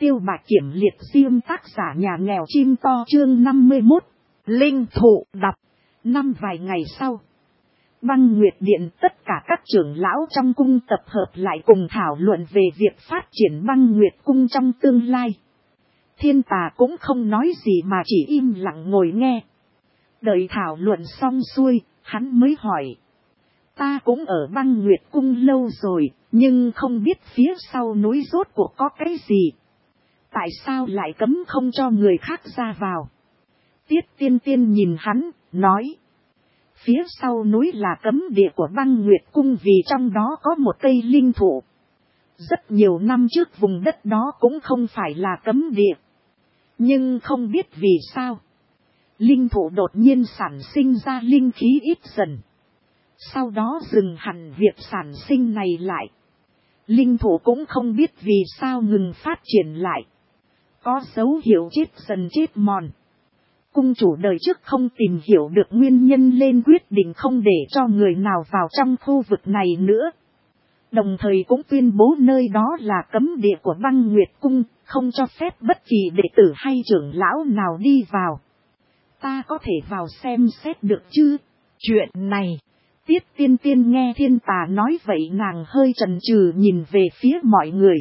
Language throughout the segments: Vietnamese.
Tiêu Bạch Kiểm liệt diêm tác giả nhà nghèo chim to chương 51. Linh thụ đọc. Năm vài ngày sau. Băng Nguyệt Điện tất cả các trưởng lão trong cung tập hợp lại cùng thảo luận về việc phát triển Băng Nguyệt Cung trong tương lai. Thiên Tà cũng không nói gì mà chỉ im lặng ngồi nghe. Đợi thảo luận xong xuôi, hắn mới hỏi. Ta cũng ở Băng Nguyệt Cung lâu rồi, nhưng không biết phía sau núi rốt cuộc có cái gì. Tại sao lại cấm không cho người khác ra vào? Tiết Tiên Tiên nhìn hắn, nói. Phía sau núi là cấm địa của Băng Nguyệt Cung vì trong đó có một cây linh thụ. Rất nhiều năm trước vùng đất đó cũng không phải là cấm địa. Nhưng không biết vì sao. Linh thụ đột nhiên sản sinh ra linh khí ít dần. Sau đó dừng hẳn việc sản sinh này lại. Linh thụ cũng không biết vì sao ngừng phát triển lại. Có dấu hiệu chết dần chết mòn. Cung chủ đời trước không tìm hiểu được nguyên nhân lên quyết định không để cho người nào vào trong khu vực này nữa. Đồng thời cũng tuyên bố nơi đó là cấm địa của Băng Nguyệt Cung, không cho phép bất kỳ đệ tử hay trưởng lão nào đi vào. Ta có thể vào xem xét được chứ? Chuyện này, Tiết Tiên Tiên nghe Thiên Tà nói vậy nàng hơi chần chừ nhìn về phía mọi người.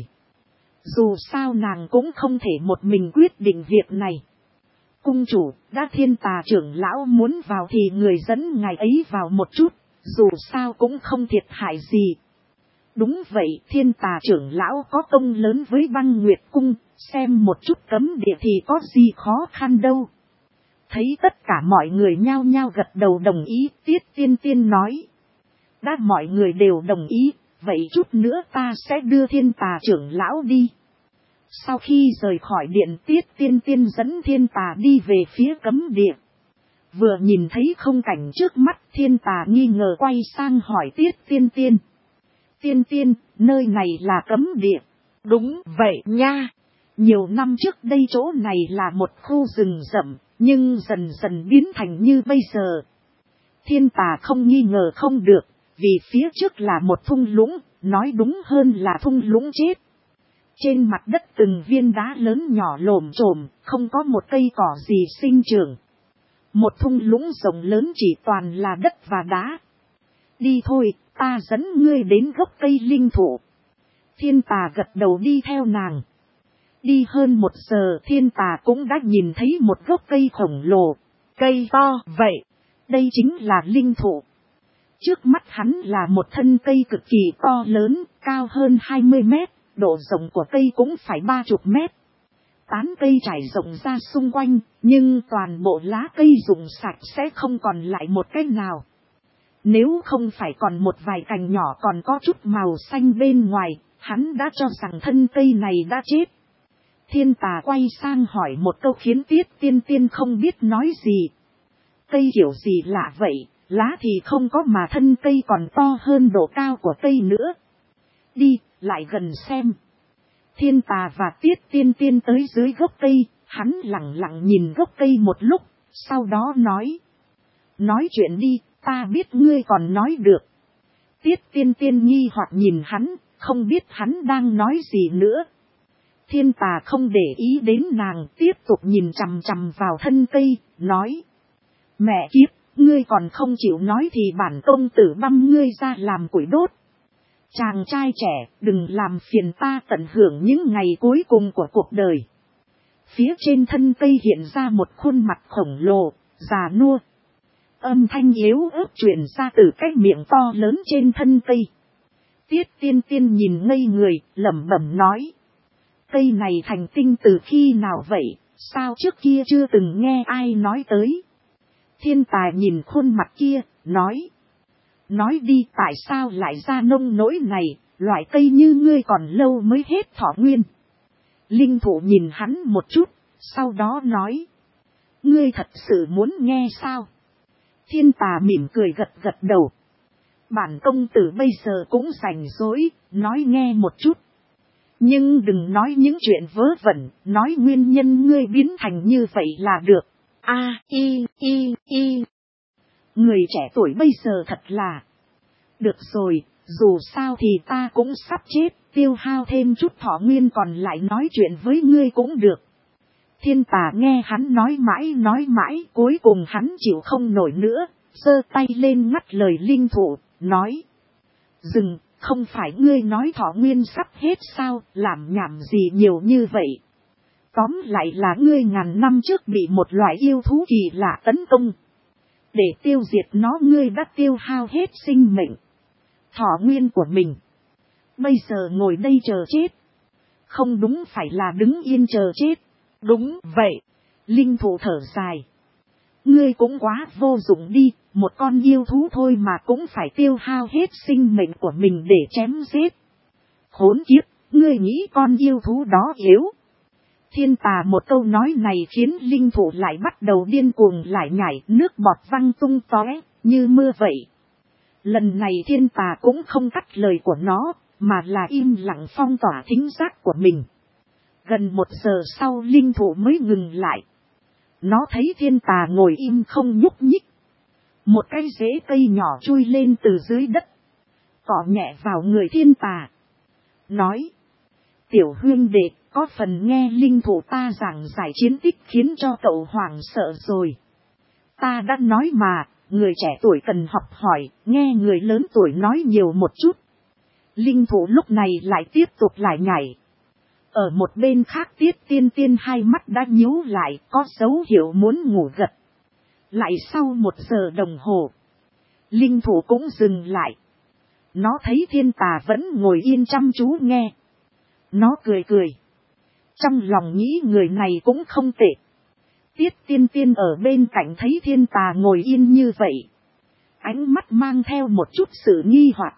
Dù sao nàng cũng không thể một mình quyết định việc này. Cung chủ, đã Thiên Tà trưởng lão muốn vào thì người dẫn ngài ấy vào một chút, dù sao cũng không thiệt hại gì. Đúng vậy, Thiên Tà trưởng lão có công lớn với Băng Nguyệt Cung, xem một chút cấm địa thì có gì khó khăn đâu. Thấy tất cả mọi người nhao nhao gật đầu đồng ý, Tiết Tiên Tiên nói. Đã mọi người đều đồng ý, vậy chút nữa ta sẽ đưa Thiên Tà trưởng lão đi. Sau khi rời khỏi điện, Tiết Tiên Tiên dẫn Thiên Tà đi về phía cấm địa. Vừa nhìn thấy không cảnh trước mắt, Thiên Tà nghi ngờ quay sang hỏi Tiết Tiên Tiên. Tiên Tiên, nơi này là cấm địa. Đúng vậy nha. Nhiều năm trước đây chỗ này là một khu rừng rậm, nhưng dần dần biến thành như bây giờ. Thiên Tà không nghi ngờ không được, vì phía trước là một thung lũng, nói đúng hơn là thung lũng chết. Trên mặt đất từng viên đá lớn nhỏ lồm chồm, không có một cây cỏ gì sinh trưởng. Một thung lũng rộng lớn chỉ toàn là đất và đá. Đi thôi, ta dẫn ngươi đến gốc cây linh thụ. Thiên Tà gật đầu đi theo nàng. Đi hơn 1 giờ Thiên Tà cũng đã nhìn thấy một gốc cây khổng lồ, cây to vậy. Đây chính là linh thụ. Trước mắt hắn là một thân cây cực kỳ to lớn, cao hơn 20 mét, độ rộng của cây cũng phải 30 mét. Tán cây trải rộng ra xung quanh, nhưng toàn bộ lá cây rụng sạch sẽ không còn lại một cái nào. Nếu không phải còn một vài cành nhỏ còn có chút màu xanh bên ngoài, hắn đã cho rằng thân cây này đã chết. Thiên Tà quay sang hỏi một câu khiến Tiết Tiên Tiên không biết nói gì. Cây kiểu gì lạ vậy, lá thì không có mà thân cây còn to hơn độ cao của cây nữa. Đi, lại gần xem. Thiên Tà và Tiết Tiên Tiên tới dưới gốc cây, hắn lặng lặng nhìn gốc cây một lúc, sau đó nói. Nói chuyện đi, ta biết ngươi còn nói được. Tiết Tiên Tiên nghi hoặc nhìn hắn, không biết hắn đang nói gì nữa. Thiên Tà không để ý đến nàng, tiếp tục nhìn chằm chằm vào thân cây, nói. Mẹ kiếp, ngươi còn không chịu nói thì bản công tử băm ngươi ra làm củi đốt. Chàng trai trẻ, đừng làm phiền ta tận hưởng những ngày cuối cùng của cuộc đời. Phía trên thân cây hiện ra một khuôn mặt khổng lồ, già nua. Âm thanh yếu ớt truyền ra từ cái miệng to lớn trên thân cây. Tiết Tiên Tiên nhìn ngây người, lẩm bẩm nói. Cây này thành tinh từ khi nào vậy, sao trước kia chưa từng nghe ai nói tới. Thiên Tà nhìn khuôn mặt kia, nói. Nói đi tại sao lại ra nông nỗi này, loại cây như ngươi còn lâu mới hết thọ nguyên. Linh thụ nhìn hắn một chút, sau đó nói. Ngươi thật sự muốn nghe sao? Thiên Tà mỉm cười gật gật đầu. Bản công tử bây giờ cũng rảnh rỗi, nói nghe một chút. Nhưng đừng nói những chuyện vớ vẩn, nói nguyên nhân ngươi biến thành như vậy là được. Người trẻ tuổi bây giờ thật là. Được rồi, dù sao thì ta cũng sắp chết, tiêu hao thêm chút thọ nguyên còn lại nói chuyện với ngươi cũng được. Thiên Tà nghe hắn nói mãi, cuối cùng hắn chịu không nổi nữa, giơ tay lên ngắt lời linh thụ, nói. Dừng, không phải ngươi nói thọ nguyên sắp hết sao, làm nhảm gì nhiều như vậy. Tóm lại là ngươi ngàn năm trước bị một loại yêu thú kỳ lạ tấn công. Để tiêu diệt nó ngươi đã tiêu hao hết sinh mệnh, thọ nguyên của mình. Bây giờ ngồi đây chờ chết. Không đúng phải là đứng yên chờ chết. Đúng vậy. Linh thụ thở dài. Ngươi cũng quá vô dụng đi. Một con yêu thú thôi mà cũng phải tiêu hao hết sinh mệnh của mình để chém giết. Khốn kiếp, ngươi nghĩ con yêu thú đó yếu. Thiên Tà một câu nói này khiến linh thụ lại bắt đầu điên cuồng lại nhảy, nước bọt văng tung tóe như mưa vậy. Lần này Thiên Tà cũng không cắt lời của nó, mà là im lặng phong tỏa thính giác của mình. Gần 1 giờ sau linh thụ mới ngừng lại. Nó thấy Thiên Tà ngồi im không nhúc nhích. Một cái rễ cây nhỏ chui lên từ dưới đất, cọ nhẹ vào người Thiên Tà. Nói, tiểu huynh đệ, có phần nghe linh thụ ta giảng giải chiến tích khiến cho cậu hoảng sợ rồi. Ta đã nói mà, người trẻ tuổi cần học hỏi, nghe người lớn tuổi nói nhiều một chút. Linh thụ lúc này lại tiếp tục lại nhảy. Ở một bên khác Tiết Tiên Tiên hai mắt đã nhíu lại, có dấu hiệu muốn ngủ gật. Lại sau 1 giờ đồng hồ, linh thụ cũng dừng lại. Nó thấy Thiên Tà vẫn ngồi yên chăm chú nghe. Nó cười cười. Trong lòng nghĩ người này cũng không tệ. Tiết Tiên Tiên ở bên cạnh thấy Thiên Tà ngồi yên như vậy, ánh mắt mang theo một chút sự nghi hoặc.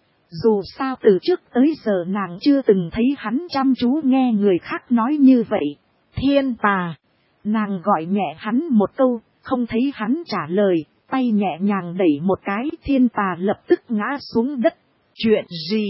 Dù sao từ trước tới giờ nàng chưa từng thấy hắn chăm chú nghe người khác nói như vậy. Thiên Tà. Nàng gọi nhẹ hắn một câu, không thấy hắn trả lời, tay nhẹ nhàng đẩy một cái, Thiên Tà lập tức ngã xuống đất. Chuyện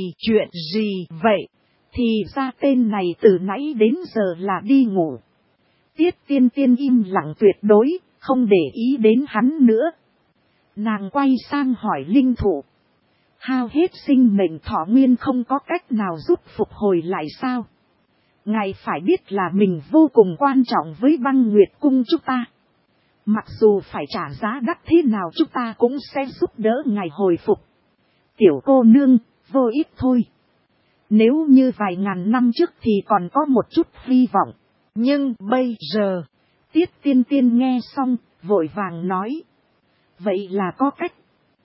gì vậy? Thì ra tên này từ nãy đến giờ là đi ngủ. Tiết Tiên Tiên im lặng tuyệt đối, không để ý đến hắn nữa. Nàng quay sang hỏi linh thụ. Hao hết sinh mệnh thọ nguyên không có cách nào giúp phục hồi lại sao? Ngài phải biết là mình vô cùng quan trọng với Băng Nguyệt Cung chúng ta. Mặc dù phải trả giá đắt thế nào chúng ta cũng sẽ giúp đỡ ngài hồi phục. Tiểu cô nương, vô ích thôi. Nếu như vài ngàn năm trước thì còn có một chút hy vọng. Nhưng bây giờ, Tiết Tiên Tiên nghe xong, vội vàng nói. Vậy là có cách.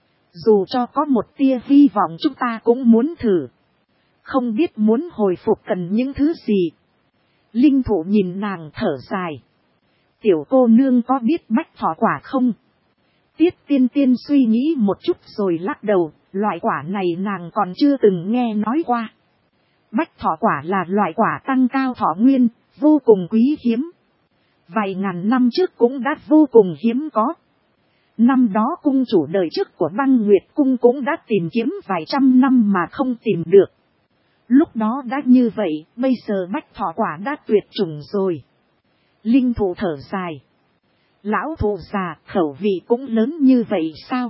Dù cho có một tia hy vọng chúng ta cũng muốn thử. Không biết muốn hồi phục cần những thứ gì. Linh thụ nhìn nàng thở dài. Tiểu cô nương có biết bách thọ quả không? Tiết Tiên Tiên suy nghĩ một chút rồi lắc đầu. Loại quả này nàng còn chưa từng nghe nói qua. Bách thọ quả là loại quả tăng cao thọ nguyên, vô cùng quý hiếm. Vài ngàn năm trước cũng đã vô cùng hiếm có. Năm đó cung chủ đời trước của Băng Nguyệt Cung cũng đã tìm kiếm vài trăm năm mà không tìm được. Lúc đó đã như vậy, bây giờ bách thọ quả đã tuyệt chủng rồi. Linh thụ thở dài. Lão thụ già, khẩu vị cũng lớn như vậy sao?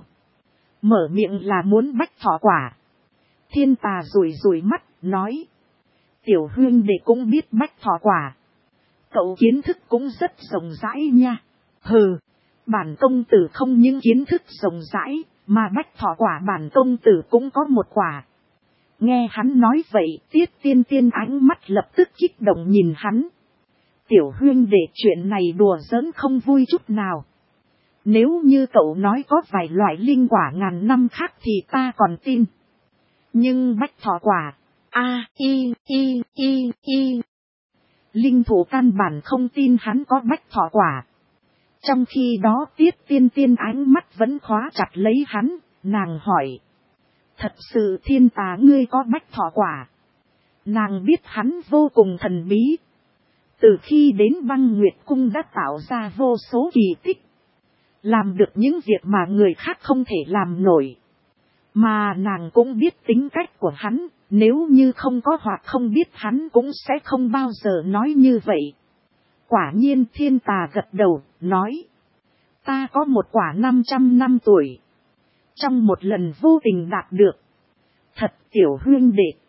Mở miệng là muốn bách thọ quả. Thiên Tà rủi mắt, nói. Tiểu huynh đệ cũng biết bách thọ quả. Cậu kiến thức cũng rất rộng rãi nha. Hừ, bản công tử không những kiến thức rộng rãi, mà bách thọ quả bản công tử cũng có một quả. Nghe hắn nói vậy, Tiết Tiên Tiên ánh mắt lập tức kích động nhìn hắn. Tiểu huynh đệ chuyện này đùa giỡn không vui chút nào. Nếu như cậu nói có vài loại linh quả ngàn năm khác thì ta còn tin. Nhưng bách thọ quả, linh thủ căn bản không tin hắn có bách thọ quả. Trong khi đó Tiết Tiên Tiên ánh mắt vẫn khóa chặt lấy hắn, nàng hỏi. Thật sự Thiên Tà ngươi có bách thọ quả? Nàng biết hắn vô cùng thần bí. Từ khi đến Băng Nguyệt Cung đã tạo ra vô số kỳ tích. Làm được những việc mà người khác không thể làm nổi. Mà nàng cũng biết tính cách của hắn, nếu như không có hoặc không biết hắn cũng sẽ không bao giờ nói như vậy. Quả nhiên Thiên Tà gật đầu, nói. Ta có một quả 500 năm tuổi. Trong một lần vô tình đạt được. Thật tiểu huynh đệ,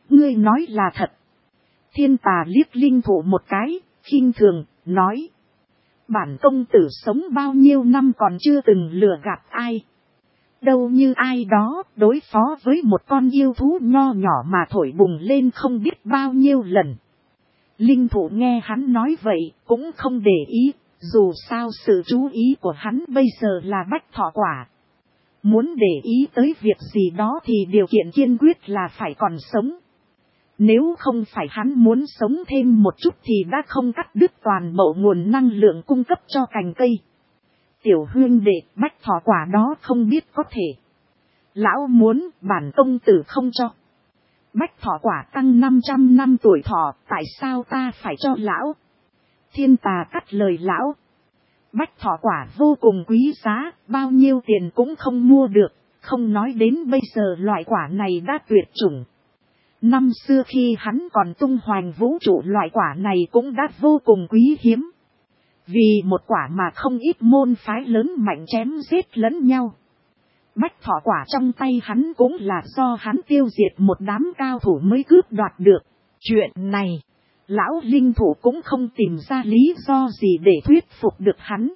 ngươi nói là thật. Thiên tà liếc linh thụ một cái, khinh thường, nói. Bản công tử sống bao nhiêu năm còn chưa từng lừa gạt ai. Đâu như ai đó đối phó với một con yêu thú nho nhỏ mà thổi bùng lên không biết bao nhiêu lần. Linh thụ nghe hắn nói vậy cũng không để ý, dù sao sự chú ý của hắn bây giờ là bách thọ quả. Muốn để ý tới việc gì đó thì điều kiện kiên quyết là phải còn sống. Nếu không phải hắn muốn sống thêm một chút thì đã không cắt đứt toàn bộ nguồn năng lượng cung cấp cho cành cây. Tiểu huynh đệ, bách thọ quả đó không biết có thể. Lão muốn, bản công tử không cho. Bách thọ quả tăng 500 năm tuổi thọ, tại sao ta phải cho lão? Thiên tà cắt lời lão. Bách thọ quả vô cùng quý giá, bao nhiêu tiền cũng không mua được, không nói đến bây giờ loại quả này đã tuyệt chủng. Năm xưa khi hắn còn tung hoành vũ trụ loại quả này cũng đã vô cùng quý hiếm. Vì một quả mà không ít môn phái lớn mạnh chém giết lẫn nhau. Bách thọ quả trong tay hắn cũng là do hắn tiêu diệt một đám cao thủ mới cướp đoạt được. Chuyện này, lão linh thủ cũng không tìm ra lý do gì để thuyết phục được hắn.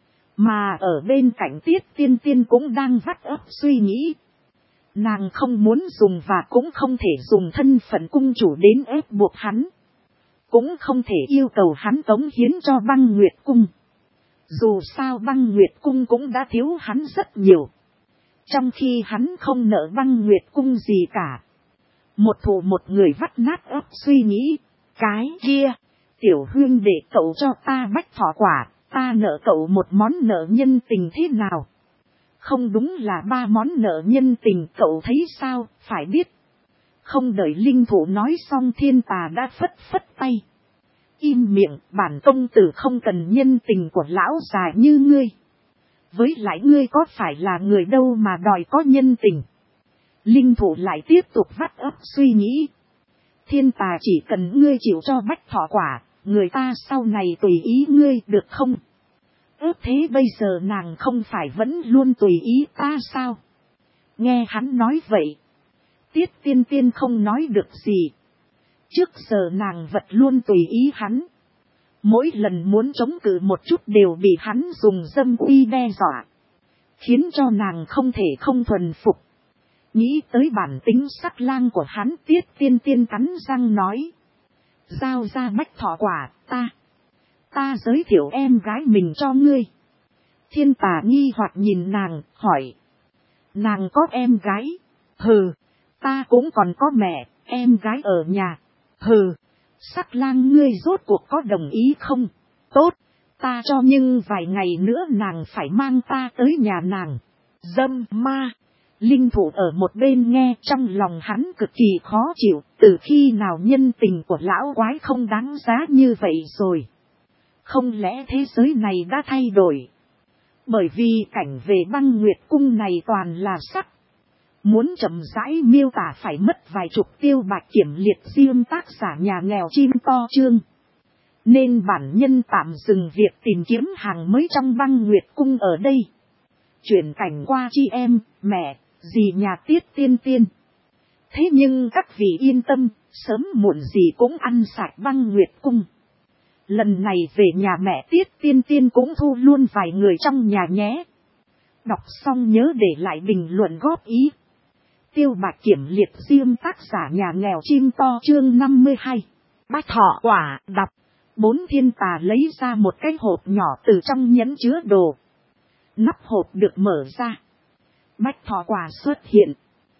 Mà ở bên cạnh Tiết Tiên Tiên cũng đang vắt óc suy nghĩ. Nàng không muốn dùng và cũng không thể dùng thân phận cung chủ đến ép buộc hắn. Cũng không thể yêu cầu hắn cống hiến cho Băng Nguyệt Cung. Dù sao Băng Nguyệt Cung cũng đã thiếu hắn rất nhiều. Trong khi hắn không nợ Băng Nguyệt Cung gì cả. Một thủ một người vắt nát óc suy nghĩ. Cái kia, tiểu huynh để cậu cho ta bách thọ quả, ta nợ cậu một món nợ nhân tình thế nào? Không đúng là 3 món nợ nhân tình, cậu thấy sao, phải biết. Không đợi linh thủ nói xong thiên tà đã phất phất tay. Im miệng, bản công tử không cần nhân tình của lão già như ngươi. Với lại ngươi có phải là người đâu mà đòi có nhân tình. Linh thủ lại tiếp tục vắt óc suy nghĩ. Thiên tà chỉ cần ngươi chịu cho bách thọ quả, người ta sau này tùy ý ngươi được không? Ước thế bây giờ nàng không phải vẫn luôn tùy ý ta sao? Nghe hắn nói vậy. Tiết Tiên Tiên không nói được gì. Trước giờ nàng vật luôn tùy ý hắn. Mỗi lần muốn chống cự một chút đều bị hắn dùng dâm uy đe dọa. Khiến cho nàng không thể không thuần phục. Nghĩ tới bản tính sắc lang của hắn, Tiết Tiên Tiên cắn răng nói. Giao ra bách thọ quả, ta giới thiệu em gái mình cho ngươi. Thiên tà nghi hoặc nhìn nàng, hỏi. Nàng có em gái? Hừ, ta cũng còn có mẹ, em gái ở nhà. Hừ, sắc lang ngươi rốt cuộc có đồng ý không? Tốt, ta cho nhưng vài ngày nữa nàng phải mang ta tới nhà nàng. Dâm ma. Linh thủ ở một bên nghe trong lòng hắn cực kỳ khó chịu, từ khi nào nhân tình của lão quái không đáng giá như vậy rồi. Không lẽ thế giới này đã thay đổi? Bởi vì cảnh về Băng Nguyệt Cung này toàn là sắc. Muốn chậm rãi miêu tả phải mất vài chục tiêu bạch kiểm liệt riêng tác giả nhà nghèo chim to chương. Nên bản nhân tạm dừng việc tìm kiếm hàng mới trong Băng Nguyệt Cung ở đây. Chuyển cảnh qua chi em, mẹ, dì nhà Tiết Tiên Tiên. Thế nhưng các vị yên tâm, sớm muộn gì cũng ăn sạch Băng Nguyệt Cung. Lần này về nhà mẹ Tiết Tiên Tiên cũng thu luôn vài người trong nhà nhé. Đọc xong nhớ để lại bình luận góp ý. Tiêu bạch kiểm liệt riêng tác giả nhà nghèo chim to chương 52. Bách thọ quả đọc. 4 thiên tà lấy ra một cái hộp nhỏ từ trong nhẫn chứa đồ. Nắp hộp được mở ra. Bách thọ quả xuất hiện.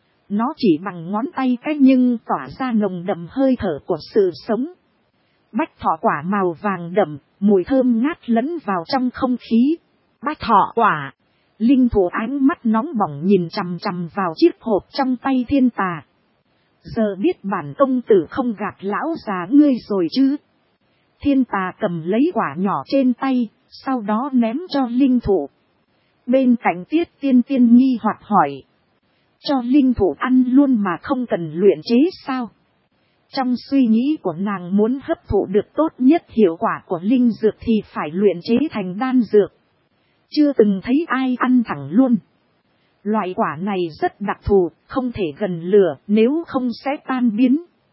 Nó chỉ bằng ngón tay cái nhưng tỏa ra nồng đậm hơi thở của sự sống. Bách thọ quả màu vàng đậm, mùi thơm ngát lẫn vào trong không khí. Bách thọ quả. Linh thủ ánh mắt nóng bỏng nhìn chằm chằm vào chiếc hộp trong tay thiên tà. Giờ biết bản công tử không gạt lão già ngươi rồi chứ. Thiên tà cầm lấy quả nhỏ trên tay, sau đó ném cho linh thủ. Bên cạnh Tiết Tiên Tiên nghi hoặc hỏi. Cho linh thủ ăn luôn mà không cần luyện chế sao? Trong suy nghĩ của nàng muốn hấp thụ được tốt nhất hiệu quả của linh dược thì phải luyện chế thành đan dược. Chưa từng thấy ai ăn thẳng luôn. Loại quả này rất đặc thù, không thể gần lửa, nếu không sẽ tan biến.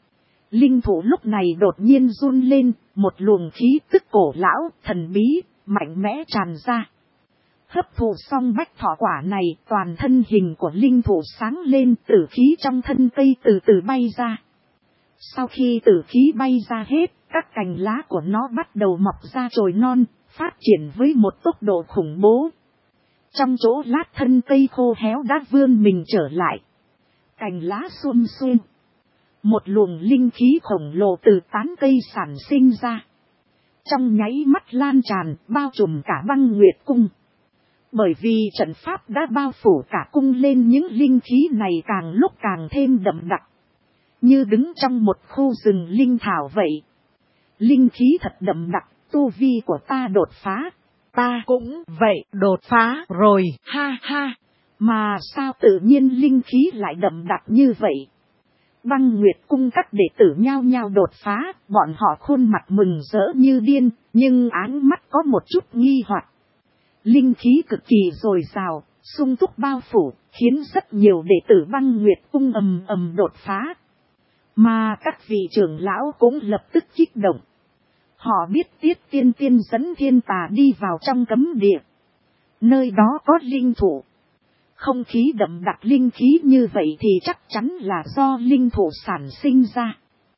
Linh thủ lúc này đột nhiên run lên, một luồng khí tức cổ lão, thần bí, mạnh mẽ tràn ra. Hấp thụ xong bách thọ quả này, toàn thân hình của linh thủ sáng lên, tử khí trong thân cây từ từ bay ra. Sau khi tử khí bay ra hết, các cành lá của nó bắt đầu mọc ra chồi non, phát triển với một tốc độ khủng bố. Trong chỗ lát thân cây khô héo đã vươn mình trở lại. Cành lá xum xuê. Một luồng linh khí khổng lồ từ tán cây sản sinh ra. Trong nháy mắt lan tràn, bao trùm cả Băng Nguyệt Cung. Bởi vì trận pháp đã bao phủ cả cung lên, những linh khí này càng lúc càng thêm đậm đặc. Như đứng trong một khu rừng linh thảo vậy. Linh khí thật đậm đặc, tu vi của ta đột phá. Ta cũng vậy, đột phá rồi, ha ha. Mà sao tự nhiên linh khí lại đậm đặc như vậy? Băng Nguyệt Cung các đệ tử nhao nhao đột phá, bọn họ khuôn mặt mừng rỡ như điên, nhưng áng mắt có một chút nghi hoặc. Linh khí cực kỳ dồi dào, sung túc bao phủ, khiến rất nhiều đệ tử Băng Nguyệt Cung ầm ầm đột phá. Mà các vị trưởng lão cũng lập tức kích động. Họ biết Tiết Tiên Tiên dẫn Thiên Tà đi vào trong cấm địa. Nơi đó có linh thủ. Không khí đậm đặc linh khí như vậy thì chắc chắn là do linh thủ sản sinh ra.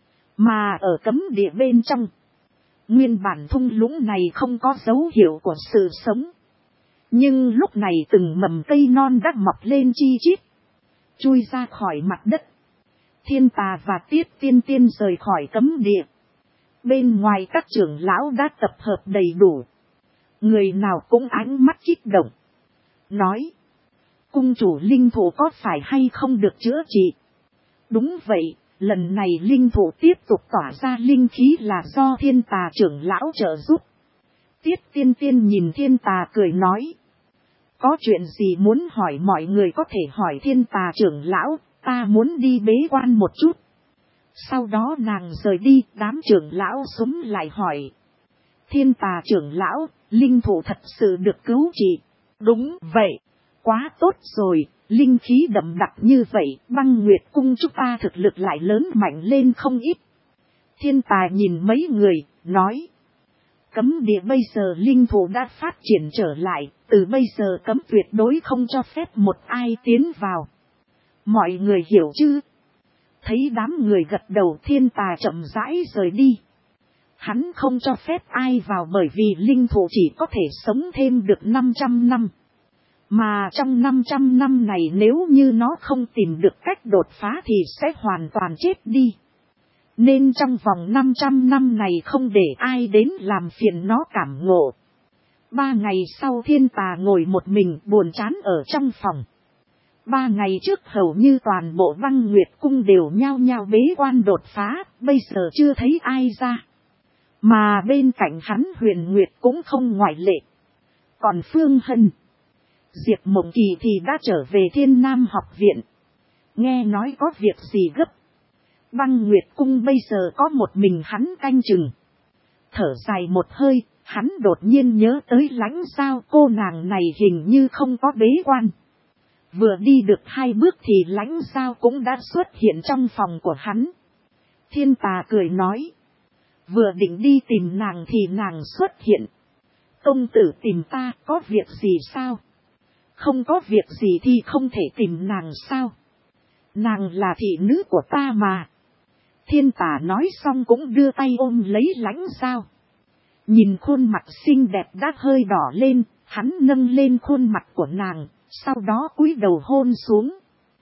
Mà ở cấm địa bên trong, nguyên bản thung lũng này không có dấu hiệu của sự sống. Nhưng lúc này từng mầm cây non đã mọc lên chi chít, chui ra khỏi mặt đất. Thiên Tà và Tiết Tiên Tiên rời khỏi cấm địa. Bên ngoài các trưởng lão đã tập hợp đầy đủ. Người nào cũng ánh mắt kích động. Nói, cung chủ linh thủ có phải hay không được chữa trị? Đúng vậy, lần này linh thủ tiếp tục tỏa ra linh khí là do Thiên Tà trưởng lão trợ giúp. Tiết Tiên Tiên nhìn Thiên Tà cười nói. Có chuyện gì muốn hỏi mọi người có thể hỏi Thiên Tà trưởng lão, ta muốn đi bế quan một chút. Sau đó nàng rời đi, đám trưởng lão súng lại hỏi. Thiên Tà trưởng lão, linh thủ thật sự được cứu trị. Đúng vậy, quá tốt rồi, linh khí đậm đặc như vậy, Băng Nguyệt Cung chúng ta thực lực lại lớn mạnh lên không ít. Thiên Tà nhìn mấy người, nói. Cấm địa bây giờ linh thủ đã phát triển trở lại, từ bây giờ cấm tuyệt đối không cho phép một ai tiến vào. Mọi người hiểu chứ? Thấy đám người gật đầu, Thiên Tà chậm rãi rời đi. Hắn không cho phép ai vào bởi vì linh thủ chỉ có thể sống thêm được 500 năm. Mà trong 500 năm này nếu như nó không tìm được cách đột phá thì sẽ hoàn toàn chết đi. Nên trong vòng 500 năm này không để ai đến làm phiền nó cảm ngộ. 3 ngày sau Thiên Tà ngồi một mình buồn chán ở trong phòng. 3 ngày trước hầu như toàn bộ Băng Nguyệt Cung đều nhao nhao bế quan đột phá, bây giờ chưa thấy ai ra. Mà bên cạnh hắn Huyền Nguyệt cũng không ngoại lệ. Còn Phương Hân, Diệp Mộng Kỳ thì đã trở về Thiên Nam học viện. Nghe nói có việc gì gấp. Băng Nguyệt Cung bây giờ có một mình hắn canh chừng. Thở dài một hơi, hắn đột nhiên nhớ tới Lãnh Giao, cô nàng này hình như không có bế quan. Vừa đi được 2 bước thì Lãnh Giao cũng đã xuất hiện trong phòng của hắn. Thiên Tà cười nói. Vừa định đi tìm nàng thì nàng xuất hiện. Công tử tìm ta có việc gì sao? Không có việc gì thì không thể tìm nàng sao? Nàng là thị nữ của ta mà. Thiên Tà nói xong cũng đưa tay ôm lấy Lãnh Giao. Nhìn khuôn mặt xinh đẹp đã hơi đỏ lên, hắn nâng lên khuôn mặt của nàng, sau đó cúi đầu hôn xuống.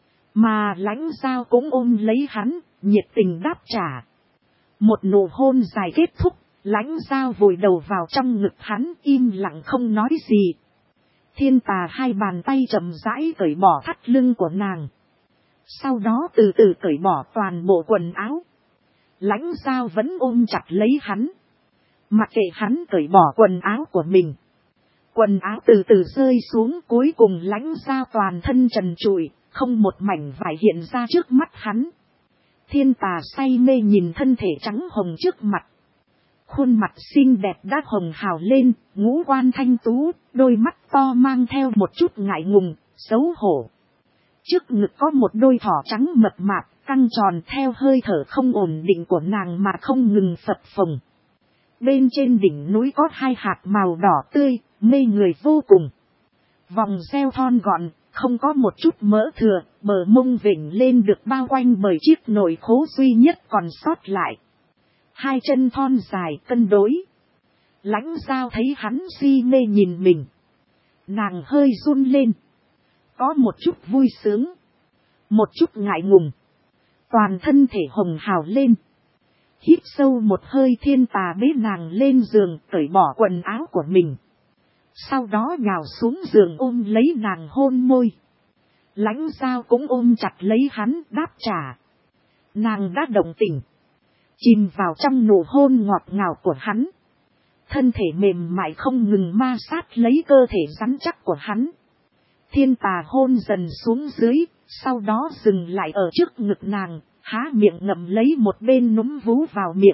Mà Lãnh Giao cũng ôm lấy hắn, nhiệt tình đáp trả. Một nụ hôn dài kết thúc, Lãnh Giao vùi đầu vào trong ngực hắn, im lặng không nói gì. Thiên Tà 2 bàn tay chậm rãi cởi bỏ thắt lưng của nàng. Sau đó từ từ cởi bỏ toàn bộ quần áo. Lãnh Giao vẫn ôm chặt lấy hắn. Mặc kệ hắn cởi bỏ quần áo của mình. Quần áo từ từ rơi xuống, cuối cùng Lãnh Giao toàn thân trần trụi, không một mảnh vải hiện ra trước mắt hắn. Thiên Tà say mê nhìn thân thể trắng hồng trước mặt. Khuôn mặt xinh đẹp đã hồng hào lên, ngũ quan thanh tú, đôi mắt to mang theo một chút ngại ngùng, xấu hổ. Trước ngực có một đôi thỏ trắng mập mạp, căng tròn theo hơi thở không ổn định của nàng mà không ngừng phập phồng. Bên trên đỉnh núi có 2 hạt màu đỏ tươi, mê người vô cùng. Vòng eo thon gọn, không có một chút mỡ thừa, bờ mông vểnh lên được bao quanh bởi chiếc nồi khố duy nhất còn sót lại. 2 chân thon dài cân đối. Lãnh Giao thấy hắn si mê nhìn mình. Nàng hơi run lên. Có một chút vui sướng. Một chút ngại ngùng. Toàn thân thể hồng hào lên. Hít sâu một hơi, Thiên Tà bế nàng lên giường, cởi bỏ quần áo của mình. Sau đó nhào xuống giường ôm lấy nàng hôn môi. Lãnh Giao cũng ôm chặt lấy hắn đáp trả. Nàng đã động tình. Chìm vào trong nụ hôn ngọt ngào của hắn. Thân thể mềm mại không ngừng ma sát lấy cơ thể rắn chắc của hắn. Thiên Tà hôn dần xuống dưới, sau đó dừng lại ở trước ngực nàng, há miệng ngậm lấy một bên núm vú vào miệng.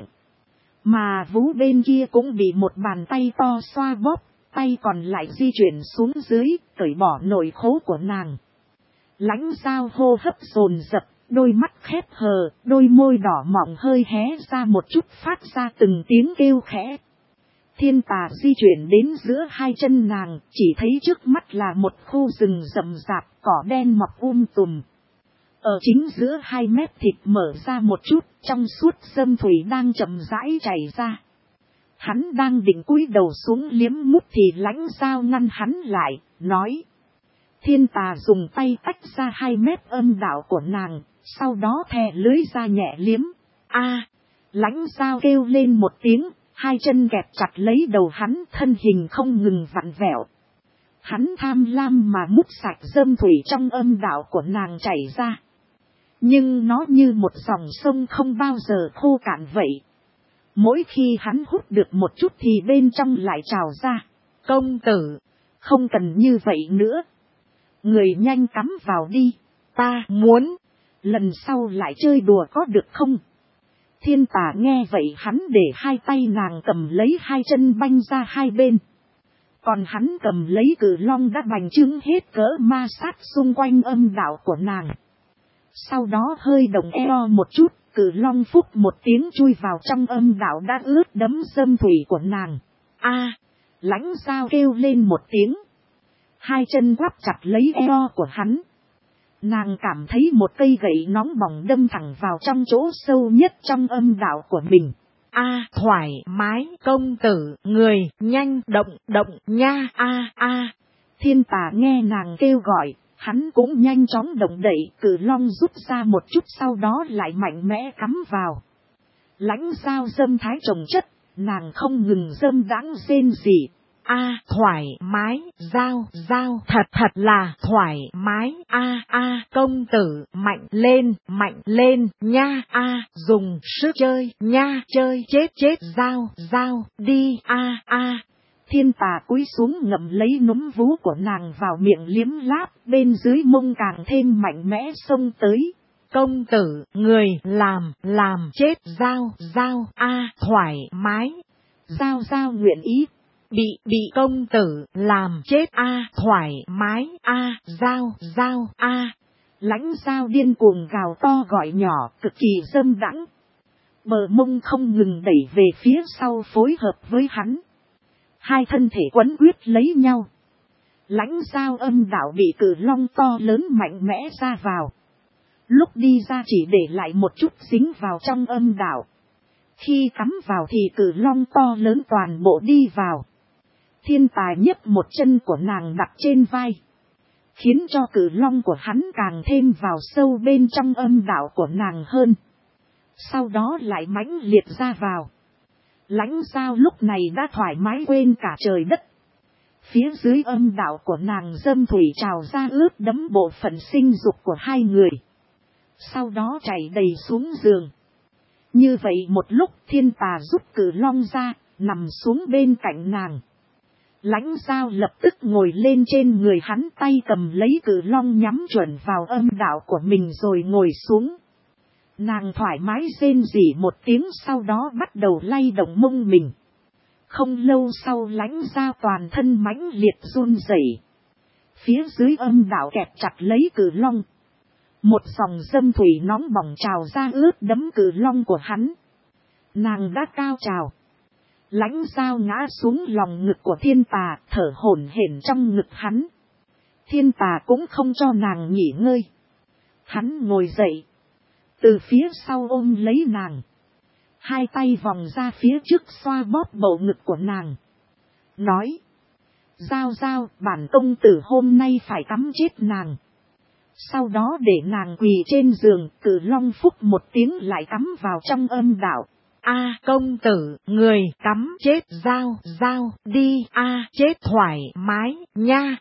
Mà vú bên kia cũng bị một bàn tay to xoa bóp, tay còn lại di chuyển xuống dưới, cởi bỏ nồi khố của nàng. Lãnh Giao hô hấp dồn dập, đôi mắt khép hờ, đôi môi đỏ mọng hơi hé ra một chút, phát ra từng tiếng kêu khẽ. Thiên Tà di chuyển đến giữa 2 chân nàng, chỉ thấy trước mắt là một khu rừng rậm rạp, cỏ đen mọc tùm. Ở chính giữa 2 mét thịt mở ra một chút, trong suốt sâm thủy đang chậm rãi chảy ra. Hắn đang định cúi đầu xuống liếm mút thì Lãnh Giao ngăn hắn lại, nói. Thiên Tà dùng tay tách ra 2 mét âm đạo của nàng, sau đó thè lưới ra nhẹ liếm. Lãnh Giao kêu lên một tiếng, 2 chân kẹp chặt lấy đầu hắn, thân hình không ngừng vặn vẹo. Hắn tham lam mà mút sạch dâm thủy trong âm đạo của nàng chảy ra. Nhưng nó như một dòng sông không bao giờ khô cạn vậy. Mỗi khi hắn hút được một chút thì bên trong lại trào ra. Công tử, không cần như vậy nữa. Người nhanh cắm vào đi. Ta muốn. Lần sau lại chơi đùa có được không? Thiên Tà nghe vậy hắn để 2 tay nàng cầm lấy 2 chân banh ra 2 bên. Còn hắn cầm lấy cự long đã bành trướng hết cỡ ma sát xung quanh âm đạo của nàng. Sau đó hơi động eo một chút, cự long phúc một tiếng chui vào trong âm đạo đã ướt đẫm dâm thủy của nàng. Lãnh Giao kêu lên một tiếng. 2 chân quắp chặt lấy eo của hắn. Nàng cảm thấy một cây gậy nóng bỏng đâm thẳng vào trong chỗ sâu nhất trong âm đạo của mình. Thoải mái, công tử, người, nhanh, động nha, Thiên Tà nghe nàng kêu gọi, hắn cũng nhanh chóng động đậy, cự long rút ra một chút sau đó lại mạnh mẽ cắm vào. Lãnh Giao dâm thái chồng chất, nàng không ngừng dâm đãng rên rỉ. Thoải mái, Giao, thật là thoải mái, công tử, mạnh lên, nha, dùng sức chơi, nha, chơi, chết, Giao, đi, Thiên Tà cúi xuống ngậm lấy núm vú của nàng vào miệng liếm láp, bên dưới mông càng thêm mạnh mẽ xông tới. Công tử, người, làm chết, Giao, thoải mái. Giao nguyện ý. Bị công tử, làm chết, thoải mái, Giao, Lãnh Giao điên cuồng gào to gọi nhỏ, cực kỳ dâm đãng. Bờ mông không ngừng đẩy về phía sau phối hợp với hắn. 2 thân thể quấn quyết lấy nhau. Lãnh Giao âm đạo bị cự long to lớn mạnh mẽ ra vào. Lúc đi ra chỉ để lại một chút dính vào trong âm đạo. Khi cắm vào thì cự long to lớn toàn bộ đi vào. Thiên Tà nhấc một chân của nàng đặt trên vai. Khiến cho cự long của hắn càng thêm vào sâu bên trong âm đạo của nàng hơn. Sau đó lại mãnh liệt ra vào. Lãnh Giao lúc này đã thoải mái quên cả trời đất. Phía dưới âm đạo của nàng dâm thủy trào ra ướt đẫm bộ phận sinh dục của 2 người. Sau đó chảy đầy xuống giường. Như vậy một lúc Thiên Tà rút cự long ra, nằm xuống bên cạnh nàng. Lãnh Giao lập tức ngồi lên trên người hắn, tay cầm lấy cự long nhắm chuẩn vào âm đạo của mình rồi ngồi xuống. Nàng thoải mái rên rỉ một tiếng sau đó bắt đầu lay động mông mình. Không lâu sau Lãnh Giao toàn thân mãnh liệt run rẩy. Phía dưới âm đạo kẹp chặt lấy cự long. Một dòng dâm thủy nóng bỏng trào ra ướt đẫm cự long của hắn. Nàng đã cao trào. Lãnh dao ngã xuống lòng ngực của thiên tà, thở hổn hển trong ngực hắn. Thiên tà cũng không cho nàng nghỉ ngơi. Hắn ngồi dậy. Từ phía sau ôm lấy nàng. Hai tay vòng ra phía trước xoa bóp bầu ngực của nàng. Nói. Giao giao, bản công tử hôm nay phải cắm chết nàng. Sau đó để nàng quỳ trên giường, cự long phúc một tiếng lại cắm vào trong âm đạo. A công tử, người cắm chết giao, giao, đi, chết thoải mái, nha,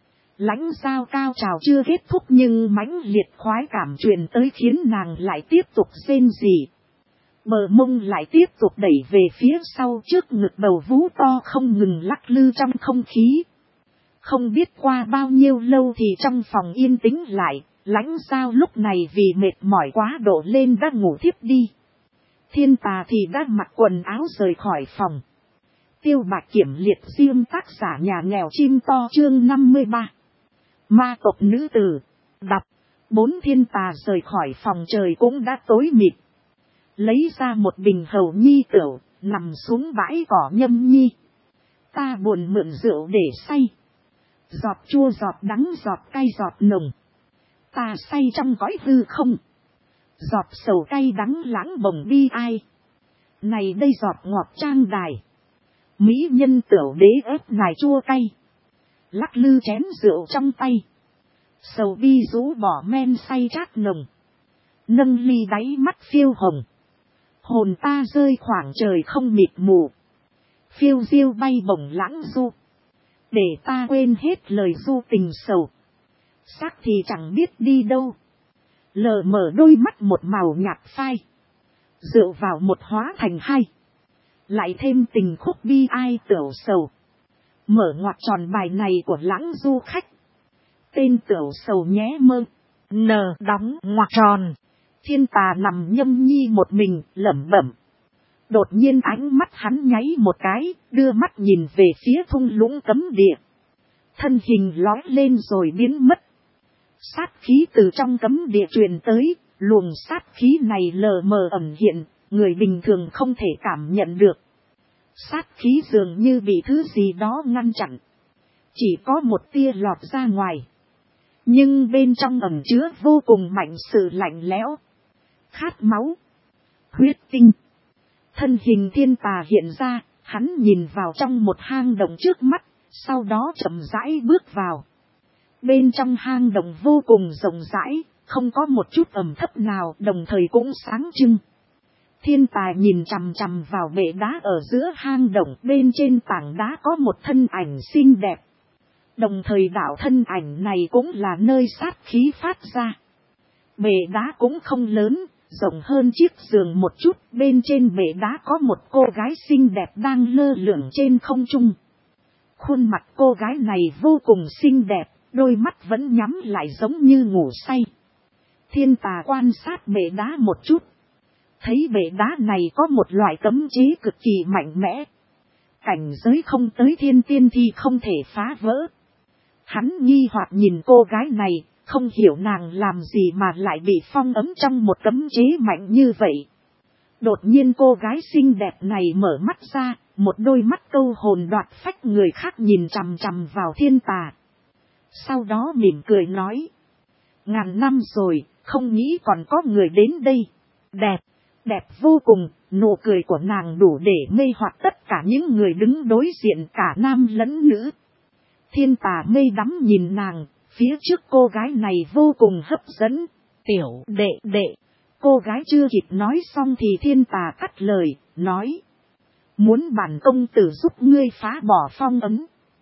Lãnh dao cao trào chưa kết thúc nhưng mãnh liệt khoái cảm truyền tới khiến nàng lại tiếp tục rên rỉ. Bờ mông lại tiếp tục đẩy về phía sau trước ngực bầu vú to không ngừng lắc lư trong không khí. Không biết qua bao nhiêu lâu thì trong phòng yên tĩnh lại, lãnh dao lúc này vì mệt mỏi quá độ lên đã ngủ thiếp đi. Thiên tà thì đã mặc quần áo rời khỏi phòng. Tiêu Bạch Kiểm liệt riêng tác giả nhà nghèo chim to chương 53. Ma tộc nữ tử. Đọc. 4 thiên tà rời khỏi phòng trời cũng đã tối mịt. Lấy ra một bình hầu nhi tửu, nằm xuống bãi cỏ nhâm nhi. Ta buồn mượn rượu để say. Giọt chua giọt đắng giọt cay giọt nồng. Ta say trong cõi hư không. Giọt sầu cay đắng lãng bồng bi ai. Này đây giọt ngọt trang đài. Mỹ nhân tửu đế ép nài chua cay. Lắc lư chén rượu trong tay. Sầu bi rũ bỏ men say chát nồng. Nâng ly đáy mắt phiêu hồng. Hồn ta rơi khoảng trời không mịt mù. Phiêu diêu bay bổng lãng du. Để ta quên hết lời du tình sầu. Xác thì chẳng biết đi đâu. Lờ mở đôi mắt một màu nhạt phai. Rượu vào một hóa thành hai. Lại thêm tình khúc bi ai tửu sầu. Mở ngoặc tròn bài này của lãng du khách. Tên tửu sầu nhé mơ. N đóng ngoặc tròn. Thiên tà nằm nhâm nhi một mình, lẩm bẩm. Đột nhiên ánh mắt hắn nháy một cái, đưa mắt nhìn về phía thung lũng cấm địa. Thân hình lói lên rồi biến mất. Sát khí từ trong cấm địa truyền tới, luồng sát khí này lờ mờ ẩn hiện, người bình thường không thể cảm nhận được. Sát khí dường như bị thứ gì đó ngăn chặn. Chỉ có một tia lọt ra ngoài. Nhưng bên trong ẩn chứa vô cùng mạnh sự lạnh lẽo. Khát máu. Huyết tinh. Thân hình thiên tà hiện ra, hắn nhìn vào trong một hang động trước mắt, sau đó chậm rãi bước vào. Bên trong hang động vô cùng rộng rãi, không có một chút ẩm thấp nào, đồng thời cũng sáng trưng. Thiên tài nhìn chằm chằm vào bệ đá ở giữa hang động, bên trên tảng đá có một thân ảnh xinh đẹp. Đồng thời đạo thân ảnh này cũng là nơi sát khí phát ra. Bệ đá cũng không lớn, rộng hơn chiếc giường một chút, bên trên bệ đá có một cô gái xinh đẹp đang lơ lửng trên không trung. Khuôn mặt cô gái này vô cùng xinh đẹp, đôi mắt vẫn nhắm lại giống như ngủ say. Thiên tà quan sát bệ đá một chút. Thấy bệ đá này có một loại cấm chế cực kỳ mạnh mẽ. Cảnh giới không tới thiên tiên thì không thể phá vỡ. Hắn nghi hoặc nhìn cô gái này, không hiểu nàng làm gì mà lại bị phong ấm trong một cấm chế mạnh như vậy. Đột nhiên cô gái xinh đẹp này mở mắt ra, một đôi mắt câu hồn đoạt phách người khác nhìn chằm chằm vào thiên tà. Sau đó mỉm cười nói. Ngàn năm rồi, không nghĩ còn có người đến đây. Đẹp, đẹp vô cùng, nụ cười của nàng đủ để mê hoặc tất cả những người đứng đối diện cả nam lẫn nữ. Thiên tà mê đắm nhìn nàng, phía trước cô gái này vô cùng hấp dẫn. Tiểu đệ đệ, cô gái chưa kịp nói xong thì thiên tà cắt lời, nói. Muốn bản công tử giúp ngươi phá bỏ phong ấn.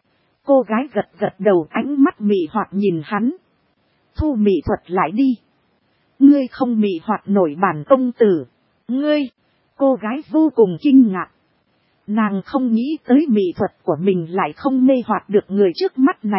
Cô gái gật gật đầu, ánh mắt mị hoặc nhìn hắn. Thu mị thuật lại đi. Ngươi không mị hoặc nổi bản công tử. Ngươi, cô gái vô cùng kinh ngạc. Nàng không nghĩ tới mị thuật của mình lại không mê hoặc được người trước mắt này.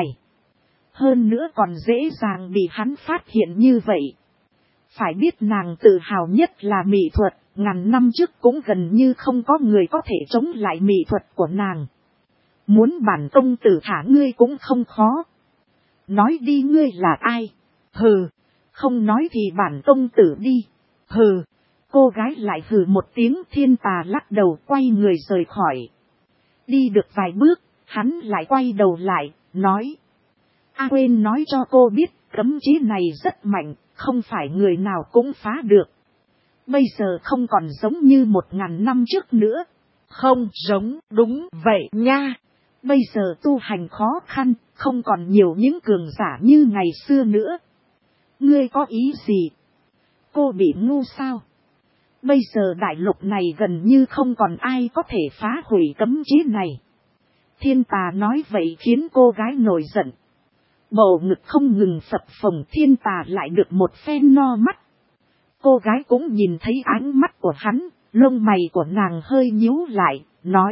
Hơn nữa còn dễ dàng bị hắn phát hiện như vậy. Phải biết nàng tự hào nhất là mị thuật, ngàn năm trước cũng gần như không có người có thể chống lại mị thuật của nàng. Muốn bản công tử thả ngươi cũng không khó. Nói đi ngươi là ai? Hừ, Không nói thì bản công tử đi. Hừ. Cô gái lại hừ một tiếng. Thiên Tà lắc đầu quay người rời khỏi. Đi được vài bước, hắn lại quay đầu lại, nói. Quên nói cho cô biết, cấm chế này rất mạnh, không phải người nào cũng phá được. Bây giờ không còn giống như 1000 năm trước nữa. Không giống, đúng vậy nha. Bây giờ tu hành khó khăn, không còn nhiều những cường giả như ngày xưa nữa. Ngươi có ý gì? Cô bị ngu sao? Bây giờ đại lục này gần như không còn ai có thể phá hủy cấm chế này. Thiên Tà nói vậy khiến cô gái nổi giận. Bầu ngực không ngừng phập phồng. Thiên Tà lại được một phen no mắt. Cô gái cũng nhìn thấy ánh mắt của hắn, lông mày của nàng hơi nhíu lại, nói.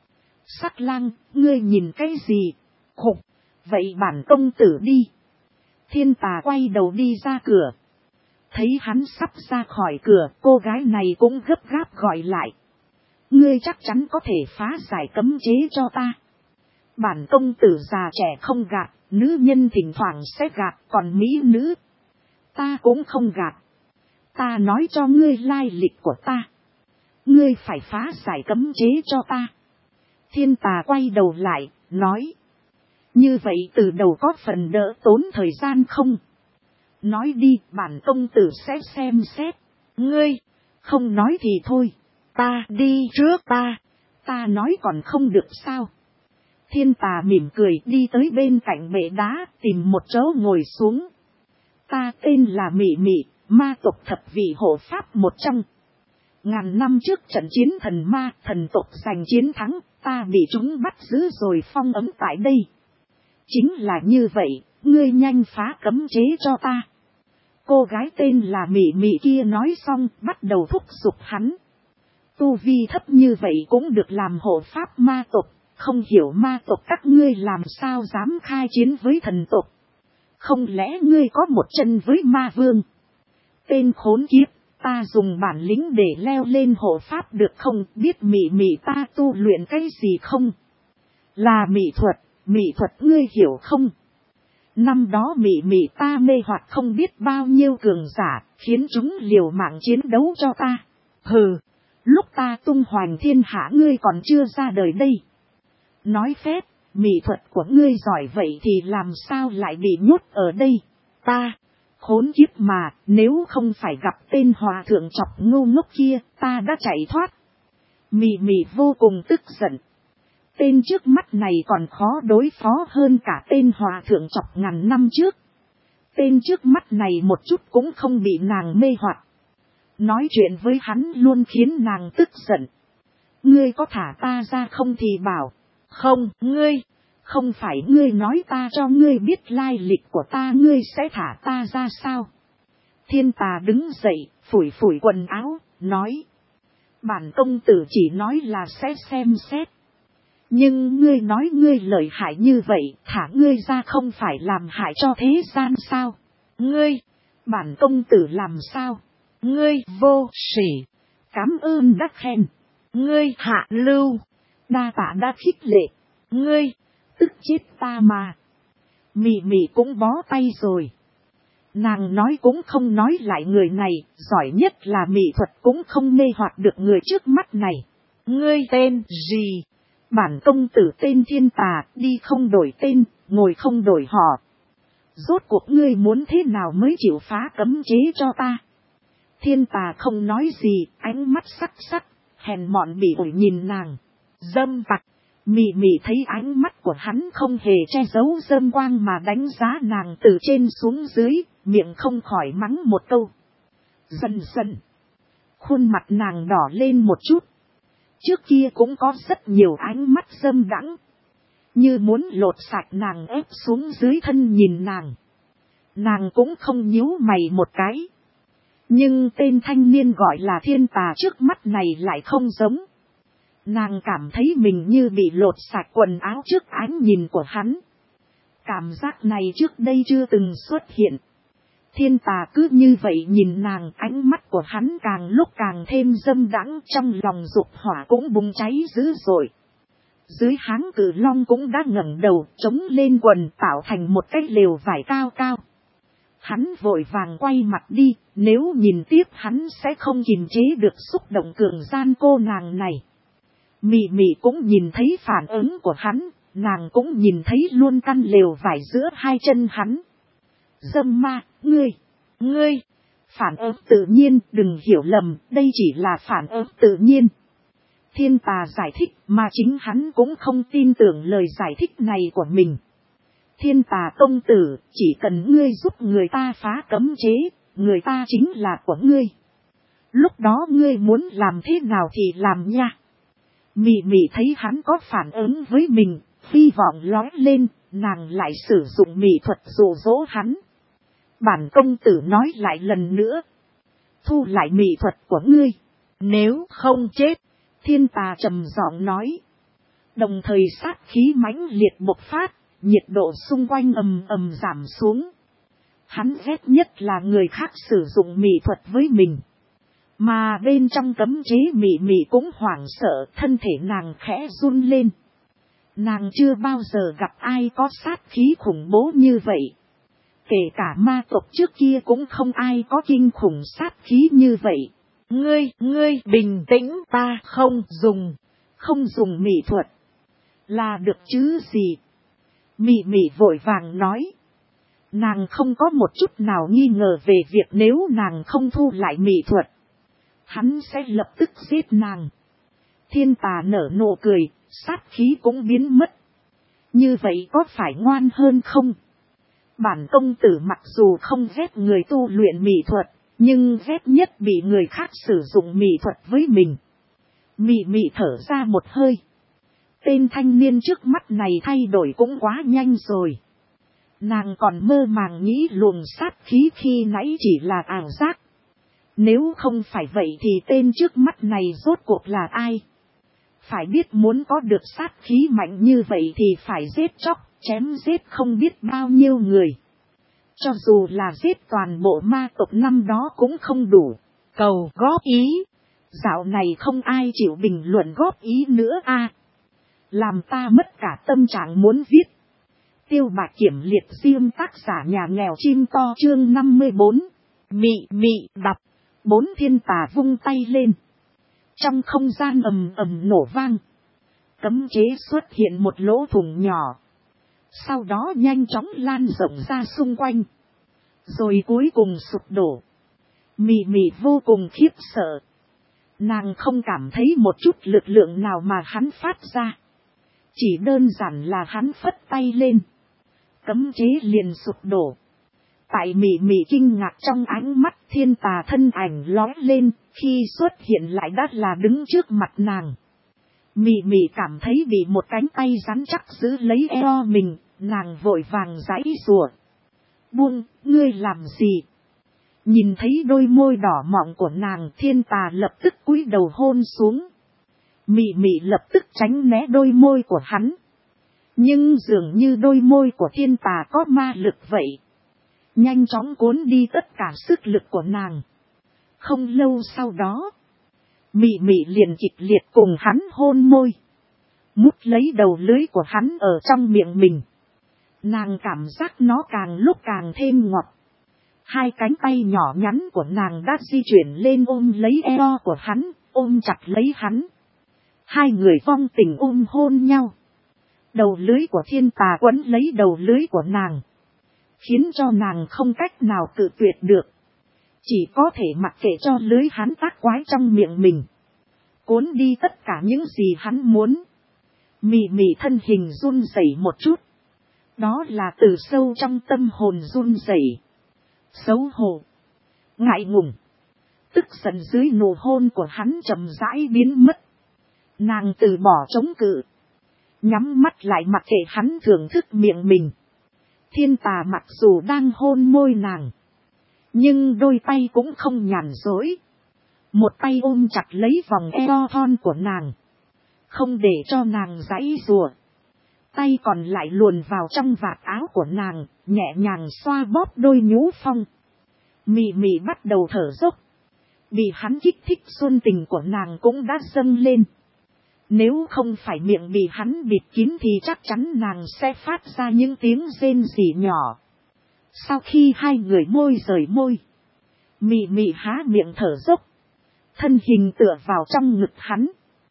Sắc lang, ngươi nhìn cái gì? Khục, vậy bản công tử đi. Thiên Tà quay đầu đi ra cửa. Thấy hắn sắp ra khỏi cửa, cô gái này cũng gấp gáp gọi lại. Ngươi chắc chắn có thể phá giải cấm chế cho ta. Bản công tử già trẻ không gạt, nữ nhân thỉnh thoảng sẽ gạt, còn mỹ nữ ta cũng không gạt. Ta nói cho ngươi lai lịch của ta. Ngươi phải phá giải cấm chế cho ta. Thiên Tà quay đầu lại, nói. Như vậy từ đầu có phần đỡ tốn thời gian không? Nói đi, bản công tử sẽ xem xét. Ngươi, không nói thì thôi. ta đi trước ta. Ta nói còn không được sao? Thiên Tà mỉm cười đi tới bên cạnh bệ đá, tìm một chỗ ngồi xuống. Ta tên là Mị Mị, ma tộc thập vị hộ pháp một trong. Ngàn năm trước trận chiến thần ma, thần tộc giành chiến thắng, ta bị chúng bắt giữ rồi phong ấn tại đây. Chính là như vậy, ngươi nhanh phá cấm chế cho ta. Cô gái tên là Mị Mị kia nói xong, bắt đầu thúc giục hắn. Tu vi thấp như vậy cũng được làm hộ pháp ma tộc, không hiểu ma tộc các ngươi làm sao dám khai chiến với thần tộc. Không lẽ ngươi có một chân với ma vương? Tên khốn kiếp, ta dùng bản lĩnh để leo lên hộ pháp được không? Biết Mị Mị ta tu luyện cái gì không? Là mỹ thuật ngươi hiểu không? Năm đó Mị Mị ta mê hoặc không biết bao nhiêu cường giả, khiến chúng liều mạng chiến đấu cho ta. Hừ, lúc ta tung hoành thiên hạ ngươi còn chưa ra đời đây. Nói phép, mỹ thuật của ngươi giỏi vậy thì làm sao lại bị nhốt ở đây? Ta, khốn kiếp mà, nếu không phải gặp tên hòa thượng chọc ngu ngốc kia, ta đã chạy thoát. Mị Mị vô cùng tức giận. Tên trước mắt này còn khó đối phó hơn cả tên hòa thượng chọc ngàn năm trước. Tên trước mắt này một chút cũng không bị nàng mê hoặc. Nói chuyện với hắn luôn khiến nàng tức giận. Ngươi có thả ta ra không thì bảo. Không, ngươi, không phải ngươi nói ta cho ngươi biết lai lịch của ta ngươi sẽ thả ta ra sao? Thiên Tà đứng dậy, phủi phủi quần áo, nói. Bản công tử chỉ nói là sẽ xem xét. Nhưng ngươi nói ngươi lợi hại như vậy, thả ngươi ra không phải làm hại cho thế gian sao? Ngươi, bản công tử làm sao? Ngươi vô sỉ. Cảm ơn đã khen. Ngươi hạ lưu. Đa tạ đã khích lệ. Ngươi, tức chết ta mà. Mị Mị cũng bó tay rồi. Nàng nói cũng không nói lại người này, giỏi nhất là mỹ thuật cũng không mê hoặc được người trước mắt này. Ngươi tên gì? Bản công tử tên Thiên Tà, đi không đổi tên, ngồi không đổi họ. Rốt cuộc ngươi muốn thế nào mới chịu phá cấm chế cho ta? Thiên Tà không nói gì, ánh mắt sắc sắc, hèn mọn bỉ ổi nhìn nàng. Dâm tặc. Mị Mị thấy ánh mắt của hắn không hề che giấu dâm quang mà đánh giá nàng từ trên xuống dưới, miệng không khỏi mắng một câu. Dần dần, khuôn mặt nàng đỏ lên một chút. Trước kia cũng có rất nhiều ánh mắt dâm đãng, như muốn lột sạch nàng ép xuống dưới thân nhìn nàng. Nàng cũng không nhíu mày một cái. Nhưng tên thanh niên gọi là Thiên Tà trước mắt này lại không giống. Nàng cảm thấy mình như bị lột sạch quần áo trước ánh nhìn của hắn. Cảm giác này trước đây chưa từng xuất hiện. Thiên Tà cứ như vậy nhìn nàng, ánh mắt của hắn càng lúc càng thêm dâm đãng, trong lòng dục hỏa cũng bùng cháy dữ dội. Dưới háng cử long cũng đã ngẩng đầu, chống lên quần tạo thành một cái lều vải cao cao. Hắn vội vàng quay mặt đi, nếu nhìn tiếp hắn sẽ không kiềm chế được xúc động cường gian cô nàng này. Mị Mị cũng nhìn thấy phản ứng của hắn, nàng cũng nhìn thấy luôn căn lều vải giữa hai chân hắn. Dâm ma, ngươi, phản ứng tự nhiên, đừng hiểu lầm, đây chỉ là phản ứng tự nhiên. Thiên Tà giải thích mà chính hắn cũng không tin tưởng lời giải thích này của mình. Thiên Tà công tử, chỉ cần ngươi giúp người ta phá cấm chế, người ta chính là của ngươi. Lúc đó ngươi muốn làm thế nào thì làm nha. Mị Mị thấy hắn có phản ứng với mình, hy vọng lóe lên, nàng lại sử dụng mỹ thuật dụ dỗ hắn. Bản công tử nói lại lần nữa. Thu lại mỹ thuật của ngươi, nếu không chết. Thiên Tà trầm giọng nói. Đồng thời sát khí mãnh liệt bộc phát, nhiệt độ xung quanh ầm ầm giảm xuống. Hắn ghét nhất là người khác sử dụng mỹ thuật với mình. Mà bên trong cấm chế Mị Mị cũng hoảng sợ, thân thể nàng khẽ run lên. Nàng chưa bao giờ gặp ai có sát khí khủng bố như vậy. Kể cả ma tộc trước kia cũng không ai có kinh khủng sát khí như vậy. Ngươi bình tĩnh, ta không dùng mỹ thuật. Là được chứ gì? Mị Mị vội vàng nói. Nàng không có một chút nào nghi ngờ về việc nếu nàng không thu lại mỹ thuật, hắn sẽ lập tức giết nàng. Thiên Tà nở nụ cười, sát khí cũng biến mất. Như vậy có phải ngoan hơn không? Bản công tử mặc dù không ghét người tu luyện mỹ thuật, nhưng ghét nhất bị người khác sử dụng mỹ thuật với mình. Mị Mị thở ra một hơi. Tên thanh niên trước mắt này thay đổi cũng quá nhanh rồi. Nàng còn mơ màng nghĩ luồng sát khí khi nãy chỉ là ảo giác. Nếu không phải vậy thì tên trước mắt này rốt cuộc là ai? Phải biết muốn có được sát khí mạnh như vậy thì phải giết chóc, chém giết không biết bao nhiêu người. Cho dù là giết toàn bộ ma tộc năm đó cũng không đủ. Cầu góp ý. Dạo này không ai chịu bình luận góp ý nữa a. Làm ta mất cả tâm trạng muốn viết. Tiêu Bạch Kiểm liệt diêm tác giả nhà nghèo chim to chương 54. Mị Mị đọc. 4 Thiên Tà vung tay lên. Trong không gian ầm ầm nổ vang. Cấm chế xuất hiện một lỗ thủng nhỏ. Sau đó nhanh chóng lan rộng ra xung quanh. Rồi cuối cùng sụp đổ. Mị Mị vô cùng khiếp sợ. Nàng không cảm thấy một chút lực lượng nào mà hắn phát ra. Chỉ đơn giản là hắn phất tay lên. Cấm chế liền sụp đổ. Tại Mị Mị kinh ngạc trong ánh mắt, Thiên Tà thân ảnh lóe lên, khi xuất hiện lại đã là đứng trước mặt nàng. Mị Mị cảm thấy bị một cánh tay rắn chắc giữ lấy eo mình, nàng vội vàng giãy giụa. Buông, ngươi làm gì? Nhìn thấy đôi môi đỏ mọng của nàng, Thiên Tà lập tức cúi đầu hôn xuống. Mị Mị lập tức tránh né đôi môi của hắn. Nhưng dường như đôi môi của Thiên Tà có ma lực vậy. Nhanh chóng cuốn đi tất cả sức lực của nàng. Không lâu sau đó, Mị Mị liền kịch liệt cùng hắn hôn môi. Mút lấy đầu lưỡi của hắn ở trong miệng mình. Nàng cảm giác nó càng lúc càng thêm ngọt. Hai cánh tay nhỏ nhắn của nàng đã di chuyển lên ôm lấy eo của hắn, ôm chặt lấy hắn. Hai người vong tình ôm hôn nhau. Đầu lưỡi của Thiên Tà quấn lấy đầu lưỡi của nàng, khiến cho nàng không cách nào tự tuyệt được. Chỉ có thể mặc kệ cho lưỡi hắn tác quái trong miệng mình, cuốn đi tất cả những gì hắn muốn. Mị Mị thân hình run rẩy một chút. Đó là từ sâu trong tâm hồn run rẩy. Xấu hổ, ngại ngùng, tức giận dưới nụ hôn của hắn chậm rãi biến mất. Nàng từ bỏ chống cự, nhắm mắt lại mặc kệ hắn thưởng thức miệng mình. Thiên Tà mặc dù đang hôn môi nàng, nhưng đôi tay cũng không nhàn rỗi. Một tay ôm chặt lấy vòng eo thon của nàng, không để cho nàng giãy giụa. Tay còn lại luồn vào trong vạt áo của nàng, nhẹ nhàng xoa bóp đôi nhũ phong. Mị Mị bắt đầu thở dốc. Bị hắn kích thích xuân tình của nàng cũng đã dâng lên. Nếu không phải miệng bị hắn bịt kín thì chắc chắn nàng sẽ phát ra những tiếng rên rỉ nhỏ. Sau khi hai người môi rời môi, Mị Mị há miệng thở dốc, thân hình tựa vào trong ngực hắn,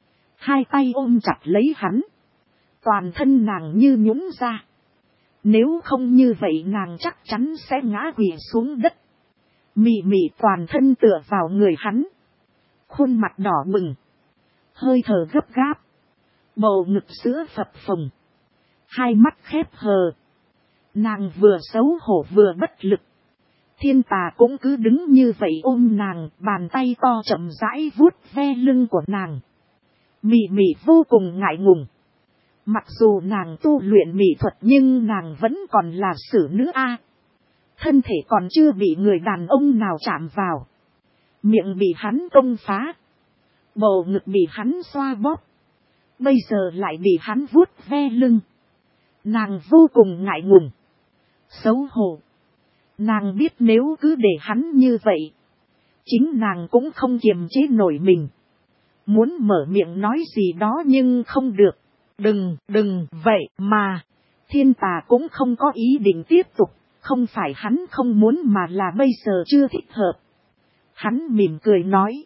hai tay ôm chặt lấy hắn, toàn thân nàng như nhũn ra. Nếu không như vậy nàng chắc chắn sẽ ngã quỵ xuống đất. Mị Mị toàn thân tựa vào người hắn, khuôn mặt đỏ bừng, hơi thở gấp gáp, bầu ngực sữa phập phồng, hai mắt khép hờ. Nàng vừa xấu hổ vừa bất lực. Thiên Tà cũng cứ đứng như vậy ôm nàng, bàn tay to chậm rãi vuốt ve lưng của nàng. Mị Mị vô cùng ngại ngùng. Mặc dù nàng tu luyện mỹ thuật nhưng nàng vẫn còn là xử nữ A. Thân thể còn chưa bị người đàn ông nào chạm vào. Miệng bị hắn công phá, bầu ngực bị hắn xoa bóp, bây giờ lại bị hắn vuốt ve lưng. Nàng vô cùng ngại ngùng, xấu hổ. Nàng biết nếu cứ để hắn như vậy, chính nàng cũng không kiềm chế nổi mình. Muốn mở miệng nói gì đó nhưng không được. Đừng vậy mà. Thiên Tà cũng không có ý định tiếp tục. Không phải hắn không muốn mà là bây giờ chưa thích hợp. Hắn mỉm cười nói.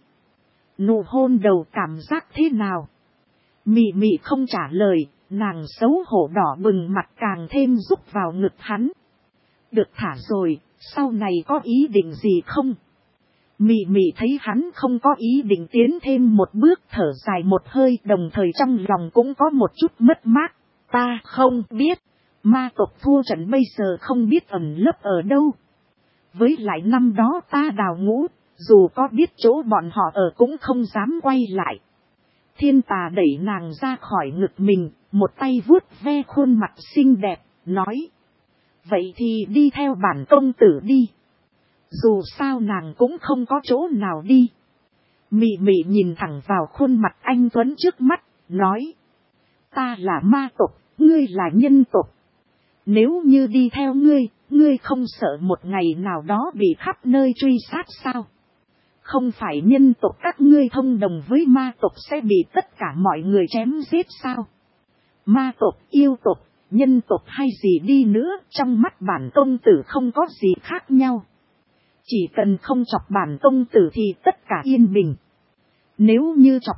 Nụ hôn đầu cảm giác thế nào? Mị Mị không trả lời. Nàng xấu hổ đỏ bừng mặt càng thêm rúc vào ngực hắn. Được thả rồi, sau này có ý định gì không? Mị Mị thấy hắn không có ý định tiến thêm một bước, thở dài một hơi, đồng thời trong lòng cũng có một chút mất mát. Ta không biết, ma tộc thua trận bây giờ không biết ẩn nấp ở đâu. Với lại năm đó ta đào ngũ, dù có biết chỗ bọn họ ở cũng không dám quay lại. Thiên Tà đẩy nàng ra khỏi ngực mình, một tay vuốt ve khuôn mặt xinh đẹp, nói. Vậy thì đi theo bản công tử đi. Dù sao nàng cũng không có chỗ nào đi. Mị Mị nhìn thẳng vào khuôn mặt anh tuấn trước mắt, nói. Ta là ma tộc, ngươi là nhân tộc. Nếu như đi theo ngươi, ngươi không sợ một ngày nào đó bị khắp nơi truy sát sao? Không phải nhân tộc các ngươi thông đồng với ma tộc sẽ bị tất cả mọi người chém giết sao? Ma tộc, yêu tộc, nhân tộc hay gì đi nữa, trong mắt bản công tử không có gì khác nhau. Chỉ cần không chọc bản công tử thì tất cả yên bình. Nếu như chọc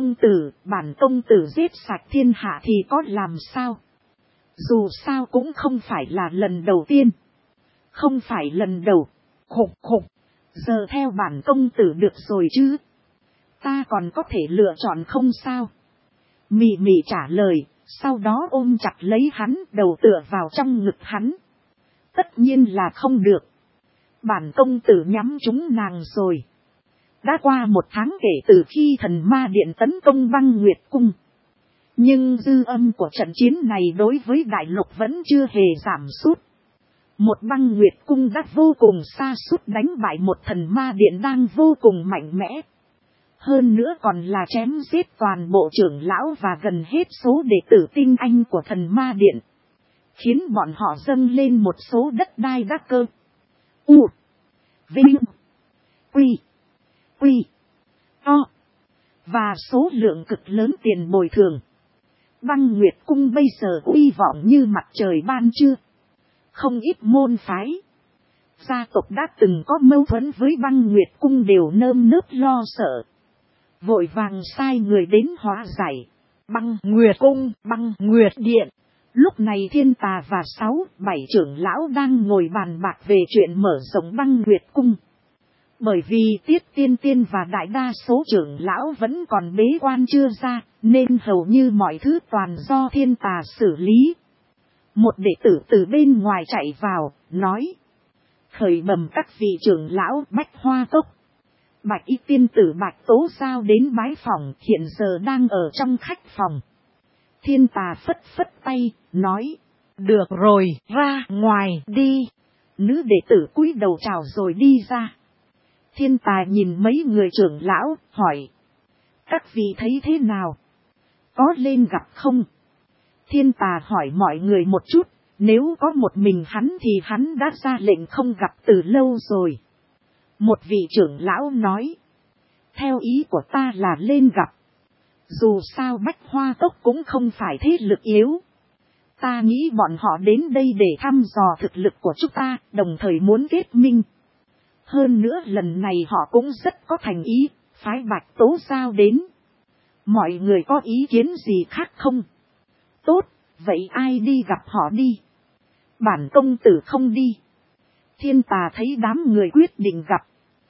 bản công tử giết sạch thiên hạ thì có làm sao? Dù sao cũng không phải là lần đầu tiên. Không phải lần đầu. Khục. Giờ theo bản công tử được rồi chứ. Ta còn có thể lựa chọn không sao? Mị Mị trả lời, sau đó ôm chặt lấy hắn, đầu tựa vào trong ngực hắn. Tất nhiên là không được. Bản công tử nhắm trúng nàng rồi. Đã qua 1 tháng kể từ khi thần ma điện tấn công Băng Nguyệt Cung. Nhưng dư âm của trận chiến này đối với đại lục vẫn chưa hề giảm sút. Một Băng Nguyệt Cung đã vô cùng sa sút đánh bại một thần ma điện đang vô cùng mạnh mẽ. Hơn nữa còn là chém giết toàn bộ trưởng lão và gần hết số đệ tử tinh anh của thần ma điện. Khiến bọn họ dâng lên một số đất đai đắc cơ. U. Vinh. Quy. To. Và số lượng cực lớn tiền bồi thường. Băng Nguyệt Cung bây giờ uy vọng như mặt trời ban trưa. Không ít môn phái, gia tộc đã từng có mâu thuẫn với Băng Nguyệt Cung đều nơm nớp lo sợ. Vội vàng sai người đến hóa giải. Băng Nguyệt Cung, Băng Nguyệt Điện. Lúc này Thiên Tà và 6-7 trưởng lão đang ngồi bàn bạc về chuyện mở rộng Băng Nguyệt Cung. Bởi vì Tiết Tiên Tiên và đại đa số trưởng lão vẫn còn bế quan chưa ra, nên hầu như mọi thứ toàn do Thiên Tà xử lý. Một đệ tử từ bên ngoài chạy vào, nói. Khởi bẩm các vị trưởng lão Bách Hoa Cốc. Bạch Y tiên tử Bạch Tố Giao đến bái phòng, hiện giờ đang ở trong khách phòng. Thiên Tà phất phất tay, nói. Được rồi, ra ngoài đi. Nữ đệ tử cúi đầu chào rồi đi ra. Thiên Tà nhìn mấy người trưởng lão, hỏi. Các vị thấy thế nào? Có lên gặp không? Thiên Tà hỏi mọi người một chút, nếu có một mình hắn thì hắn đã ra lệnh không gặp từ lâu rồi. Một vị trưởng lão nói. Theo ý của ta là lên gặp. Dù sao Bách Hoa Cốc cũng không phải thế lực yếu. Ta nghĩ bọn họ đến đây để thăm dò thực lực của chúng ta, đồng thời muốn kết minh. Hơn nữa lần này họ cũng rất có thành ý, phái Bạch Tố Giao đến. Mọi người có ý kiến gì khác không? Tốt, vậy ai đi gặp họ đi? Bản công tử không đi. Thiên Tà thấy đám người quyết định gặp.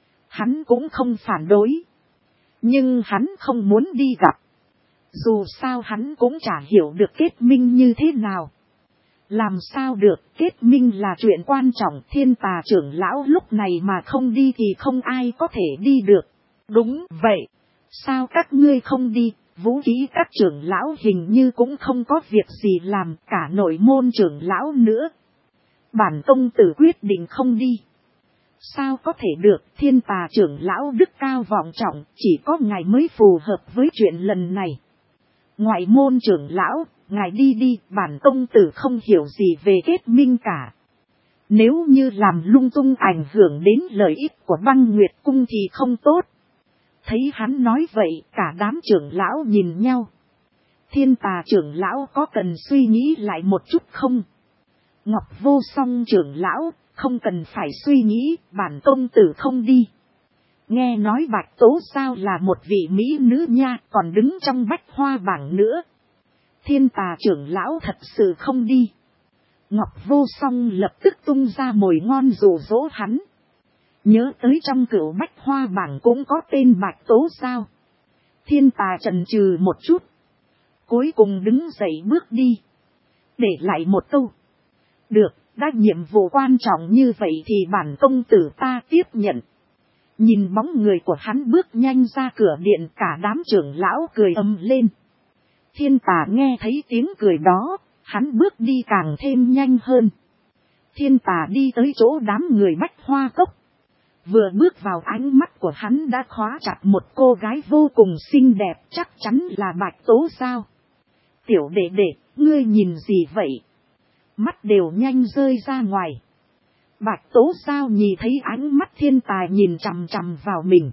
Hắn cũng không phản đối. Nhưng hắn không muốn đi gặp. Dù sao hắn cũng chả hiểu được kết minh như thế nào. Làm sao được, kết minh là chuyện quan trọng. Thiên Tà trưởng lão lúc này mà không đi thì không ai có thể đi được. Đúng vậy. Sao các ngươi không đi? Vũ khí các trưởng lão hình như cũng không có việc gì làm, cả nội môn trưởng lão nữa. Bản công tử quyết định không đi. Sao có thể được, Thiên Tà trưởng lão đức cao vọng trọng, chỉ có ngài mới phù hợp với chuyện lần này. Ngoại môn trưởng lão, ngài đi đi, bản công tử không hiểu gì về kết minh cả. Nếu như làm lung tung ảnh hưởng đến lợi ích của Băng Nguyệt Cung thì không tốt. Thấy hắn nói vậy, cả đám trưởng lão nhìn nhau. Thiên Tà trưởng lão có cần suy nghĩ lại một chút không? Ngọc Vô Song trưởng lão, không cần phải suy nghĩ, bản công tử không đi. Nghe nói Bạch Tố Giao là một vị mỹ nữ nha, còn đứng trong bách hoa bảng nữa. Thiên Tà trưởng lão thật sự không đi. Ngọc Vô Song lập tức tung ra mồi ngon dụ dỗ hắn. Nhớ tới trong cửu bách hoa bảng cũng có tên Bạch Tố Giao. Thiên Tà chần chừ một chút. Cuối cùng đứng dậy bước đi. Để lại một câu. Được, đã nhiệm vụ quan trọng như vậy thì bản công tử ta tiếp nhận. Nhìn bóng người của hắn bước nhanh ra cửa điện, cả đám trưởng lão cười ầm lên. Thiên Tà nghe thấy tiếng cười đó, hắn bước đi càng thêm nhanh hơn. Thiên Tà đi tới chỗ đám người bách hoa cốc. Vừa bước vào ánh mắt của hắn đã khóa chặt một cô gái vô cùng xinh đẹp, chắc chắn là Bạch Tố Giao. Tiểu đệ đệ, ngươi nhìn gì vậy? Mắt đều nhanh rơi ra ngoài. Bạch Tố Giao nhìn thấy ánh mắt Thiên Tà nhìn chằm chằm vào mình.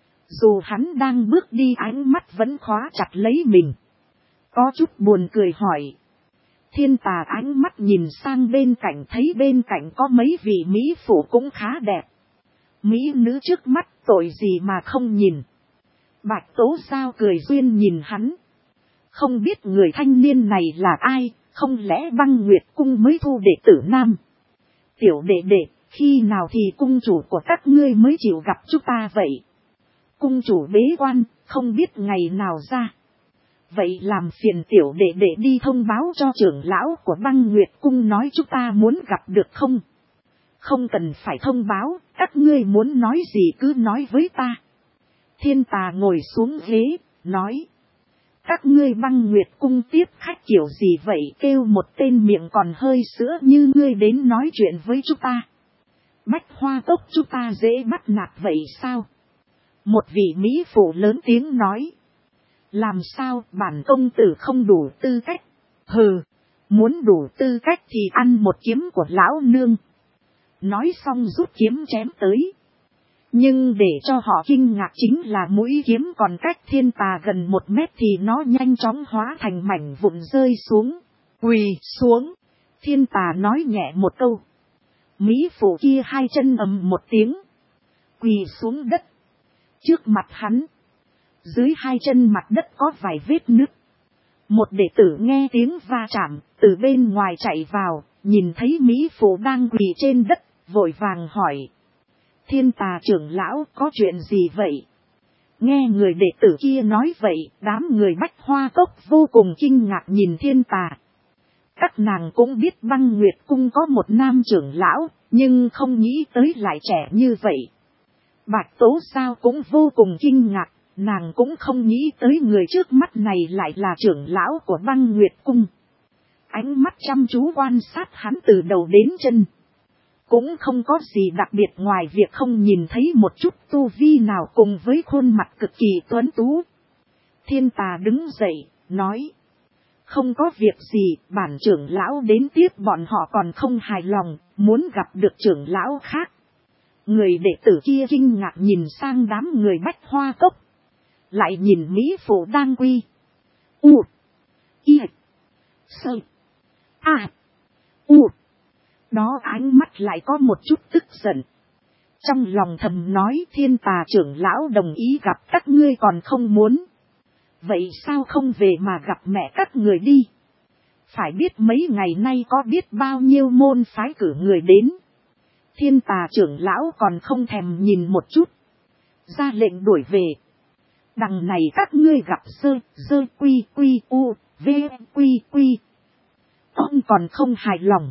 Dù hắn đang bước đi ánh mắt vẫn khóa chặt lấy mình. Có chút buồn cười hỏi. Thiên Tà ánh mắt nhìn sang bên cạnh, thấy bên cạnh có mấy vị mỹ phụ cũng khá đẹp. Mỹ nữ trước mắt tội gì mà không nhìn. Bạch Tố Giao cười duyên nhìn hắn. Không biết người thanh niên này là ai, không lẽ Băng Nguyệt Cung mới thu đệ tử nam? Tiểu đệ đệ, khi nào thì cung chủ của các ngươi mới chịu gặp chúng ta vậy? Cung chủ bế quan, không biết ngày nào ra. Vậy làm phiền tiểu đệ đệ đi thông báo cho trưởng lão của Băng Nguyệt Cung nói chúng ta muốn gặp được không? Không cần phải thông báo, các ngươi muốn nói gì cứ nói với ta. Thiên Tà ngồi xuống ghế, nói. Các ngươi Băng Nguyệt Cung tiếp khách kiểu gì vậy, kêu một tên miệng còn hơi sữa như ngươi đến nói chuyện với chúng ta. Bách hoa cốc chúng ta dễ bắt nạt vậy sao? Một vị mỹ phụ lớn tiếng nói. Làm sao bản công tử không đủ tư cách? Hừ, muốn đủ tư cách thì ăn một kiếm của lão nương. Nói xong rút kiếm chém tới. Nhưng để cho họ kinh ngạc chính là mũi kiếm còn cách Thiên Tà gần 1 mét thì nó nhanh chóng hóa thành mảnh vụn rơi xuống. Quỳ xuống. Thiên Tà nói nhẹ một câu. Mỹ phụ kia hai chân ầm một tiếng. Quỳ xuống đất. Trước mặt hắn. Dưới hai chân mặt đất có vài vết nứt. Một đệ tử nghe tiếng va chạm, từ bên ngoài chạy vào, nhìn thấy Mỹ phụ đang quỳ trên đất, vội vàng hỏi. Thiên Tà trưởng lão có chuyện gì vậy? Nghe người đệ tử kia nói vậy, đám người bách hoa cốc vô cùng kinh ngạc nhìn Thiên Tà. Các nàng cũng biết Băng Nguyệt Cung có một nam trưởng lão, nhưng không nghĩ tới lại trẻ như vậy. Bạch Tố Giao cũng vô cùng kinh ngạc, nàng cũng không nghĩ tới người trước mắt này lại là trưởng lão của Băng Nguyệt Cung. Ánh mắt chăm chú quan sát hắn từ đầu đến chân. Cũng không có gì đặc biệt ngoài việc không nhìn thấy một chút tu vi nào cùng với khuôn mặt cực kỳ tuấn tú. Thiên Tà đứng dậy, nói. Không có việc gì, bản trưởng lão đến tiếp bọn họ còn không hài lòng, muốn gặp được trưởng lão khác. Người đệ tử kia kinh ngạc nhìn sang đám người bách hoa cốc. Lại nhìn Mỹ phụ đang quy. U. Y. Sơ. U. Đó ánh mắt lại có một chút tức giận. Trong lòng thầm nói Thiên Tà trưởng lão đồng ý gặp các ngươi còn không muốn. Vậy sao không về mà gặp mẹ các người đi? Phải biết mấy ngày nay có biết bao nhiêu môn phái cử người đến. Thiên Tà trưởng lão còn không thèm nhìn một chút. Ra lệnh đuổi về. Đằng này các ngươi gặp dơ quy u, v quy. Ông còn không hài lòng.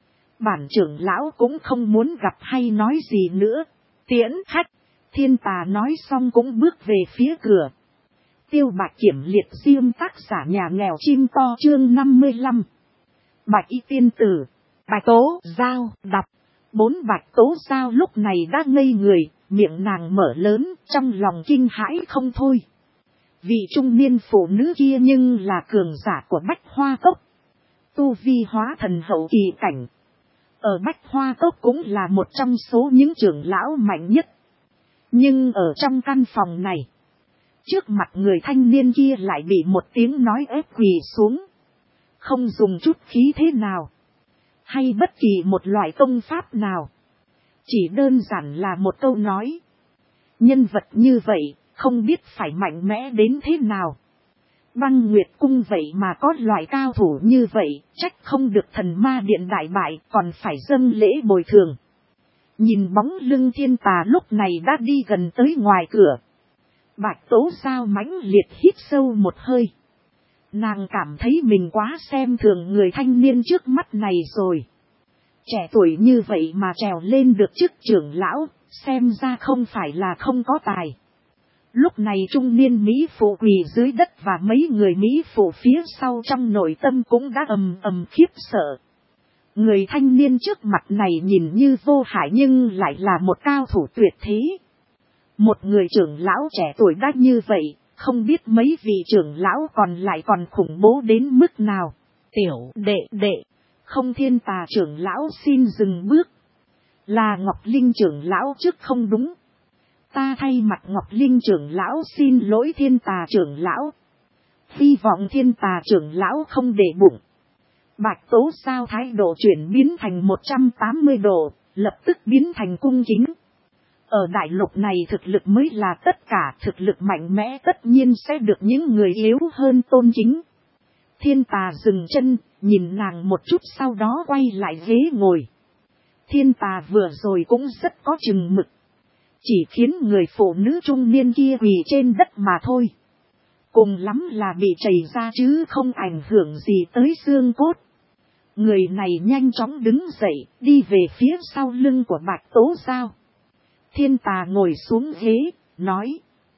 Bản trưởng lão cũng không muốn gặp hay nói gì nữa. Tiễn khách. Thiên Tà nói xong cũng bước về phía cửa. Tiêu Bạch Kiểm liệt diêm tác giả nhà nghèo chim to chương 55. Bạch Y tiên tử. Bạch Tố Giao đọc. 4 Bạch Tố Giao lúc này đã ngây người, miệng nàng mở lớn, trong lòng kinh hãi không thôi. Vị trung niên phụ nữ kia nhưng là cường giả của Bách Hoa Cốc. Tu vi hóa thần hậu kỳ cảnh. Ở Bách Hoa Cốc cũng là một trong số những trưởng lão mạnh nhất. Nhưng ở trong căn phòng này, trước mặt người thanh niên kia lại bị một tiếng nói ép quỳ xuống. Không dùng chút khí thế nào, hay bất kỳ một loại công pháp nào. Chỉ đơn giản là một câu nói. Nhân vật như vậy, không biết phải mạnh mẽ đến thế nào. Băng Nguyệt Cung vậy mà có loại cao thủ như vậy, trách không được Thần Ma Điện đại bại, còn phải dâng lễ bồi thường. Nhìn bóng lưng Thiên Tà lúc này đã đi gần tới ngoài cửa. Bạch Tố Giao mãnh liệt hít sâu một hơi. Nàng cảm thấy mình quá xem thường người thanh niên trước mắt này rồi. Trẻ tuổi như vậy mà trèo lên được chức trưởng lão, xem ra không phải là không có tài. Lúc này trung niên Mỹ phụ quỳ dưới đất và mấy người Mỹ phụ phía sau trong nội tâm cũng đã ầm khiếp sợ. Người thanh niên trước mặt này nhìn như vô hại nhưng lại là một cao thủ tuyệt thế. Một người trưởng lão trẻ tuổi đã như vậy, không biết mấy vị trưởng lão còn lại còn khủng bố đến mức nào. Tiểu đệ, không. Thiên Tà trưởng lão xin dừng bước. Là Ngọc Linh trưởng lão trước không đúng. Ta thay mặt Ngọc Linh trưởng lão xin lỗi Thiên Tà trưởng lão. Hy vọng Thiên Tà trưởng lão không để bụng. Bạch Tố Giao thái độ chuyển biến thành 180 độ, lập tức biến thành cung kính. Ở đại lục này thực lực mới là tất cả, thực lực mạnh mẽ tất nhiên sẽ được những người yếu hơn tôn kính. Thiên Tà dừng chân, nhìn nàng một chút sau đó quay lại ghế ngồi. Thiên Tà vừa rồi cũng rất có chừng mực. Chỉ khiến người phụ nữ trung niên kia quỳ trên đất mà thôi. Cùng lắm là bị chảy ra chứ không ảnh hưởng gì tới xương cốt. Người này nhanh chóng đứng dậy, đi về phía sau lưng của Bạch Tố Giao. Thiên Tà ngồi xuống ghế, nói.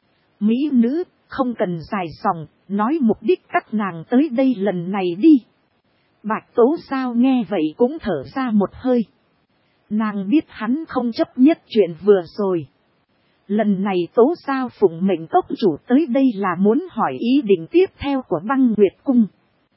Mỹ nữ, không cần dài dòng, nói mục đích các nàng tới đây lần này đi. Bạch Tố Giao nghe vậy cũng thở ra một hơi. Nàng biết hắn không chấp nhất chuyện vừa rồi. Lần này Tố Giao phụng mệnh cốc chủ tới đây là muốn hỏi ý định tiếp theo của Băng Nguyệt Cung.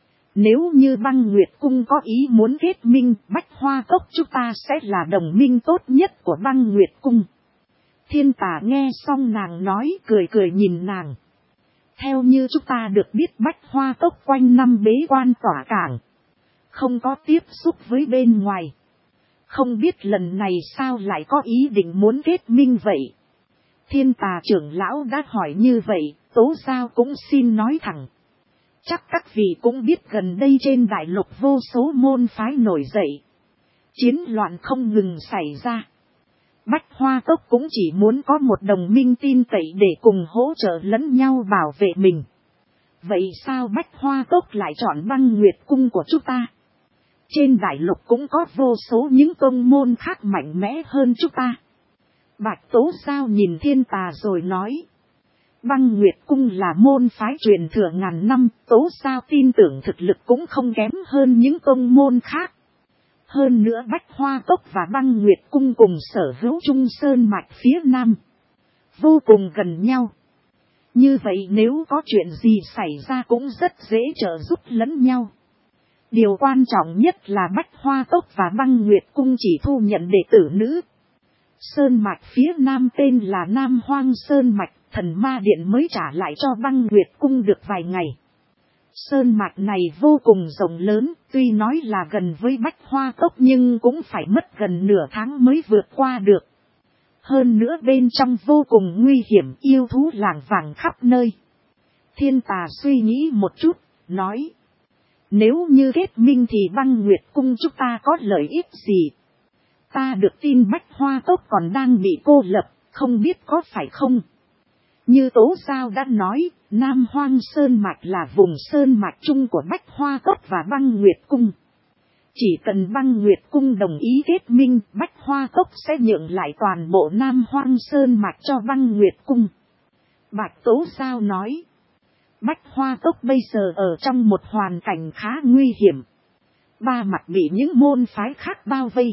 Nếu như Băng Nguyệt Cung có ý muốn kết minh, Bách Hoa Cốc chúng ta sẽ là đồng minh tốt nhất của Băng Nguyệt Cung. Thiên Tà nghe xong nàng nói cười nhìn nàng. Theo như chúng ta được biết Bách Hoa Cốc quanh năm bế quan tỏa cảng. Không có tiếp xúc với bên ngoài. Không biết lần này sao lại có ý định muốn kết minh vậy. Thiên Tà trưởng lão đã hỏi như vậy, Tố Giao cũng xin nói thẳng. Chắc các vị cũng biết gần đây trên đại lục vô số môn phái nổi dậy. Chiến loạn không ngừng xảy ra. Bách Hoa Cốc cũng chỉ muốn có một đồng minh tin cậy để cùng hỗ trợ lẫn nhau bảo vệ mình. Vậy sao Bách Hoa Cốc lại chọn Băng Nguyệt Cung của chúng ta? Trên đại lục cũng có vô số những tông môn khác mạnh mẽ hơn chúng ta. Bạch Tố Giao nhìn Thiên Tà rồi nói. Băng Nguyệt Cung là môn phái truyền thừa ngàn năm, Tố Giao tin tưởng thực lực cũng không kém hơn những tông môn khác. Hơn nữa Bách Hoa Cốc và Băng Nguyệt Cung cùng sở hữu Trung Sơn Mạch phía Nam. Vô cùng gần nhau. Như vậy nếu có chuyện gì xảy ra cũng rất dễ trợ giúp lẫn nhau. Điều quan trọng nhất là Bách Hoa Cốc và Băng Nguyệt Cung chỉ thu nhận đệ tử nữ. Sơn Mạch phía Nam tên là Nam Hoang Sơn Mạch, Thần Ma Điện mới trả lại cho Băng Nguyệt Cung được vài ngày. Sơn mạch này vô cùng rộng lớn, tuy nói là gần với Bách Hoa Cốc nhưng cũng phải mất gần nửa tháng mới vượt qua được. Hơn nữa bên trong vô cùng nguy hiểm, yêu thú lảng vảng khắp nơi. Thiên Tà suy nghĩ một chút, nói. Nếu như kết minh thì Băng Nguyệt Cung chúng ta có lợi ích gì? Ta được tin Bách Hoa Cốc còn đang bị cô lập, không biết có phải không? Như Tố Giao đã nói, Nam Hoang Sơn Mạch là vùng Sơn Mạch chung của Bách Hoa Cốc và Băng Nguyệt Cung. Chỉ cần Băng Nguyệt Cung đồng ý kết minh, Bách Hoa Cốc sẽ nhượng lại toàn bộ Nam Hoang Sơn Mạch cho Băng Nguyệt Cung. Bạch Tố Giao nói, Bách Hoa Cốc bây giờ ở trong một hoàn cảnh khá nguy hiểm. Ba mặt bị những môn phái khác bao vây.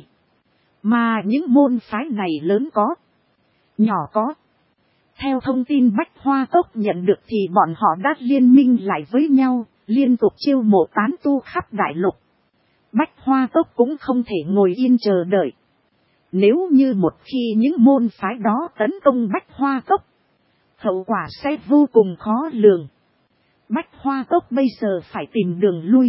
Mà những môn phái này lớn có, nhỏ có. Theo thông tin Bách Hoa Cốc nhận được thì bọn họ đã liên minh lại với nhau, liên tục chiêu mộ tán tu khắp đại lục. Bách Hoa Cốc cũng không thể ngồi yên chờ đợi. Nếu như một khi những môn phái đó tấn công Bách Hoa Cốc, hậu quả sẽ vô cùng khó lường. Bách Hoa Cốc bây giờ phải tìm đường lui.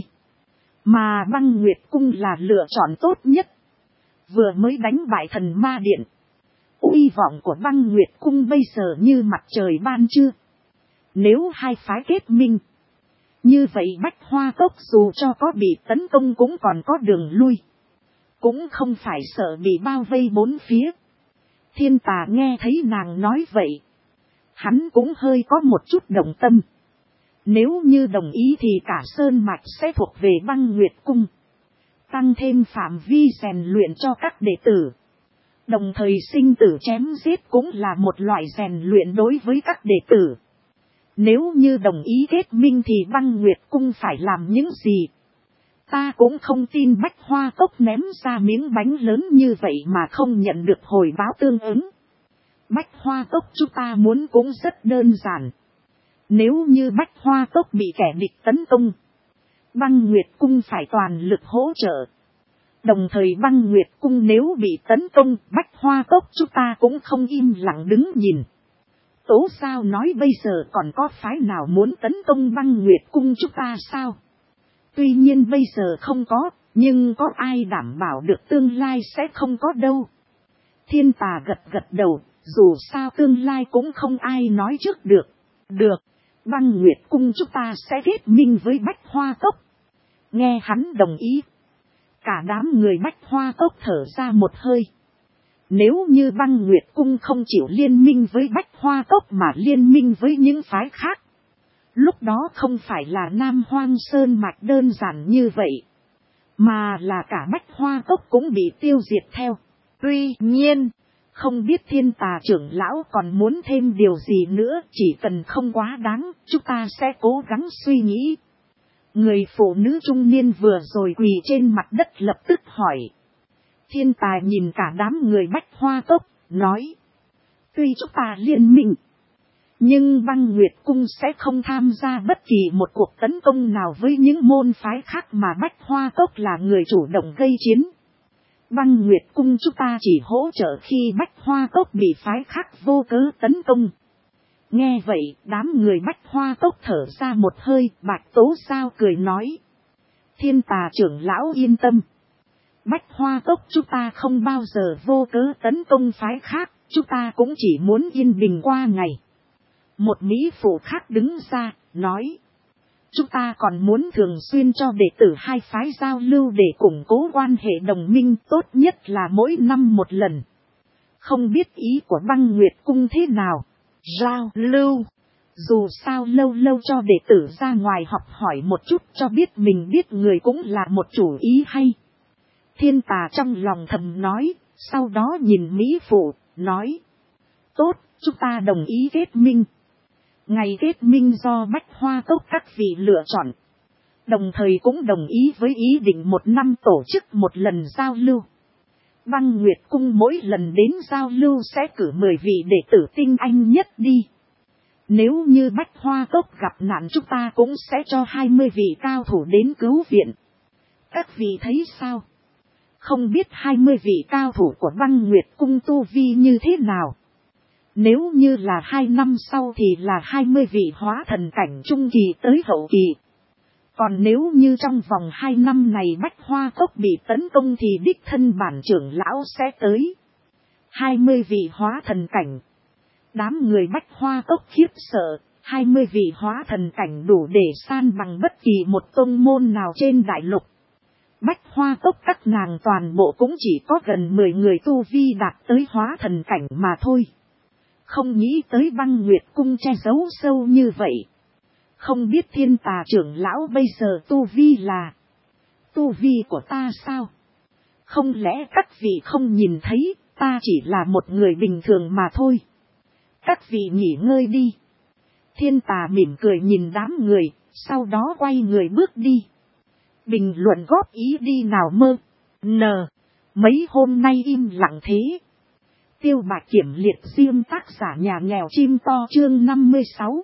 Mà Băng Nguyệt Cung là lựa chọn tốt nhất. Vừa mới đánh bại Thần Ma Điện. Uy vọng của Băng Nguyệt Cung bây giờ như mặt trời ban trưa. Nếu hai phái kết minh, như vậy Bách Hoa Cốc dù cho có bị tấn công cũng còn có đường lui. Cũng không phải sợ bị bao vây bốn phía. Thiên Tà nghe thấy nàng nói vậy, hắn cũng hơi có một chút động tâm. Nếu như đồng ý thì cả Sơn Mạch sẽ thuộc về Băng Nguyệt Cung. Tăng thêm phạm vi rèn luyện cho các đệ tử. Đồng thời sinh tử chém giết cũng là một loại rèn luyện đối với các đệ tử. Nếu như đồng ý kết minh thì Băng Nguyệt Cung phải làm những gì? Ta cũng không tin Bách Hoa Cốc ném ra miếng bánh lớn như vậy mà không nhận được hồi báo tương ứng. Bách Hoa Cốc chúng ta muốn cũng rất đơn giản. Nếu như Bách Hoa Cốc bị kẻ địch tấn công, Băng Nguyệt Cung phải toàn lực hỗ trợ. Đồng thời Băng Nguyệt Cung nếu bị tấn công, Bách Hoa Cốc chúng ta cũng không im lặng đứng nhìn. Tố Giao nói bây giờ còn có phái nào muốn tấn công Băng Nguyệt Cung chúng ta sao? Tuy nhiên bây giờ không có, nhưng có ai đảm bảo được tương lai sẽ không có đâu. Thiên Tà gật gật đầu, dù sao tương lai cũng không ai nói trước được. Được, Băng Nguyệt Cung chúng ta sẽ kết minh với Bách Hoa Cốc. Nghe hắn đồng ý. Cả đám người Bách Hoa Cốc thở ra một hơi. Nếu như Băng Nguyệt Cung không chịu liên minh với Bách Hoa Cốc mà liên minh với những phái khác, lúc đó không phải là Nam Hoang Sơn Mạch đơn giản như vậy, mà là cả Bách Hoa Cốc cũng bị tiêu diệt theo. Tuy nhiên, không biết Thiên Tà trưởng lão còn muốn thêm điều gì nữa, chỉ cần không quá đáng, chúng ta sẽ cố gắng suy nghĩ. Người phụ nữ trung niên vừa rồi quỳ trên mặt đất lập tức hỏi. Thiên Tà nhìn cả đám người Bách Hoa Cốc, nói. Tuy chúng ta liên minh, nhưng Băng Nguyệt Cung sẽ không tham gia bất kỳ một cuộc tấn công nào với những môn phái khác mà Bách Hoa Cốc là người chủ động gây chiến. Băng Nguyệt Cung chúng ta chỉ hỗ trợ khi Bách Hoa Cốc bị phái khác vô cớ tấn công. Nghe vậy, đám người Bách Hoa Cốc thở ra một hơi, Bạch Tố Giao cười nói. Thiên Tà trưởng lão yên tâm. Bách Hoa Cốc chúng ta không bao giờ vô cớ tấn công phái khác, chúng ta cũng chỉ muốn yên bình qua ngày. Một mỹ phụ khác đứng ra, nói. Chúng ta còn muốn thường xuyên cho đệ tử hai phái giao lưu để củng cố quan hệ đồng minh, tốt nhất là mỗi năm một lần. Không biết ý của Băng Nguyệt Cung thế nào? Giao lưu. Dù sao lâu lâu cho đệ tử ra ngoài học hỏi một chút cho biết mình biết người cũng là một chủ ý hay. Thiên Tà trong lòng thầm nói, sau đó nhìn mỹ phụ, nói. Tốt, chúng ta đồng ý kết minh. Ngày kết minh do Bách Hoa Cốc các vị lựa chọn. Đồng thời cũng đồng ý với ý định một năm tổ chức một lần giao lưu. Băng Nguyệt Cung mỗi lần đến giao lưu sẽ cử 10 vị đệ tử tinh anh nhất đi. Nếu như Bách Hoa Cốc gặp nạn chúng ta cũng sẽ cho 20 vị cao thủ đến cứu viện. Các vị thấy sao? Không biết 20 vị cao thủ của Băng Nguyệt Cung tu vi như thế nào? Nếu như là 2 năm sau thì là 20 vị hóa thần cảnh trung kỳ tới hậu kỳ. Còn nếu như trong vòng 2 năm này Bách Hoa Cốc bị tấn công thì đích thân bản trưởng lão sẽ tới. 20 vị hóa thần cảnh. Đám người Bách Hoa Cốc khiếp sợ, 20 vị hóa thần cảnh đủ để san bằng bất kỳ một tông môn nào trên đại lục. Bách Hoa Cốc các nàng toàn bộ cũng chỉ có gần 10 người tu vi đạt tới hóa thần cảnh mà thôi. Không nghĩ tới Băng Nguyệt Cung che giấu sâu như vậy. Không biết Thiên Tà trưởng lão bây giờ tu vi là tu vi của ta sao? Không lẽ các vị không nhìn thấy ta chỉ là một người bình thường mà thôi? Các vị nghỉ ngơi đi. Thiên Tà mỉm cười nhìn đám người, sau đó quay người bước đi. Bình luận góp ý đi nào mơ. Mấy hôm nay im lặng thế. Tiêu Bạch Kiểm liệt riêng tác giả nhà nghèo chim to chương 56.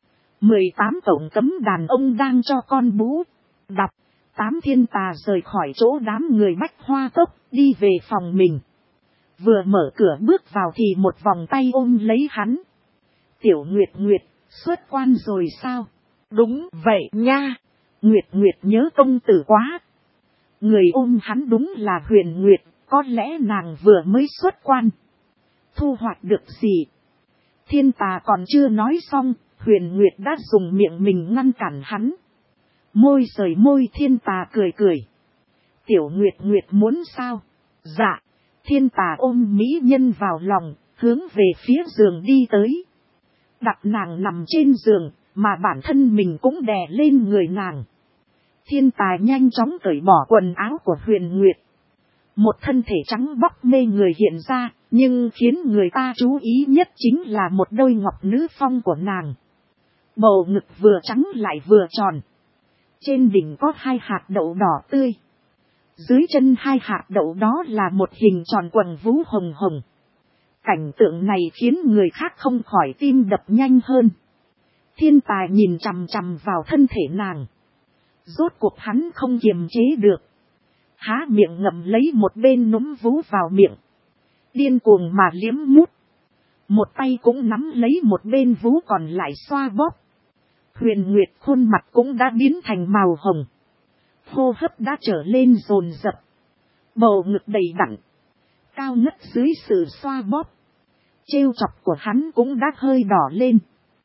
18 tổng cấm đàn ông đang cho con bú. Đọc. 8 Thiên Tà rời khỏi chỗ đám người Bách Hoa Cốc, đi về phòng mình. Vừa mở cửa bước vào thì một vòng tay ôm lấy hắn. Tiểu Nguyệt Nguyệt, xuất quan rồi sao? Đúng vậy nha. Nguyệt Nguyệt nhớ công tử quá. Người ôm hắn đúng là Huyền Nguyệt, có lẽ nàng vừa mới xuất quan. Thu hoạch được gì? Thiên Tà còn chưa nói xong, Huyền Nguyệt đã dùng miệng mình ngăn cản hắn. Môi rời môi Thiên Tà cười cười. Tiểu Nguyệt Nguyệt muốn sao? Dạ. Thiên Tà ôm mỹ nhân vào lòng, hướng về phía giường đi tới. Đặt nàng nằm trên giường, mà bản thân mình cũng đè lên người nàng. Thiên Tà nhanh chóng cởi bỏ quần áo của Huyền Nguyệt. Một thân thể trắng bóc mê người hiện ra, nhưng khiến người ta chú ý nhất chính là một đôi ngọc nữ phong của nàng. Bầu ngực vừa trắng lại vừa tròn. Trên đỉnh có 2 hạt đậu đỏ tươi. Dưới chân 2 hạt đậu đó là một hình tròn quần vú hồng hồng. Cảnh tượng này khiến người khác không khỏi tim đập nhanh hơn. Thiên Tà nhìn chằm chằm vào thân thể nàng. Rốt cuộc hắn không kiềm chế được. Há miệng ngậm lấy một bên núm vú vào miệng. Điên cuồng mà liếm mút. Một tay cũng nắm lấy một bên vú còn lại xoa bóp. Huyền Nguyệt khuôn mặt cũng đã biến thành màu hồng. Hô hấp đã trở lên dồn dập. Bầu ngực đầy đặn. Cao ngất dưới sự xoa bóp. Trêu chọc của hắn cũng đã hơi đỏ lên.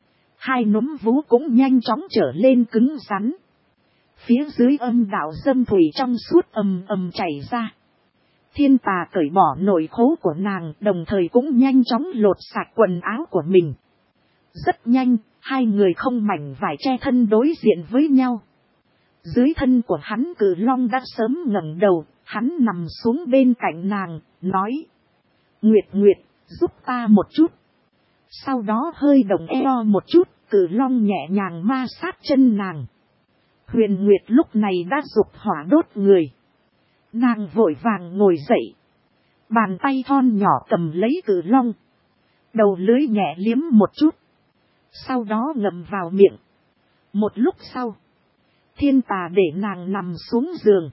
2 núm vú cũng nhanh chóng trở lên cứng rắn. Phía dưới âm đạo dâm thủy trong suốt ầm ầm chảy ra. Thiên Tà cởi bỏ nội khố của nàng, đồng thời cũng nhanh chóng lột sạch quần áo của mình. Rất nhanh, 2 người không mảnh vải che thân đối diện với nhau. Dưới thân của hắn Cự Long đã sớm ngẩng đầu, hắn nằm xuống bên cạnh nàng, nói. Nguyệt Nguyệt, giúp ta một chút. Sau đó hơi động eo một chút, Cự Long nhẹ nhàng ma sát chân nàng. Huyền Nguyệt lúc này đã dục hỏa đốt người. Nàng vội vàng ngồi dậy. Bàn tay thon nhỏ cầm lấy Cự Long. Đầu lưỡi nhẹ liếm một chút. Sau đó ngậm vào miệng. Một lúc sau. Thiên Tà để nàng nằm xuống giường.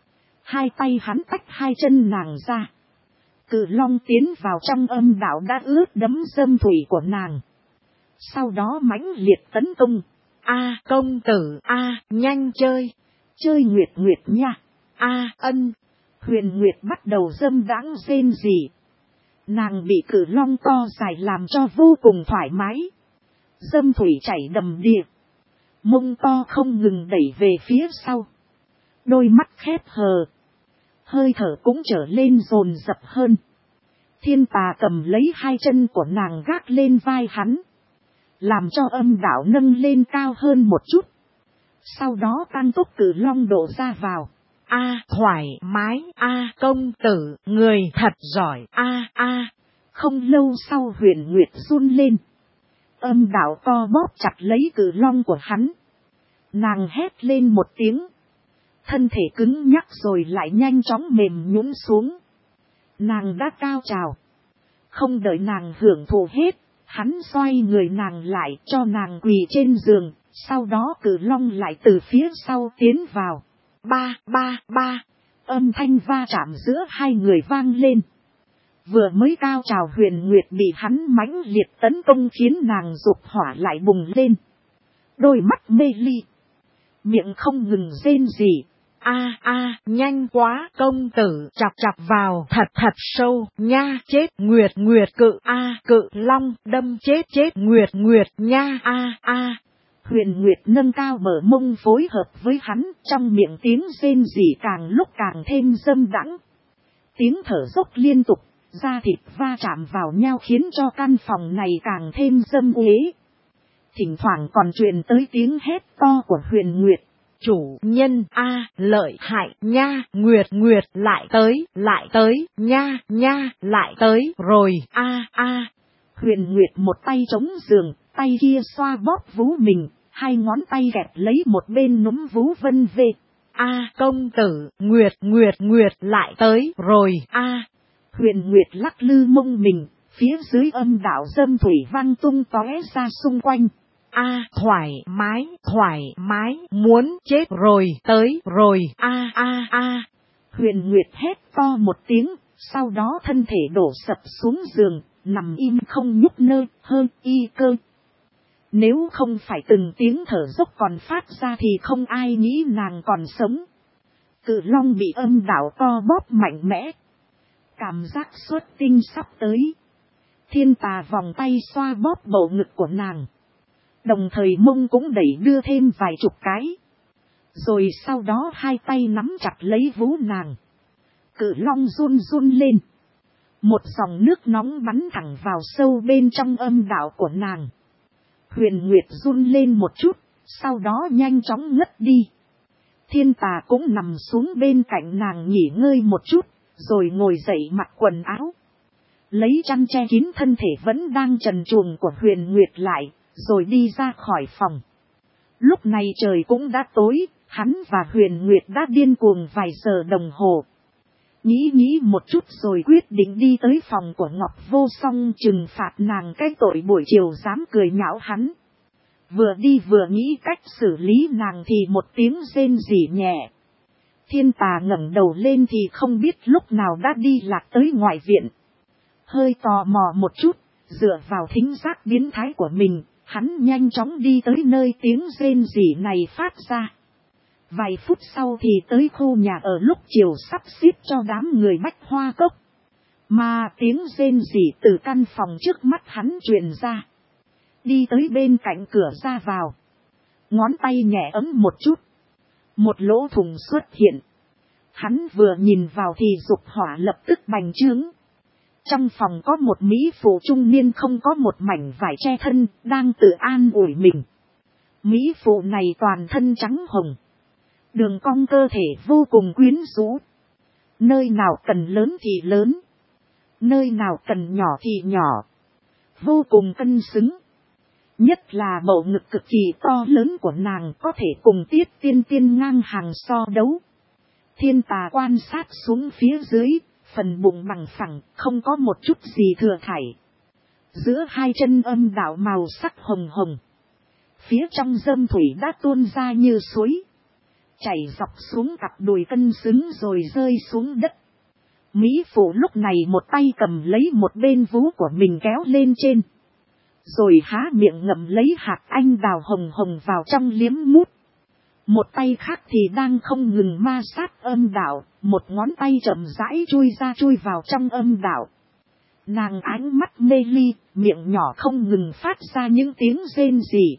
2 tay hắn tách 2 chân nàng ra. Cự Long tiến vào trong âm đạo đã ướt đẫm dâm thủy của nàng. Sau đó mãnh liệt tấn công. A công tử A nhanh chơi. Chơi Nguyệt Nguyệt nha. A ân. Huyền Nguyệt bắt đầu dâm đãng rên rỉ. Nàng bị Cự Long to dài làm cho vô cùng thoải mái. Dâm thủy chảy đầm đìa. Mông to không ngừng đẩy về phía sau. Đôi mắt khép hờ. Hơi thở cũng trở lên dồn dập hơn. Thiên Tà cầm lấy 2 chân của nàng gác lên vai hắn. Làm cho âm đạo nâng lên cao hơn một chút. Sau đó tăng tốc Cự Long đổ ra vào. A thoải mái. A công tử, người thật giỏi. A. Không lâu sau Huyền Nguyệt run lên. Âm đạo co bóp chặt lấy Cự Long của hắn. Nàng hét lên một tiếng. Thân thể cứng nhắc rồi lại nhanh chóng mềm nhũn xuống. Nàng đã cao trào. Không đợi nàng hưởng thụ hết, hắn xoay người nàng lại cho nàng quỳ trên giường. Sau đó Cự Long lại từ phía sau tiến vào. Ba. Âm thanh va chạm giữa 2 người vang lên. Vừa mới cao trào Huyền Nguyệt bị hắn mãnh liệt tấn công khiến nàng dục hỏa lại bùng lên. Đôi mắt mê ly. miệng không ngừng rên rỉ. Nhanh quá, công tử, chọc vào, thật sâu, nha, chết, Nguyệt cự long, đâm chết, Nguyệt nha, Huyền Nguyệt nâng cao bờ mông phối hợp với hắn, trong miệng tiếng rên rỉ càng lúc càng thêm dâm đãng. Tiếng thở dốc liên tục, da thịt va chạm vào nhau khiến cho căn phòng này càng thêm dâm uế. Thỉnh thoảng còn truyền tới tiếng hét to của Huyền Nguyệt. Chủ nhân lợi hại nha, Nguyệt lại tới, nha, lại tới rồi, Huyền Nguyệt một tay chống giường, tay kia xoa bóp vú mình, hai ngón tay gẹp lấy một bên núm vú vân về. Công tử, Nguyệt lại tới rồi, Huyền Nguyệt lắc lư mông mình, phía dưới âm đạo dâm thủy văng tung tóe ra xung quanh. Thoải mái, muốn chết rồi, tới rồi, Huyền Nguyệt hét to một tiếng, sau đó thân thể đổ sập xuống giường, nằm im không nhúc nhích hơn y cơ. Nếu không phải từng tiếng thở dốc còn phát ra thì không ai nghĩ nàng còn sống. Cự long bị âm đạo co bóp mạnh mẽ. Cảm giác xuất tinh sắp tới. Thiên Tà vòng tay xoa bóp bầu ngực của nàng. Đồng thời mông cũng đẩy đưa thêm vài chục cái. Rồi sau đó hai tay nắm chặt lấy vú nàng. Cự long run run lên. Một dòng nước nóng bắn thẳng vào sâu bên trong âm đạo của nàng. Huyền Nguyệt run lên một chút, sau đó nhanh chóng ngất đi. Thiên Tà cũng nằm xuống bên cạnh nàng nghỉ ngơi một chút, rồi ngồi dậy mặc quần áo. Lấy chăn che kín thân thể vẫn đang trần truồng của Huyền Nguyệt lại, rồi đi ra khỏi phòng. Lúc này trời cũng đã tối, hắn và Huyền Nguyệt đã điên cuồng vài giờ đồng hồ. Nghĩ một chút rồi quyết định đi tới phòng của Ngọc Vô Song trừng phạt nàng cái tội buổi chiều dám cười nhạo hắn. Vừa đi vừa nghĩ cách xử lý nàng thì một tiếng rên rỉ nhẹ. Thiên Tà ngẩng đầu lên thì không biết lúc nào đã đi lạc tới ngoài viện. Hơi tò mò một chút, dựa vào thính giác biến thái của mình, hắn nhanh chóng đi tới nơi tiếng rên rỉ này phát ra. Vài phút sau thì tới khu nhà ở lúc chiều sắp xếp cho đám người Bách Hoa Cốc. Mà tiếng rên rỉ từ căn phòng trước mắt hắn truyền ra. Đi tới bên cạnh cửa ra vào. Ngón tay nhẹ ấm một chút. Một lỗ thủng xuất hiện. Hắn vừa nhìn vào thì dục hỏa lập tức bành trướng. Trong phòng có một mỹ phụ trung niên không có một mảnh vải che thân, đang tự an ủi mình. Mỹ phụ này toàn thân trắng hồng. Đường cong cơ thể vô cùng quyến rũ. Nơi nào cần lớn thì lớn. Nơi nào cần nhỏ thì nhỏ. Vô cùng cân xứng. Nhất là bầu ngực cực kỳ to lớn của nàng có thể cùng Tiết Tiên ngang hàng so đấu. Thiên Tà quan sát xuống phía dưới, phần bụng bằng phẳng, không có một chút gì thừa thải. Giữa hai chân âm đạo màu sắc hồng hồng. Phía trong dâm thủy đã tuôn ra như suối. Chảy dọc xuống cặp đùi cân xứng rồi rơi xuống đất. Mỹ phụ lúc này một tay cầm lấy một bên vú của mình kéo lên trên. Rồi há miệng ngậm lấy hạt anh đào hồng hồng vào trong liếm mút. Một tay khác thì đang không ngừng ma sát âm đạo, một ngón tay chậm rãi chui vào trong âm đạo. Nàng ánh mắt mê ly, miệng nhỏ không ngừng phát ra những tiếng rên rỉ.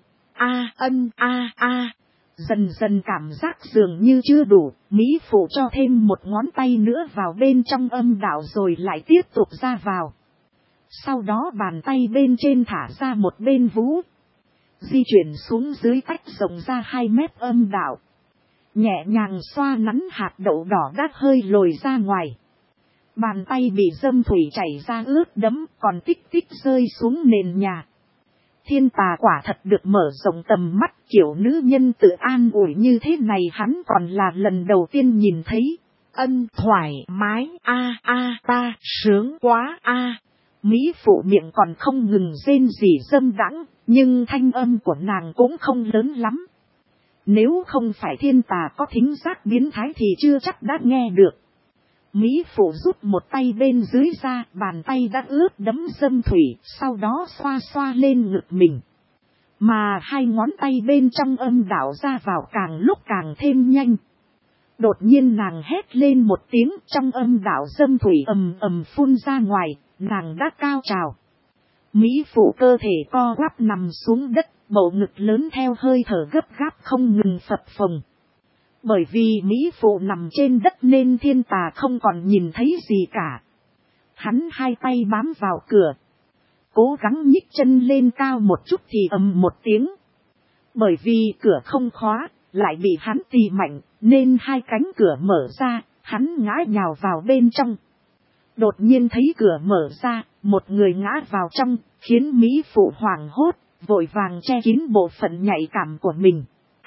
Dần dần cảm giác dường như chưa đủ, Mỹ phụ cho thêm một ngón tay nữa vào bên trong âm đạo rồi lại tiếp tục ra vào. Sau đó bàn tay bên trên thả ra một bên vú. Di chuyển xuống dưới tách rộng ra 2 mét âm đạo. Nhẹ nhàng xoa nắn hạt đậu đỏ đã hơi lồi ra ngoài. Bàn tay bị dâm thủy chảy ra ướt đẫm còn tích tích rơi xuống nền nhà. Thiên Tà quả thật được mở rộng tầm mắt, kiểu nữ nhân tự an ủi như thế này hắn còn là lần đầu tiên nhìn thấy. Thoải mái, ta sướng quá, Mỹ phụ miệng còn không ngừng rên rỉ dâm đãng, nhưng thanh âm của nàng cũng không lớn lắm. Nếu không phải Thiên Tà có thính giác biến thái thì chưa chắc đã nghe được. Mỹ phụ rút một tay bên dưới ra, bàn tay đã ướt đẫm dâm thủy, sau đó xoa xoa lên ngực mình. Mà hai ngón tay bên trong âm đạo ra vào càng lúc càng thêm nhanh. Đột nhiên nàng hét lên một tiếng, trong âm đạo dâm thủy ầm ầm phun ra ngoài, nàng đã cao trào. Mỹ phụ cơ thể co quắp nằm xuống đất, bầu ngực lớn theo hơi thở gấp gáp không ngừng phập phồng. Bởi vì Mỹ phụ nằm trên đất nên Thiên Tà không còn nhìn thấy gì cả. Hắn hai tay bám vào cửa, cố gắng nhích chân lên cao một chút thì ầm một tiếng. Bởi vì cửa không khóa, lại bị hắn tì mạnh, nên hai cánh cửa mở ra, hắn ngã nhào vào bên trong. Đột nhiên thấy cửa mở ra, một người ngã vào trong, khiến Mỹ phụ hoảng hốt, vội vàng che kín bộ phận nhạy cảm của mình.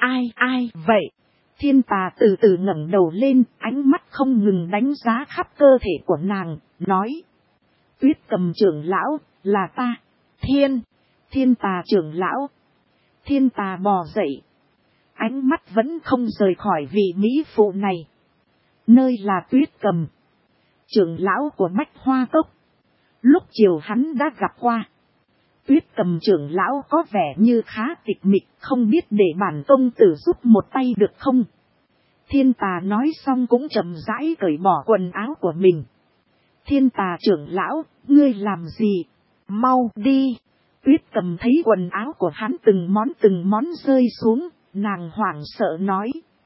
Ai vậy? Thiên Tà từ từ ngẩng đầu lên, ánh mắt không ngừng đánh giá khắp cơ thể của nàng, nói. Tuyết Cầm trưởng lão, là ta. Thiên Tà trưởng lão. Thiên Tà bò dậy. Ánh mắt vẫn không rời khỏi vị Mỹ phụ này. Nơi là Tuyết Cầm, trưởng lão của Bách Hoa Cốc. Lúc chiều hắn đã gặp qua. Tuyết Cầm trưởng lão có vẻ như khá tịch mịch, không biết để bản công tử giúp một tay được không? Thiên Tà nói xong cũng chậm rãi cởi bỏ quần áo của mình. Thiên Tà trưởng lão, ngươi làm gì? Mau đi! Tuyết Cầm thấy quần áo của hắn từng món rơi xuống, nàng hoảng sợ nói.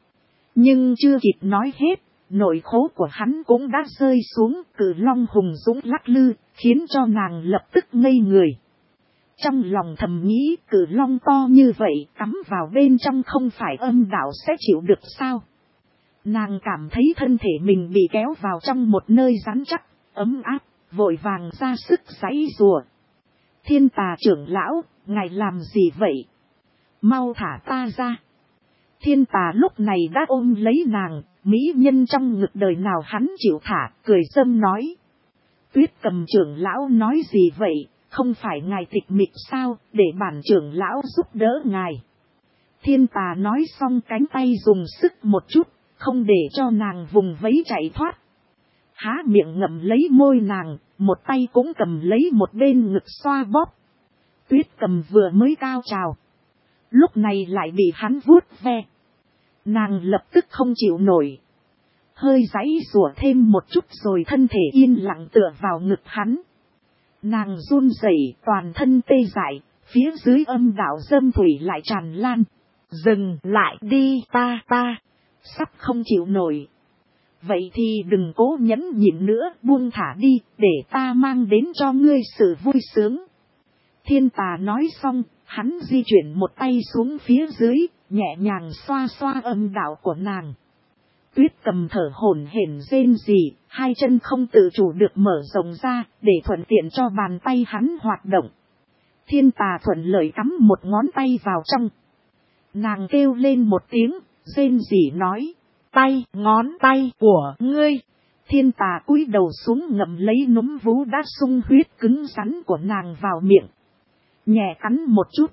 Nhưng chưa kịp nói hết, nội khố của hắn cũng đã rơi xuống, Cự Long hùng dũng lắc lư, khiến cho nàng lập tức ngây người. Trong lòng thầm nghĩ, Cự Long to như vậy, cắm vào bên trong không phải âm đạo sẽ chịu được sao? Nàng cảm thấy thân thể mình bị kéo vào trong một nơi rắn chắc, ấm áp, vội vàng ra sức giãy giụa. Thiên Tà trưởng lão, ngài làm gì vậy? Mau thả ta ra. Thiên Tà lúc này đã ôm lấy nàng, mỹ nhân trong ngực đời nào hắn chịu thả, cười dâm nói. Tuyết Cầm trưởng lão nói gì vậy, không phải ngài tịch mịch sao, để bản trưởng lão giúp đỡ ngài. Thiên Tà nói xong cánh tay dùng sức một chút, không để cho nàng vùng vẫy chạy thoát. Há miệng ngậm lấy môi nàng, một tay cũng cầm lấy một bên ngực xoa bóp. Tuyết Cầm vừa mới cao trào, lúc này lại bị hắn vuốt ve. Nàng lập tức không chịu nổi, hơi giãy giụa thêm một chút rồi thân thể yên lặng tựa vào ngực hắn. Nàng run rẩy, toàn thân tê dại, phía dưới âm đạo dâm thủy lại tràn lan. Dừng lại đi, ta sắp không chịu nổi. Vậy thì đừng cố nhẫn nhịn nữa, buông thả đi, để ta mang đến cho ngươi sự vui sướng. Thiên Tà nói xong, hắn di chuyển một tay xuống phía dưới, nhẹ nhàng xoa xoa âm đạo của nàng. Tuyết Cầm thở hổn hển rên rỉ, hai chân không tự chủ được mở rộng ra, để thuận tiện cho bàn tay hắn hoạt động. Thiên Tà thuận lợi cắm một ngón tay vào trong. Nàng kêu lên một tiếng, rên rỉ nói. Ngón tay của ngươi. Thiên Tà cúi đầu xuống ngậm lấy núm vú đã sung huyết cứng rắn của nàng vào miệng. Nhẹ cắn một chút.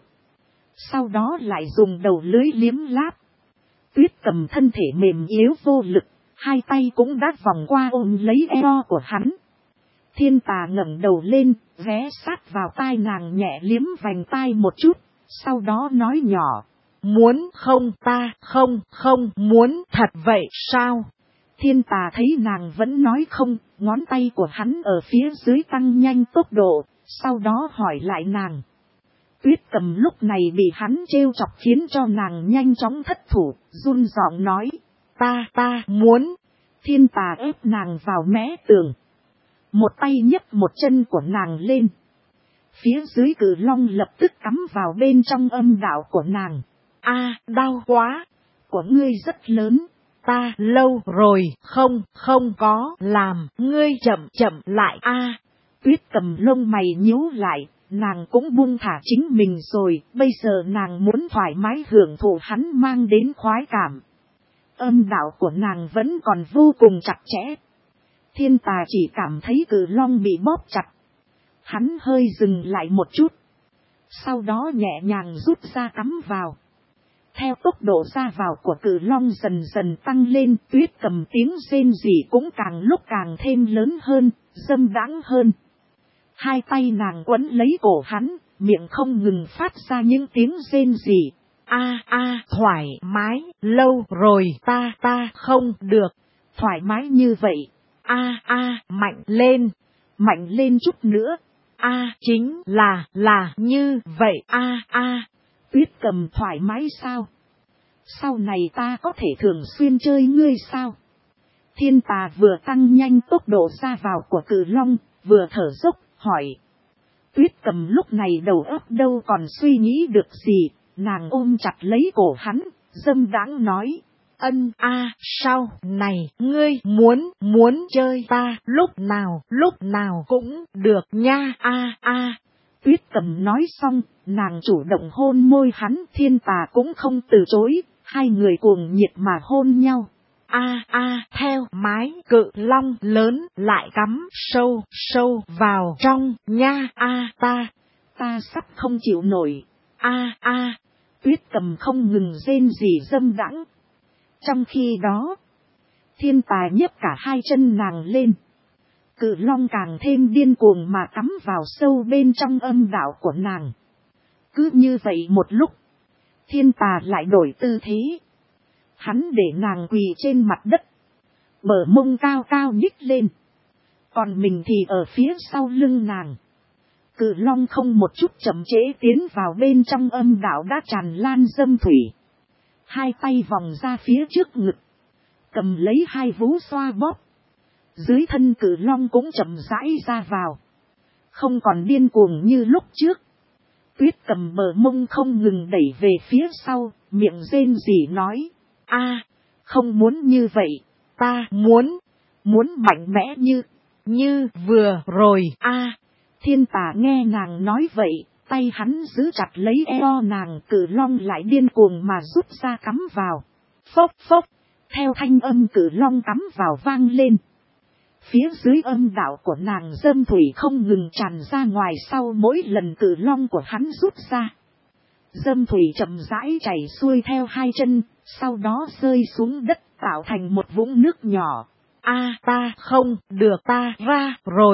Sau đó lại dùng đầu lưỡi liếm láp. Tuyết Cầm thân thể mềm yếu vô lực, hai tay cũng đã vòng qua ôm lấy eo của hắn. Thiên Tà ngẩng đầu lên, ghé sát vào tai nàng nhẹ liếm vành tai một chút, sau đó nói nhỏ. Muốn không? Ta không muốn. Thật vậy sao? Thiên Tà thấy nàng vẫn nói không, ngón tay của hắn ở phía dưới tăng nhanh tốc độ, sau đó hỏi lại nàng. Tuyết Cầm lúc này bị hắn trêu chọc khiến cho nàng nhanh chóng thất thủ, run giọng nói. Ta muốn. Thiên Tà ép nàng vào mé tường. Một tay nhấc một chân của nàng lên. Phía dưới Cự Long lập tức cắm vào bên trong âm đạo của nàng. Đau quá. Của ngươi rất lớn. Ta lâu rồi không có làm. Ngươi chậm lại Tuyết Cầm lông mày nhíu lại. Nàng cũng buông thả chính mình rồi. Bây giờ nàng muốn thoải mái hưởng thụ hắn mang đến khoái cảm. Âm đạo của nàng vẫn còn vô cùng chặt chẽ. Thiên Tà chỉ cảm thấy Cự Long bị bóp chặt. Hắn hơi dừng lại một chút. Sau đó nhẹ nhàng rút ra cắm vào. Theo tốc độ ra vào của Cự Long dần dần tăng lên, Tuyết Cầm tiếng rên rỉ cũng càng lúc càng thêm lớn hơn, dâm đãng hơn. Hai tay nàng quấn lấy cổ hắn, miệng không ngừng phát ra những tiếng rên rỉ. Thoải mái, lâu rồi ta không được. Thoải mái như vậy. Mạnh lên chút nữa. Chính là như vậy. Tuyết Cầm thoải mái sao? Sau này ta có thể thường xuyên chơi ngươi sao? Thiên Tà vừa tăng nhanh tốc độ ra vào của Cự Long, vừa thở dốc, hỏi. Tuyết Cầm lúc này đầu óc đâu còn suy nghĩ được gì, nàng ôm chặt lấy cổ hắn, dâm đãng nói. Sau này ngươi muốn chơi ta lúc nào cũng được nha. Tuyết Cầm nói xong, nàng chủ động hôn môi hắn, Thiên Tà cũng không từ chối, hai người cuồng nhiệt mà hôn nhau. Theo mái Cự Long lớn lại cắm sâu vào trong nha. Ta sắp không chịu nổi. Tuyết Cầm không ngừng rên rỉ dâm đãng. Trong khi đó, Thiên Tà nhấc cả hai chân nàng lên. Cự Long càng thêm điên cuồng mà cắm vào sâu bên trong âm đạo của nàng. Cứ như vậy một lúc, Thiên Tà lại đổi tư thế. Hắn để nàng quỳ trên mặt đất, bờ mông cao cao nhích lên, còn mình thì ở phía sau lưng nàng. Cự Long không một chút chậm trễ tiến vào bên trong âm đạo đã tràn lan dâm thủy. Hai tay vòng ra phía trước ngực, cầm lấy hai vú xoa bóp. Dưới thân Cự Long cũng chậm rãi ra vào, không còn điên cuồng như lúc trước. Tuyết Cầm bờ mông không ngừng đẩy về phía sau, miệng rên rỉ nói. Không muốn như vậy, ta muốn mạnh mẽ như vừa rồi. Thiên Tà nghe nàng nói vậy, tay hắn giữ chặt lấy eo nàng, Cự Long lại điên cuồng mà rút ra cắm vào. Phốc phốc, theo thanh âm Cự Long cắm vào vang lên. Phía dưới âm đạo của nàng dâm thủy không ngừng tràn ra ngoài sau mỗi lần Cự Long của hắn rút ra. Dâm thủy chậm rãi chảy xuôi theo hai chân, sau đó rơi xuống đất tạo thành một vũng nước nhỏ. Ta không được, ta ra rồi.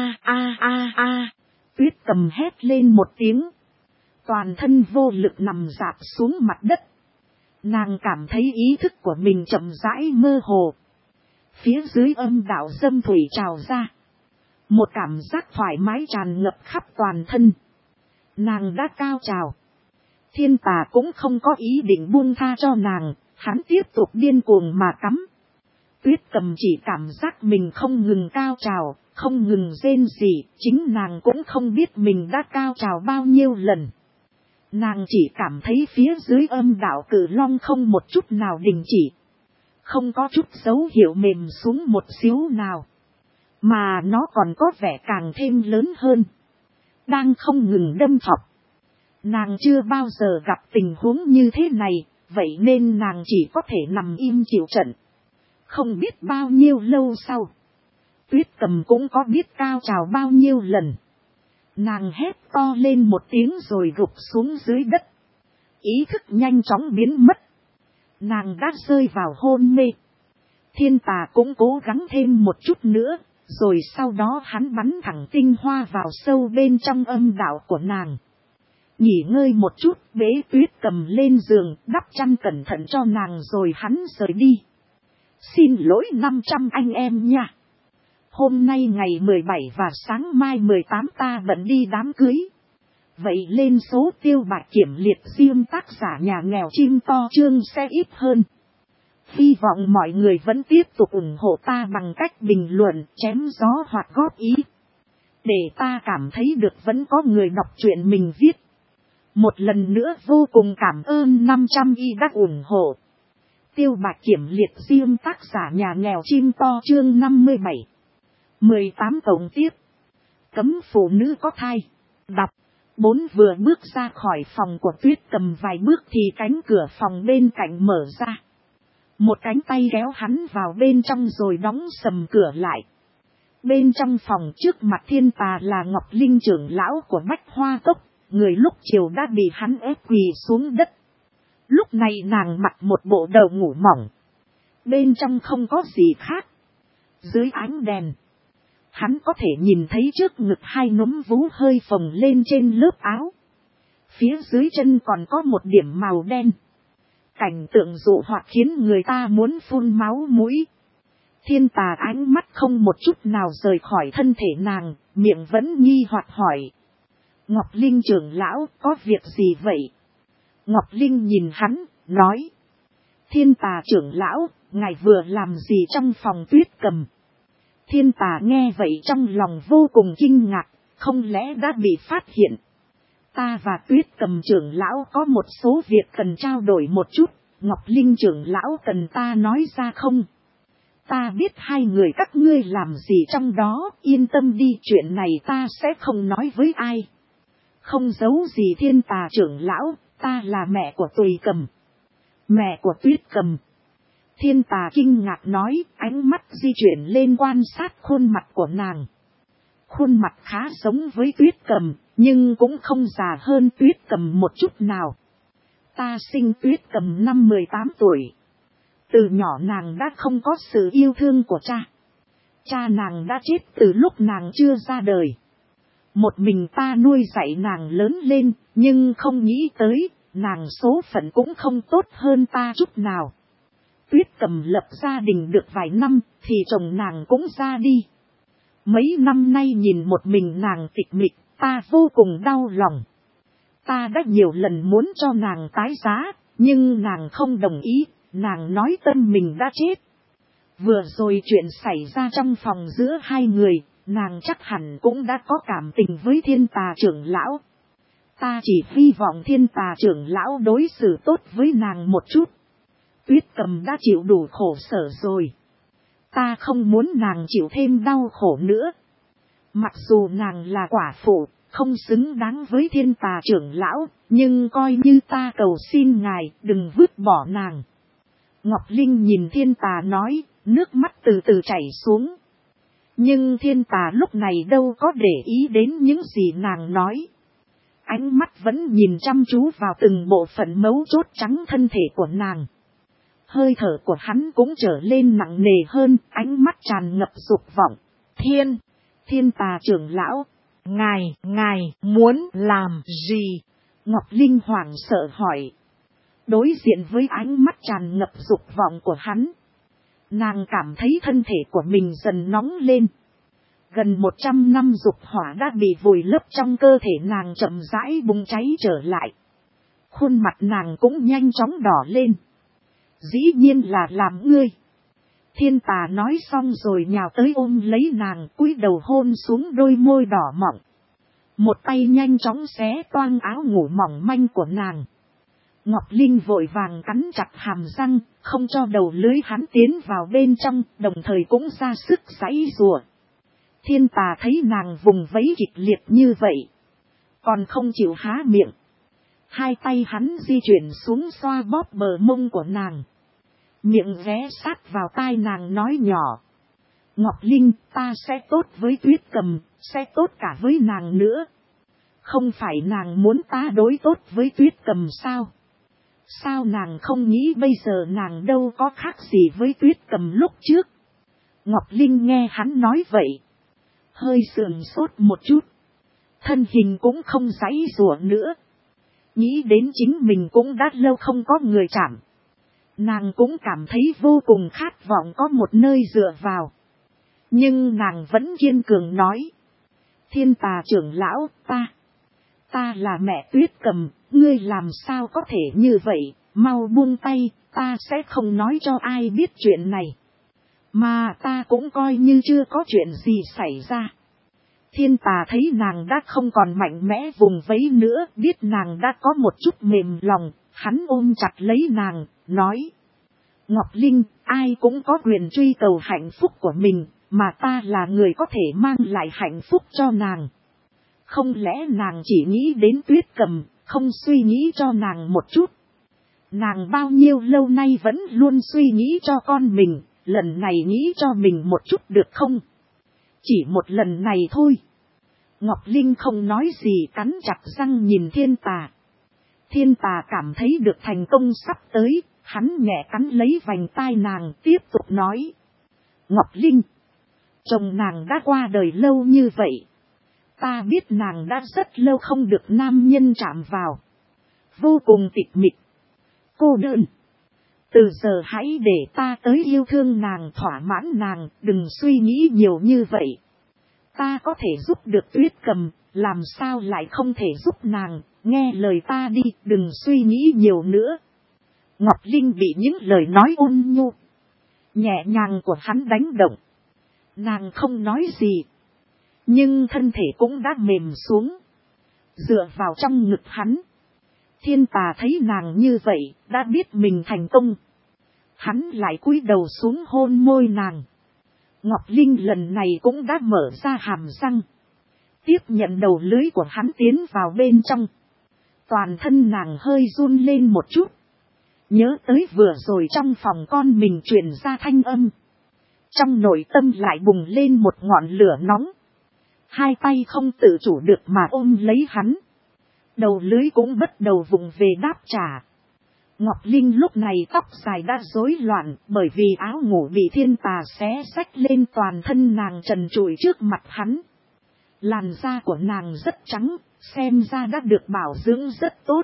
Tuyết Cầm hét lên một tiếng. Toàn thân vô lực nằm rạp xuống mặt đất. Nàng cảm thấy ý thức của mình chậm rãi mơ hồ. Phía dưới âm đạo dâm thủy trào ra. Một cảm giác thoải mái tràn ngập khắp toàn thân. Nàng đã cao trào. Thiên Tà cũng không có ý định buông tha cho nàng, hắn tiếp tục điên cuồng mà cắm. Tuyết Cầm chỉ cảm giác mình không ngừng cao trào, không ngừng rên rỉ, chính nàng cũng không biết mình đã cao trào bao nhiêu lần. Nàng chỉ cảm thấy phía dưới âm đạo Cự Long không một chút nào đình chỉ. Không có chút dấu hiệu mềm xuống một xíu nào. Mà nó còn có vẻ càng thêm lớn hơn. Đang không ngừng đâm thọc. Nàng chưa bao giờ gặp tình huống như thế này, vậy nên nàng chỉ có thể nằm im chịu trận. Không biết bao nhiêu lâu sau, Tuyết Cầm cũng có biết cao trào bao nhiêu lần. Nàng hét to lên một tiếng rồi gục xuống dưới đất. Ý thức nhanh chóng biến mất. Nàng đã rơi vào hôn mê. Thiên Tà cũng cố gắng thêm một chút nữa, rồi sau đó hắn bắn thẳng tinh hoa vào sâu bên trong âm đạo của nàng. Nghỉ ngơi một chút, bế Tuyết Cầm lên giường, đắp chăn cẩn thận cho nàng rồi hắn rời đi. Xin lỗi 500 anh em nha. Hôm nay ngày 17 và sáng mai 18 ta bận đi đám cưới. Vậy lên số Tiêu Bạch Kiểm liệt riêng tác giả nhà nghèo chim to chương sẽ ít hơn. Hy vọng mọi người vẫn tiếp tục ủng hộ ta bằng cách bình luận, chém gió hoặc góp ý. Để ta cảm thấy được vẫn có người đọc truyện mình viết. Một lần nữa vô cùng cảm ơn 500 y đã ủng hộ. Tiêu Bạch Kiểm liệt riêng tác giả nhà nghèo chim to chương 57. 18 tổng tiếp. Cấm phụ nữ có thai. Đọc. 4 vừa bước ra khỏi phòng của Tuyết Cầm vài bước thì cánh cửa phòng bên cạnh mở ra. Một cánh tay kéo hắn vào bên trong rồi đóng sầm cửa lại. Bên trong phòng trước mặt Thiên Tà là Ngọc Linh trưởng lão của Bách Hoa Cốc, người lúc chiều đã bị hắn ép quỳ xuống đất. Lúc này nàng mặc một bộ đầu ngủ mỏng. Bên trong không có gì khác. Dưới ánh đèn, hắn có thể nhìn thấy trước ngực hai núm vú hơi phồng lên trên lớp áo. Phía dưới chân còn có một điểm màu đen. Cảnh tượng dụ hoặc khiến người ta muốn phun máu mũi. Thiên Tà ánh mắt không một chút nào rời khỏi thân thể nàng, miệng vẫn nghi hoặc hỏi. Ngọc Linh trưởng lão, có việc gì vậy? Ngọc Linh nhìn hắn, nói. Thiên Tà trưởng lão, ngài vừa làm gì trong phòng Tuyết Cầm? Thiên Tà nghe vậy trong lòng vô cùng kinh ngạc, không lẽ đã bị phát hiện? Ta và Tuyết Cầm trưởng lão có một số việc cần trao đổi một chút, Ngọc Linh trưởng lão cần ta nói ra không? Ta biết hai người các ngươi làm gì trong đó, yên tâm đi, chuyện này ta sẽ không nói với ai. Không giấu gì Thiên Tà trưởng lão, ta là mẹ của Tùy Cầm. Mẹ của Tuyết Cầm. Thiên Tà kinh ngạc nói, ánh mắt di chuyển lên quan sát khuôn mặt của nàng. Khuôn mặt khá giống với Tuyết Cầm, nhưng cũng không già hơn Tuyết Cầm một chút nào. Ta sinh Tuyết Cầm năm 18 tuổi. Từ nhỏ nàng đã không có sự yêu thương của cha. Cha nàng đã chết từ lúc nàng chưa ra đời. Một mình ta nuôi dạy nàng lớn lên, nhưng không nghĩ tới, nàng số phận cũng không tốt hơn ta chút nào. Tuyết Cầm lập gia đình được vài năm, thì chồng nàng cũng ra đi. Mấy năm nay nhìn một mình nàng tịch mịch, ta vô cùng đau lòng. Ta đã nhiều lần muốn cho nàng tái giá, nhưng nàng không đồng ý, nàng nói tâm mình đã chết. Vừa rồi chuyện xảy ra trong phòng giữa hai người, nàng chắc hẳn cũng đã có cảm tình với Thiên Tà trưởng lão. Ta chỉ hy vọng Thiên Tà trưởng lão đối xử tốt với nàng một chút. Tuyết Cầm đã chịu đủ khổ sở rồi. Ta không muốn nàng chịu thêm đau khổ nữa. Mặc dù nàng là quả phụ, không xứng đáng với Thiên Tà trưởng lão, nhưng coi như ta cầu xin ngài đừng vứt bỏ nàng. Ngọc Linh nhìn Thiên Tà nói, nước mắt từ từ chảy xuống. Nhưng Thiên Tà lúc này đâu có để ý đến những gì nàng nói. Ánh mắt vẫn nhìn chăm chú vào từng bộ phận mấu chốt trắng thân thể của nàng. Hơi thở của hắn cũng trở lên nặng nề hơn, ánh mắt tràn ngập dục vọng. Thiên Tà trưởng lão, ngài muốn làm gì? Ngọc Linh hoảng sợ hỏi. Đối diện với ánh mắt tràn ngập dục vọng của hắn, nàng cảm thấy thân thể của mình dần nóng lên. Gần 100 năm dục hỏa đã bị vùi lấp trong cơ thể nàng chậm rãi bùng cháy trở lại. Khuôn mặt nàng cũng nhanh chóng đỏ lên. Dĩ nhiên là làm ngươi. Thiên Tà nói xong rồi nhào tới ôm lấy nàng, cúi đầu hôn xuống đôi môi đỏ mọng. Một tay nhanh chóng xé toang áo ngủ mỏng manh của nàng. Ngọc Linh vội vàng cắn chặt hàm răng, không cho đầu lưới hắn tiến vào bên trong, đồng thời cũng ra sức giãy giụa. Thiên Tà thấy nàng vùng vẫy kịch liệt như vậy, còn không chịu há miệng. Hai tay hắn di chuyển xuống xoa bóp bờ mông của nàng. Miệng ghé sát vào tai nàng nói nhỏ. Ngọc Linh, ta sẽ tốt với Tuyết Cầm, sẽ tốt cả với nàng nữa. Không phải nàng muốn ta đối tốt với Tuyết Cầm sao? Sao nàng không nghĩ bây giờ nàng đâu có khác gì với Tuyết Cầm lúc trước? Ngọc Linh nghe hắn nói vậy, hơi sườn sốt một chút. Thân hình cũng không giãy giụa nữa. Nghĩ đến chính mình cũng đã lâu không có người chạm. Nàng cũng cảm thấy vô cùng khát vọng có một nơi dựa vào. Nhưng nàng vẫn kiên cường nói. Thiên Tà trưởng lão, ta là mẹ Tuyết Cầm, ngươi làm sao có thể như vậy, mau buông tay, ta sẽ không nói cho ai biết chuyện này. Mà ta cũng coi như chưa có chuyện gì xảy ra. Thiên Tà thấy nàng đã không còn mạnh mẽ vùng vẫy nữa, biết nàng đã có một chút mềm lòng, hắn ôm chặt lấy nàng, nói. Ngọc Linh, ai cũng có quyền truy cầu hạnh phúc của mình, mà ta là người có thể mang lại hạnh phúc cho nàng. Không lẽ nàng chỉ nghĩ đến Tuyết Cầm, không suy nghĩ cho nàng một chút? Nàng bao nhiêu lâu nay vẫn luôn suy nghĩ cho con mình, lần này nghĩ cho mình một chút được không? Chỉ một lần này thôi. Ngọc Linh không nói gì, cắn chặt răng nhìn Thiên Tà. Thiên Tà cảm thấy được thành công sắp tới, hắn nhẹ cắn lấy vành tai nàng, tiếp tục nói. Ngọc Linh, chồng nàng đã qua đời lâu như vậy. Ta biết nàng đã rất lâu không được nam nhân chạm vào. vô cùng tịch mịch, cô đơn. Từ giờ hãy để ta tới yêu thương nàng, thỏa mãn nàng, đừng suy nghĩ nhiều như vậy. Ta có thể giúp được Tuyết Cầm, làm sao lại không thể giúp nàng, nghe lời ta đi, đừng suy nghĩ nhiều nữa. Ngọc Linh bị những lời nói ôn nhu, nhẹ nhàng của hắn đánh động. Nàng không nói gì, nhưng thân thể cũng đã mềm xuống, dựa vào trong ngực hắn. Thiên Tà thấy nàng như vậy, đã biết mình thành công. Hắn lại cúi đầu xuống hôn môi nàng. Ngọc Linh lần này cũng đã mở ra hàm răng, tiếp nhận đầu lưỡi của hắn tiến vào bên trong. Toàn thân nàng hơi run lên một chút. Nhớ tới vừa rồi trong phòng con mình truyền ra thanh âm. Trong nội tâm lại bùng lên một ngọn lửa nóng. Hai tay không tự chủ được mà ôm lấy hắn. Đầu lưỡi cũng bắt đầu vùng về đáp trả. Ngọc Linh lúc này tóc dài đã rối loạn, bởi vì áo ngủ bị Thiên Tà xé xách lên, toàn thân nàng trần trụi trước mặt hắn. Làn da của nàng rất trắng, xem ra đã được bảo dưỡng rất tốt.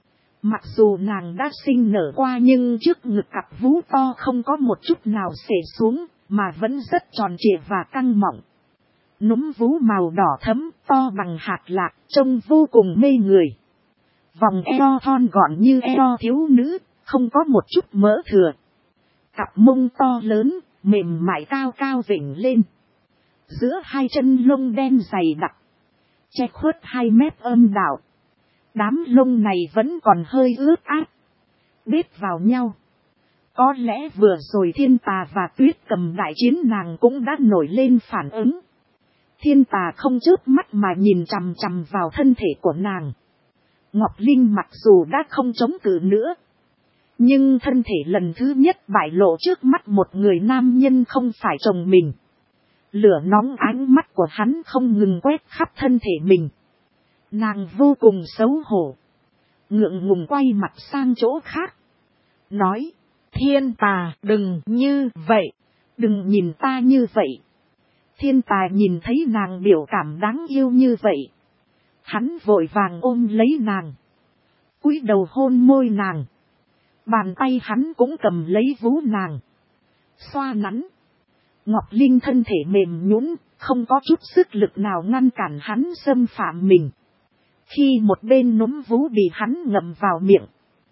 Mặc dù nàng đã sinh nở qua nhưng trước ngực cặp vú to không có một chút nào xể xuống, mà vẫn rất tròn trịa và căng mọng. Núm vú màu đỏ thẫm, to bằng hạt lạc, trông vô cùng mê người. Vòng eo thon gọn như eo thiếu nữ, không có một chút mỡ thừa. Cặp mông to lớn, mềm mại cao cao vểnh lên. Giữa hai chân lông đen dày đặc, che khuất 2 mét âm đạo. Đám lông này vẫn còn hơi ướt át, bết vào nhau. Có lẽ vừa rồi Thiên Tà và Tuyết Cầm đại chiến nàng cũng đã nổi lên phản ứng. Thiên Tà không chớp mắt mà nhìn chằm chằm vào thân thể của nàng. Ngọc Linh mặc dù đã không chống cự nữa, nhưng thân thể lần thứ nhất bại lộ trước mắt một người nam nhân không phải chồng mình. Lửa nóng ánh mắt của hắn không ngừng quét khắp thân thể mình. Nàng vô cùng xấu hổ, ngượng ngùng quay mặt sang chỗ khác. Nói, Thiên Tà đừng như vậy, đừng nhìn ta như vậy. Thiên Tà nhìn thấy nàng biểu cảm đáng yêu như vậy. Hắn vội vàng ôm lấy nàng, cúi đầu hôn môi nàng. Bàn tay hắn cũng cầm lấy vú nàng, xoa nắn. Ngọc Linh thân thể mềm nhũn, không có chút sức lực nào ngăn cản hắn xâm phạm mình. Khi một bên núm vú bị hắn ngậm vào miệng,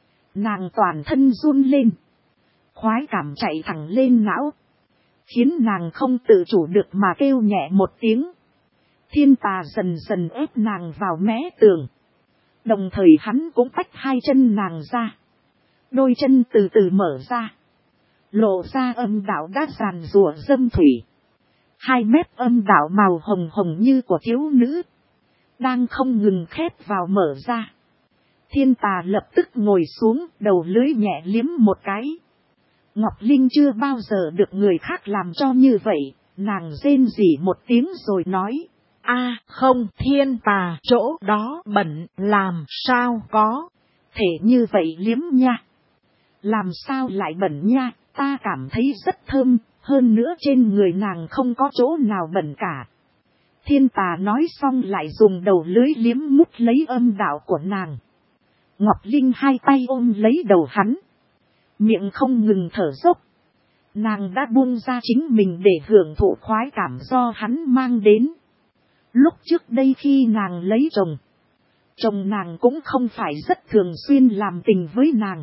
nàng toàn thân run lên. Khoái cảm chạy thẳng lên não, khiến nàng không tự chủ được mà kêu nhẹ một tiếng. Thiên Tà dần dần ép nàng vào mé tường. Đồng thời hắn cũng tách hai chân nàng ra. Đôi chân từ từ mở ra, lộ ra âm đạo đã giàn rùa dâm thủy. 2 mét âm đạo màu hồng hồng như của thiếu nữ, đang không ngừng khép vào mở ra. Thiên Tà lập tức ngồi xuống, đầu lưỡi nhẹ liếm một cái. Ngọc Linh chưa bao giờ được người khác làm cho như vậy, nàng rên rỉ một tiếng rồi nói. A không, Thiên Tà, chỗ đó bẩn, làm sao có thể như vậy liếm nha. Làm sao lại bẩn nha, ta cảm thấy rất thơm, hơn nữa trên người nàng không có chỗ nào bẩn cả. Thiên Tà nói xong lại dùng đầu lưỡi liếm mút lấy âm đạo của nàng. Ngọc Linh hai tay ôm lấy đầu hắn, miệng không ngừng thở dốc. Nàng đã buông ra chính mình để hưởng thụ khoái cảm do hắn mang đến. Lúc trước đây khi nàng lấy chồng, chồng nàng cũng không phải rất thường xuyên làm tình với nàng.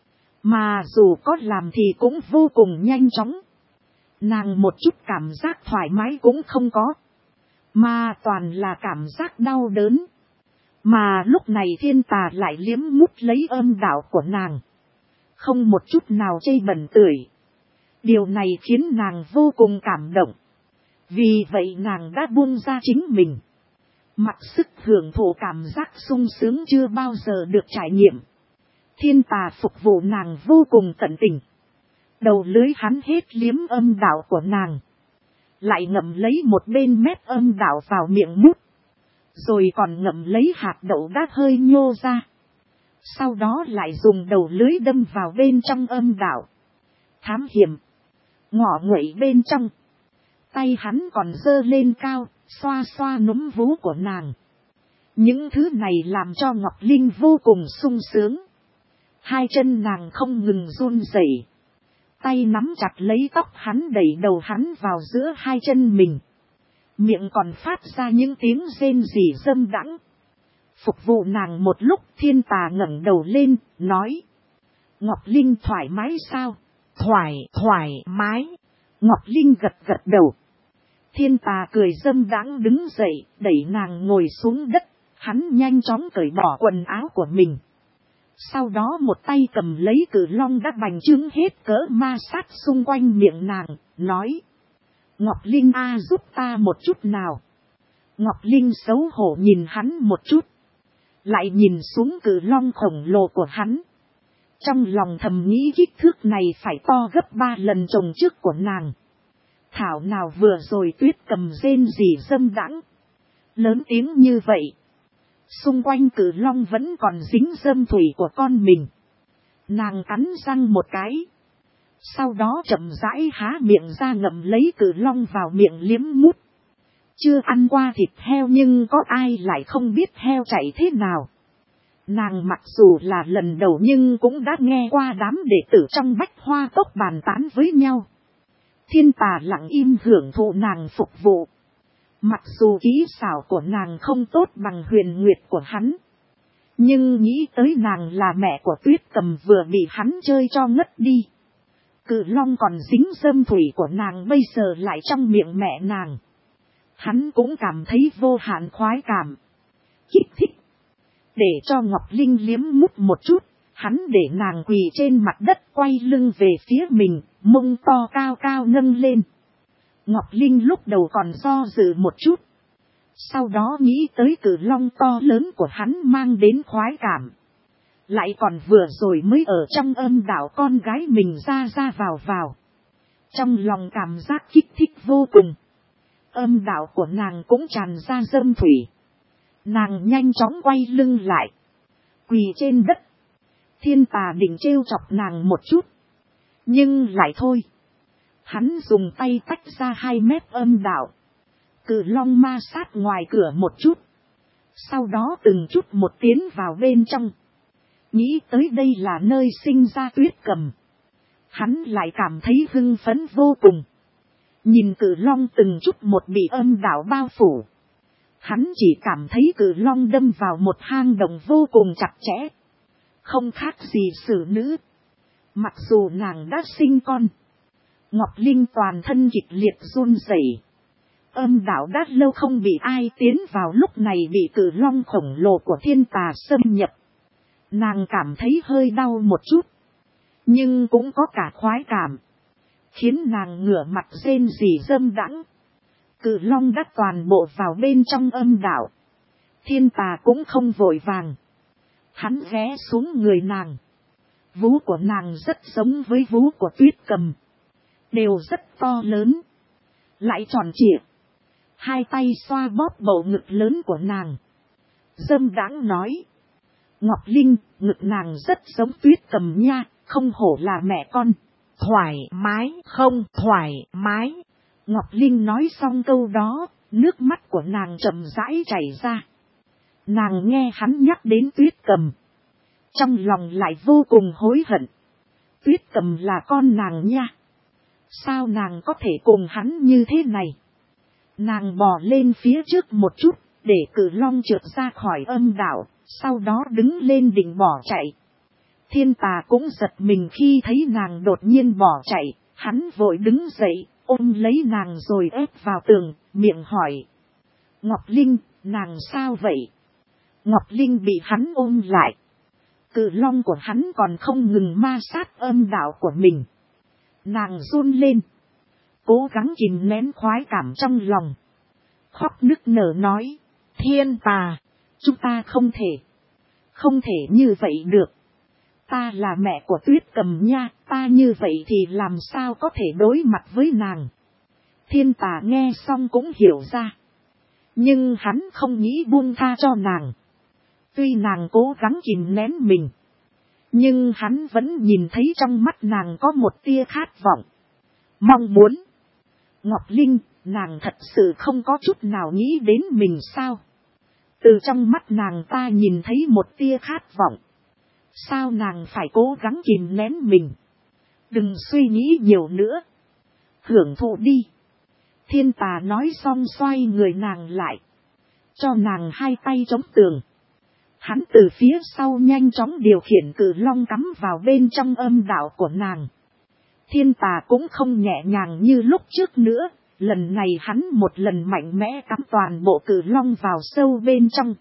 Mà dù có làm thì cũng vô cùng nhanh chóng. Nàng một chút cảm giác thoải mái cũng không có, mà toàn là cảm giác đau đớn. Mà lúc này Thiên Tà lại liếm mút lấy âm đạo của nàng, không một chút nào chê bẩn tưởi. Điều này khiến nàng vô cùng cảm động. Vì vậy nàng đã buông ra chính mình, mặc sức hưởng thụ cảm giác sung sướng chưa bao giờ được trải nghiệm. Thiên Tà phục vụ nàng vô cùng tận tình. Đầu lưỡi hắn hết liếm âm đạo của nàng, lại ngậm lấy một bên mép âm đạo vào miệng mút, rồi còn ngậm lấy hạt đậu đã hơi nhô ra. Sau đó lại dùng đầu lưỡi đâm vào bên trong âm đạo, thám hiểm, ngọ nguậy bên trong. Tay hắn còn giơ lên cao, xoa xoa núm vú của nàng. Những thứ này làm cho Ngọc Linh vô cùng sung sướng. Hai chân nàng không ngừng run rẩy, tay nắm chặt lấy tóc hắn đẩy đầu hắn vào giữa hai chân mình. Miệng còn phát ra những tiếng rên rỉ dâm đãng. Phục vụ nàng một lúc, Thiên Tà ngẩng đầu lên, nói. Ngọc Linh thoải mái sao? Thoải mái. Ngọc Linh gật đầu. Thiên Tà cười dâm đãng đứng dậy, đẩy nàng ngồi xuống đất. Hắn nhanh chóng cởi bỏ quần áo của mình. Sau đó một tay cầm lấy cử long đã bành trướng hết cỡ ma sát xung quanh miệng nàng, nói. Ngọc Linh giúp ta một chút nào. Ngọc Linh xấu hổ nhìn hắn một chút. Lại nhìn xuống cử long khổng lồ của hắn. Trong lòng thầm nghĩ kích thước này phải to gấp 3 lần chồng trước của nàng. Thảo nào vừa rồi Tuyết Cầm rên rỉ dâm đãng lớn tiếng như vậy. Xung quanh cử long vẫn còn dính dâm thủy của con mình. Nàng cắn răng một cái. Sau đó chậm rãi há miệng ra ngậm lấy cử long vào miệng liếm mút. Chưa ăn qua thịt heo nhưng có ai lại không biết heo chạy thế nào. Nàng mặc dù là lần đầu nhưng cũng đã nghe qua đám đệ tử trong Bách Hoa Cốc bàn tán với nhau. Thiên Tà lặng im hưởng thụ nàng phục vụ. Mặc dù kỹ xảo của nàng không tốt bằng Huyền Nguyệt của hắn. Nhưng nghĩ tới nàng là mẹ của Tuyết Cầm vừa bị hắn chơi cho ngất đi. Cự long còn dính dâm thủy của nàng bây giờ lại trong miệng mẹ nàng. Hắn cũng cảm thấy vô hạn khoái cảm. Kích thích. Để cho Ngọc Linh liếm mút một chút, hắn để nàng quỳ trên mặt đất quay lưng về phía mình, mông to cao cao nâng lên. Ngọc Linh lúc đầu còn do dự một chút. Sau đó nghĩ tới cử long to lớn của hắn mang đến khoái cảm. Lại còn vừa rồi mới ở trong âm đạo con gái mình ra vào. Trong lòng cảm giác kích thích vô cùng. Âm đạo của nàng cũng tràn ra dâm thủy. Nàng nhanh chóng quay lưng lại. Quỳ trên đất. Thiên Tà định trêu chọc nàng một chút. Nhưng lại thôi. Hắn dùng tay tách ra 2 mét âm đạo. Cự long ma sát ngoài cửa một chút. Sau đó từng chút một tiến vào bên trong. Nghĩ tới đây là nơi sinh ra Tuyết Cầm. Hắn lại cảm thấy hưng phấn vô cùng. Nhìn cự long từng chút một bị âm đạo bao phủ. Hắn chỉ cảm thấy cự long đâm vào một hang động vô cùng chặt chẽ. Không khác gì xử nữ. Mặc dù nàng đã sinh con. Ngọc Linh toàn thân kịch liệt run rẩy. Âm đạo đã lâu không bị ai tiến vào, lúc này bị cự long khổng lồ của Thiên Tà xâm nhập. Nàng cảm thấy hơi đau một chút. Nhưng cũng có cả khoái cảm. Khiến nàng ngửa mặt rên rỉ dâm đãng. Cự long đã toàn bộ vào bên trong âm đạo. Thiên Tà cũng không vội vàng. Hắn ghé xuống người nàng. Vú của nàng rất giống với vú của Tuyết Cầm. Đều rất to lớn. Lại tròn trịa. Hai tay xoa bóp bầu ngực lớn của nàng. Dâm đãng nói. Ngọc Linh, ngực nàng rất giống Tuyết Cầm nha, không hổ là mẹ con. Thoải mái, không thoải mái. Ngọc Linh nói xong câu đó, nước mắt của nàng chậm rãi chảy ra. Nàng nghe hắn nhắc đến Tuyết Cầm. Trong lòng lại vô cùng hối hận. Tuyết Cầm là con nàng nha. Sao nàng có thể cùng hắn như thế này? Nàng bò lên phía trước một chút, để cự long trượt ra khỏi âm đạo, sau đó đứng lên định bỏ chạy. Thiên Tà cũng giật mình khi thấy nàng đột nhiên bỏ chạy, hắn vội đứng dậy, ôm lấy nàng rồi ép vào tường, miệng hỏi. Ngọc Linh, nàng sao vậy? Ngọc Linh bị hắn ôm lại. Cự long của hắn còn không ngừng ma sát âm đạo của mình. Nàng run lên. Cố gắng kìm nén khoái cảm trong lòng. Khóc nức nở nói. Thiên Tà, chúng ta không thể như vậy được. Ta là mẹ của Tuyết Cầm nha, ta như vậy thì làm sao có thể đối mặt với nàng. Thiên Tà nghe xong cũng hiểu ra. Nhưng hắn không nghĩ buông tha cho nàng. Tuy nàng cố gắng kìm nén mình. Nhưng hắn vẫn nhìn thấy trong mắt nàng có một tia khát vọng. Mong muốn. Ngọc Linh, nàng thật sự không có chút nào nghĩ đến mình sao? Từ trong mắt nàng ta nhìn thấy một tia khát vọng. Sao nàng phải cố gắng kìm nén mình? Đừng suy nghĩ nhiều nữa. Hưởng thụ đi. Thiên Tà nói xong xoay người nàng lại. Cho nàng hai tay chống tường. Hắn từ phía sau nhanh chóng điều khiển cử long cắm vào bên trong âm đạo của nàng. Thiên Tà cũng không nhẹ nhàng như lúc trước nữa. Lần này hắn một lần mạnh mẽ cắm toàn bộ cử long vào sâu bên trong.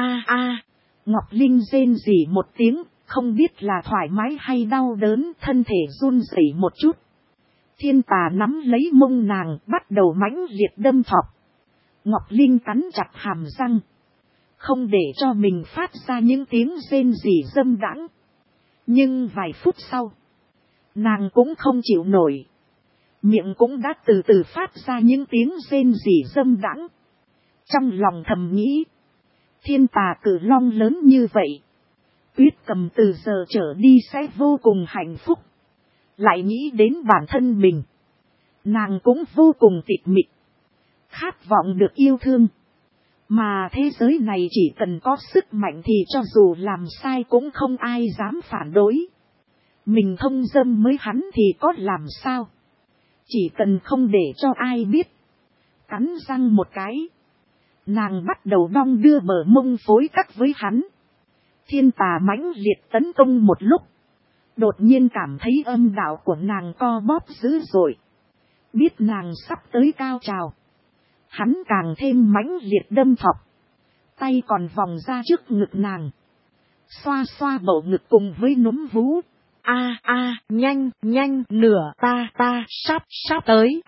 Ngọc Linh rên rỉ một tiếng, không biết là thoải mái hay đau đớn, thân thể run rẩy một chút. Thiên Tà nắm lấy mông nàng, bắt đầu mãnh liệt đâm thọc. Ngọc Linh cắn chặt hàm răng, không để cho mình phát ra những tiếng rên rỉ dâm đãng. Nhưng vài phút sau, nàng cũng không chịu nổi. Miệng cũng đã từ từ phát ra những tiếng rên rỉ dâm đãng. Trong lòng thầm nghĩ, Thiên Tà cử long lớn như vậy, Tuyết Cầm từ giờ trở đi sẽ vô cùng hạnh phúc. Lại nghĩ đến bản thân mình, nàng cũng vô cùng tịch mịch, khát vọng được yêu thương. Mà thế giới này chỉ cần có sức mạnh thì cho dù làm sai cũng không ai dám phản đối. Mình thông dâm với hắn thì có làm sao? Chỉ cần không để cho ai biết. Cắn răng một cái, nàng bắt đầu đong đưa bờ mông phối cắt với hắn. Thiên Tà mãnh liệt tấn công một lúc, đột nhiên cảm thấy âm đạo của nàng co bóp dữ dội. Biết nàng sắp tới cao trào, hắn càng thêm mãnh liệt đâm thọc. Tay còn vòng ra trước ngực nàng, xoa xoa bầu ngực cùng với núm vú. Nhanh, nửa ta sắp tới,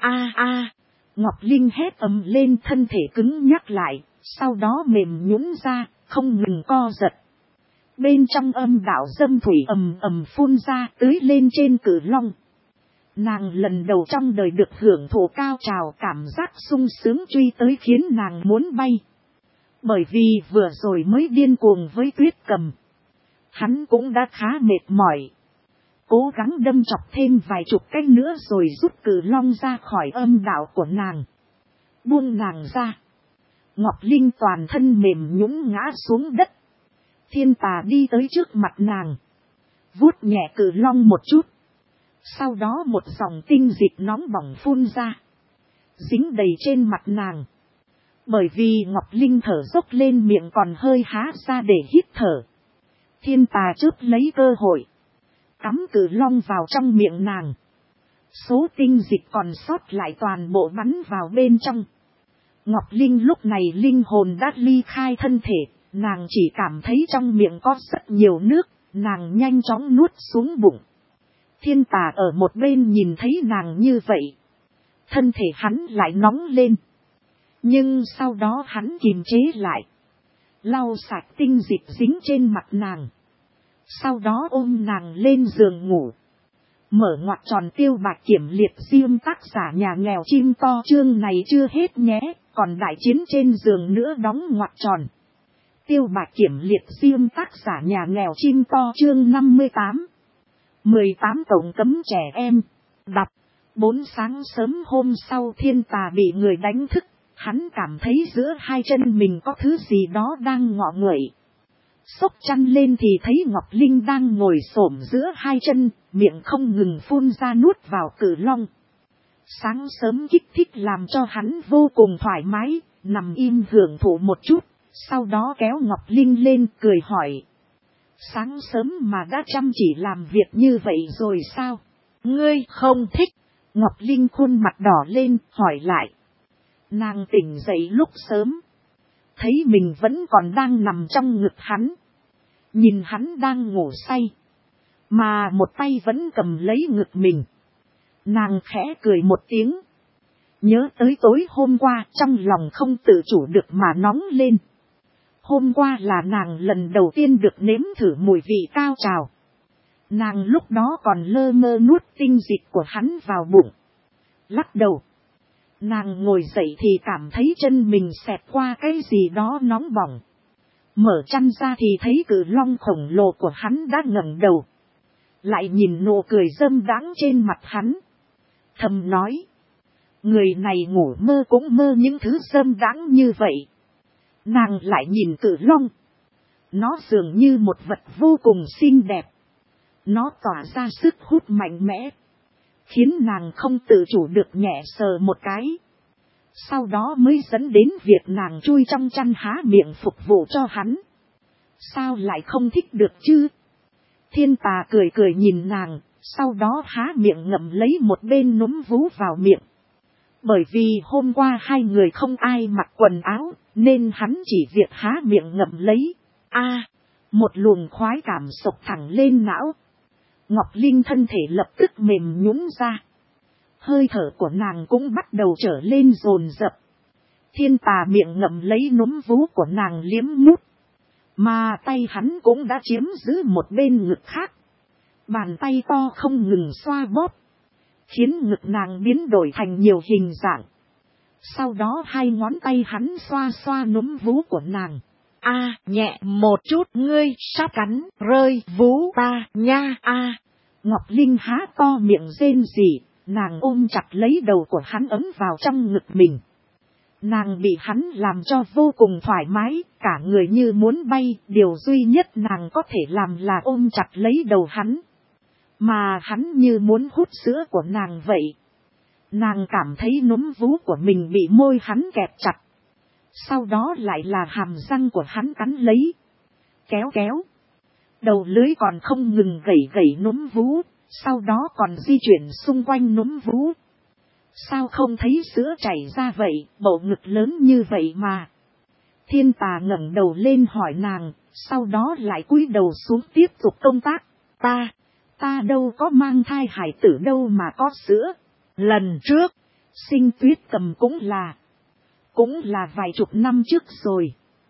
Ngọc Linh hét ầm lên, thân thể cứng nhắc lại, sau đó mềm nhũn ra, không ngừng co giật. Bên trong âm đạo dâm thủy ầm ầm phun ra, tưới lên trên cử long. Nàng lần đầu trong đời được hưởng thụ cao trào, cảm giác sung sướng truy tới khiến nàng muốn bay. Bởi vì vừa rồi mới điên cuồng với Tuyết Cầm, hắn cũng đã khá mệt mỏi. Cố gắng đâm chọc thêm vài chục cái nữa rồi rút cử long ra khỏi âm đạo của nàng. Buông nàng ra. Ngọc Linh toàn thân mềm nhũn ngã xuống đất. Thiên Tà đi tới trước mặt nàng, vuốt nhẹ cử long một chút. Sau đó một dòng tinh dịch nóng bỏng phun ra, dính đầy trên mặt nàng. Bởi vì Ngọc Linh thở dốc lên, miệng còn hơi há ra để hít thở. Thiên Tà chớp lấy cơ hội, cắm cử long vào trong miệng nàng. Số tinh dịch còn sót lại toàn bộ bắn vào bên trong. Ngọc Linh lúc này linh hồn đã ly khai thân thể, nàng chỉ cảm thấy trong miệng có rất nhiều nước, nàng nhanh chóng nuốt xuống bụng. Thiên Tà ở một bên nhìn thấy nàng như vậy, thân thể hắn lại nóng lên. Nhưng sau đó hắn kiềm chế lại, lau sạch tinh dịch dính trên mặt nàng. Sau đó ôm nàng lên giường ngủ. Mở ngoặc tròn Tiêu Bạch Kiểm Liệt Diêm, tác giả nhà nghèo chim to. Chương này chưa hết nhé, còn đại chiến trên giường nữa, đóng ngoặc tròn. Tiêu Bạch Kiểm Liệt Diêm, tác giả nhà nghèo chim to. Chương 58. 18 tổng cấm trẻ em. Đọc. 4 sáng sớm hôm sau, Thiên Tà bị người đánh thức. Hắn cảm thấy giữa hai chân mình có thứ gì đó đang ngọ nguậy. Xốc chăn lên thì thấy Ngọc Linh đang ngồi xổm giữa hai chân, miệng không ngừng phun ra nuốt vào cử long. Sáng sớm kích thích làm cho hắn vô cùng thoải mái, nằm im hưởng thụ một chút, sau đó kéo Ngọc Linh lên cười hỏi. Sáng sớm mà đã chăm chỉ làm việc như vậy rồi sao? Ngươi không thích? Ngọc Linh khuôn mặt đỏ lên, hỏi lại. Nàng tỉnh dậy lúc sớm, thấy mình vẫn còn đang nằm trong ngực hắn. Nhìn hắn đang ngủ say, mà một tay vẫn cầm lấy ngực mình. Nàng khẽ cười một tiếng. Nhớ tới tối hôm qua, trong lòng không tự chủ được mà nóng lên. Hôm qua là nàng lần đầu tiên được nếm thử mùi vị cao trào. Nàng lúc đó còn lơ mơ nuốt tinh dịch của hắn vào bụng. Lắc đầu, nàng ngồi dậy thì cảm thấy chân mình xẹt qua cái gì đó nóng bỏng. Mở chăn ra thì thấy cử long khổng lồ của hắn đã ngẩng đầu. Lại nhìn nụ cười dâm đãng trên mặt hắn. Thầm nói, người này ngủ mơ cũng mơ những thứ dâm đãng như vậy. Nàng lại nhìn cự long. Nó dường như một vật vô cùng xinh đẹp. Nó tỏa ra sức hút mạnh mẽ, khiến nàng không tự chủ được nhẹ sờ một cái. Sau đó mới dẫn đến việc nàng chui trong chăn há miệng phục vụ cho hắn. Sao lại không thích được chứ? Thiên Tà cười cười nhìn nàng, sau đó há miệng ngậm lấy một bên núm vú vào miệng. Bởi vì hôm qua hai người không ai mặc quần áo, nên hắn chỉ việc há miệng ngậm lấy. Một luồng khoái cảm sộc thẳng lên não. Ngọc Linh thân thể lập tức mềm nhũn ra. Hơi thở của nàng cũng bắt đầu trở lên dồn dập. Thiên Tà miệng ngậm lấy núm vú của nàng liếm mút. Mà tay hắn cũng đã chiếm giữ một bên ngực khác. Bàn tay to không ngừng xoa bóp, khiến ngực nàng biến đổi thành nhiều hình dạng. Sau đó hai ngón tay hắn xoa xoa núm vú của nàng. Nhẹ một chút, ngươi sắp cắn rơi vú ta nha. Ngọc Linh há to miệng rên rỉ, nàng ôm chặt lấy đầu của hắn ấm vào trong ngực mình. Nàng bị hắn làm cho vô cùng thoải mái, cả người như muốn bay, điều duy nhất nàng có thể làm là ôm chặt lấy đầu hắn. Mà hắn như muốn hút sữa của nàng vậy. Nàng cảm thấy núm vú của mình bị môi hắn kẹp chặt. Sau đó lại là hàm răng của hắn cắn lấy. Kéo kéo. Đầu lưới còn không ngừng gẩy gẩy núm vú, sau đó còn di chuyển xung quanh núm vú. Sao không thấy sữa chảy ra vậy, bầu ngực lớn như vậy mà. Thiên Tà ngẩng đầu lên hỏi nàng, sau đó lại cúi đầu xuống tiếp tục công tác. Ta đâu có mang thai hải tử đâu mà có sữa. Lần trước, sinh Tuyết Cầm cũng là vài chục năm trước rồi.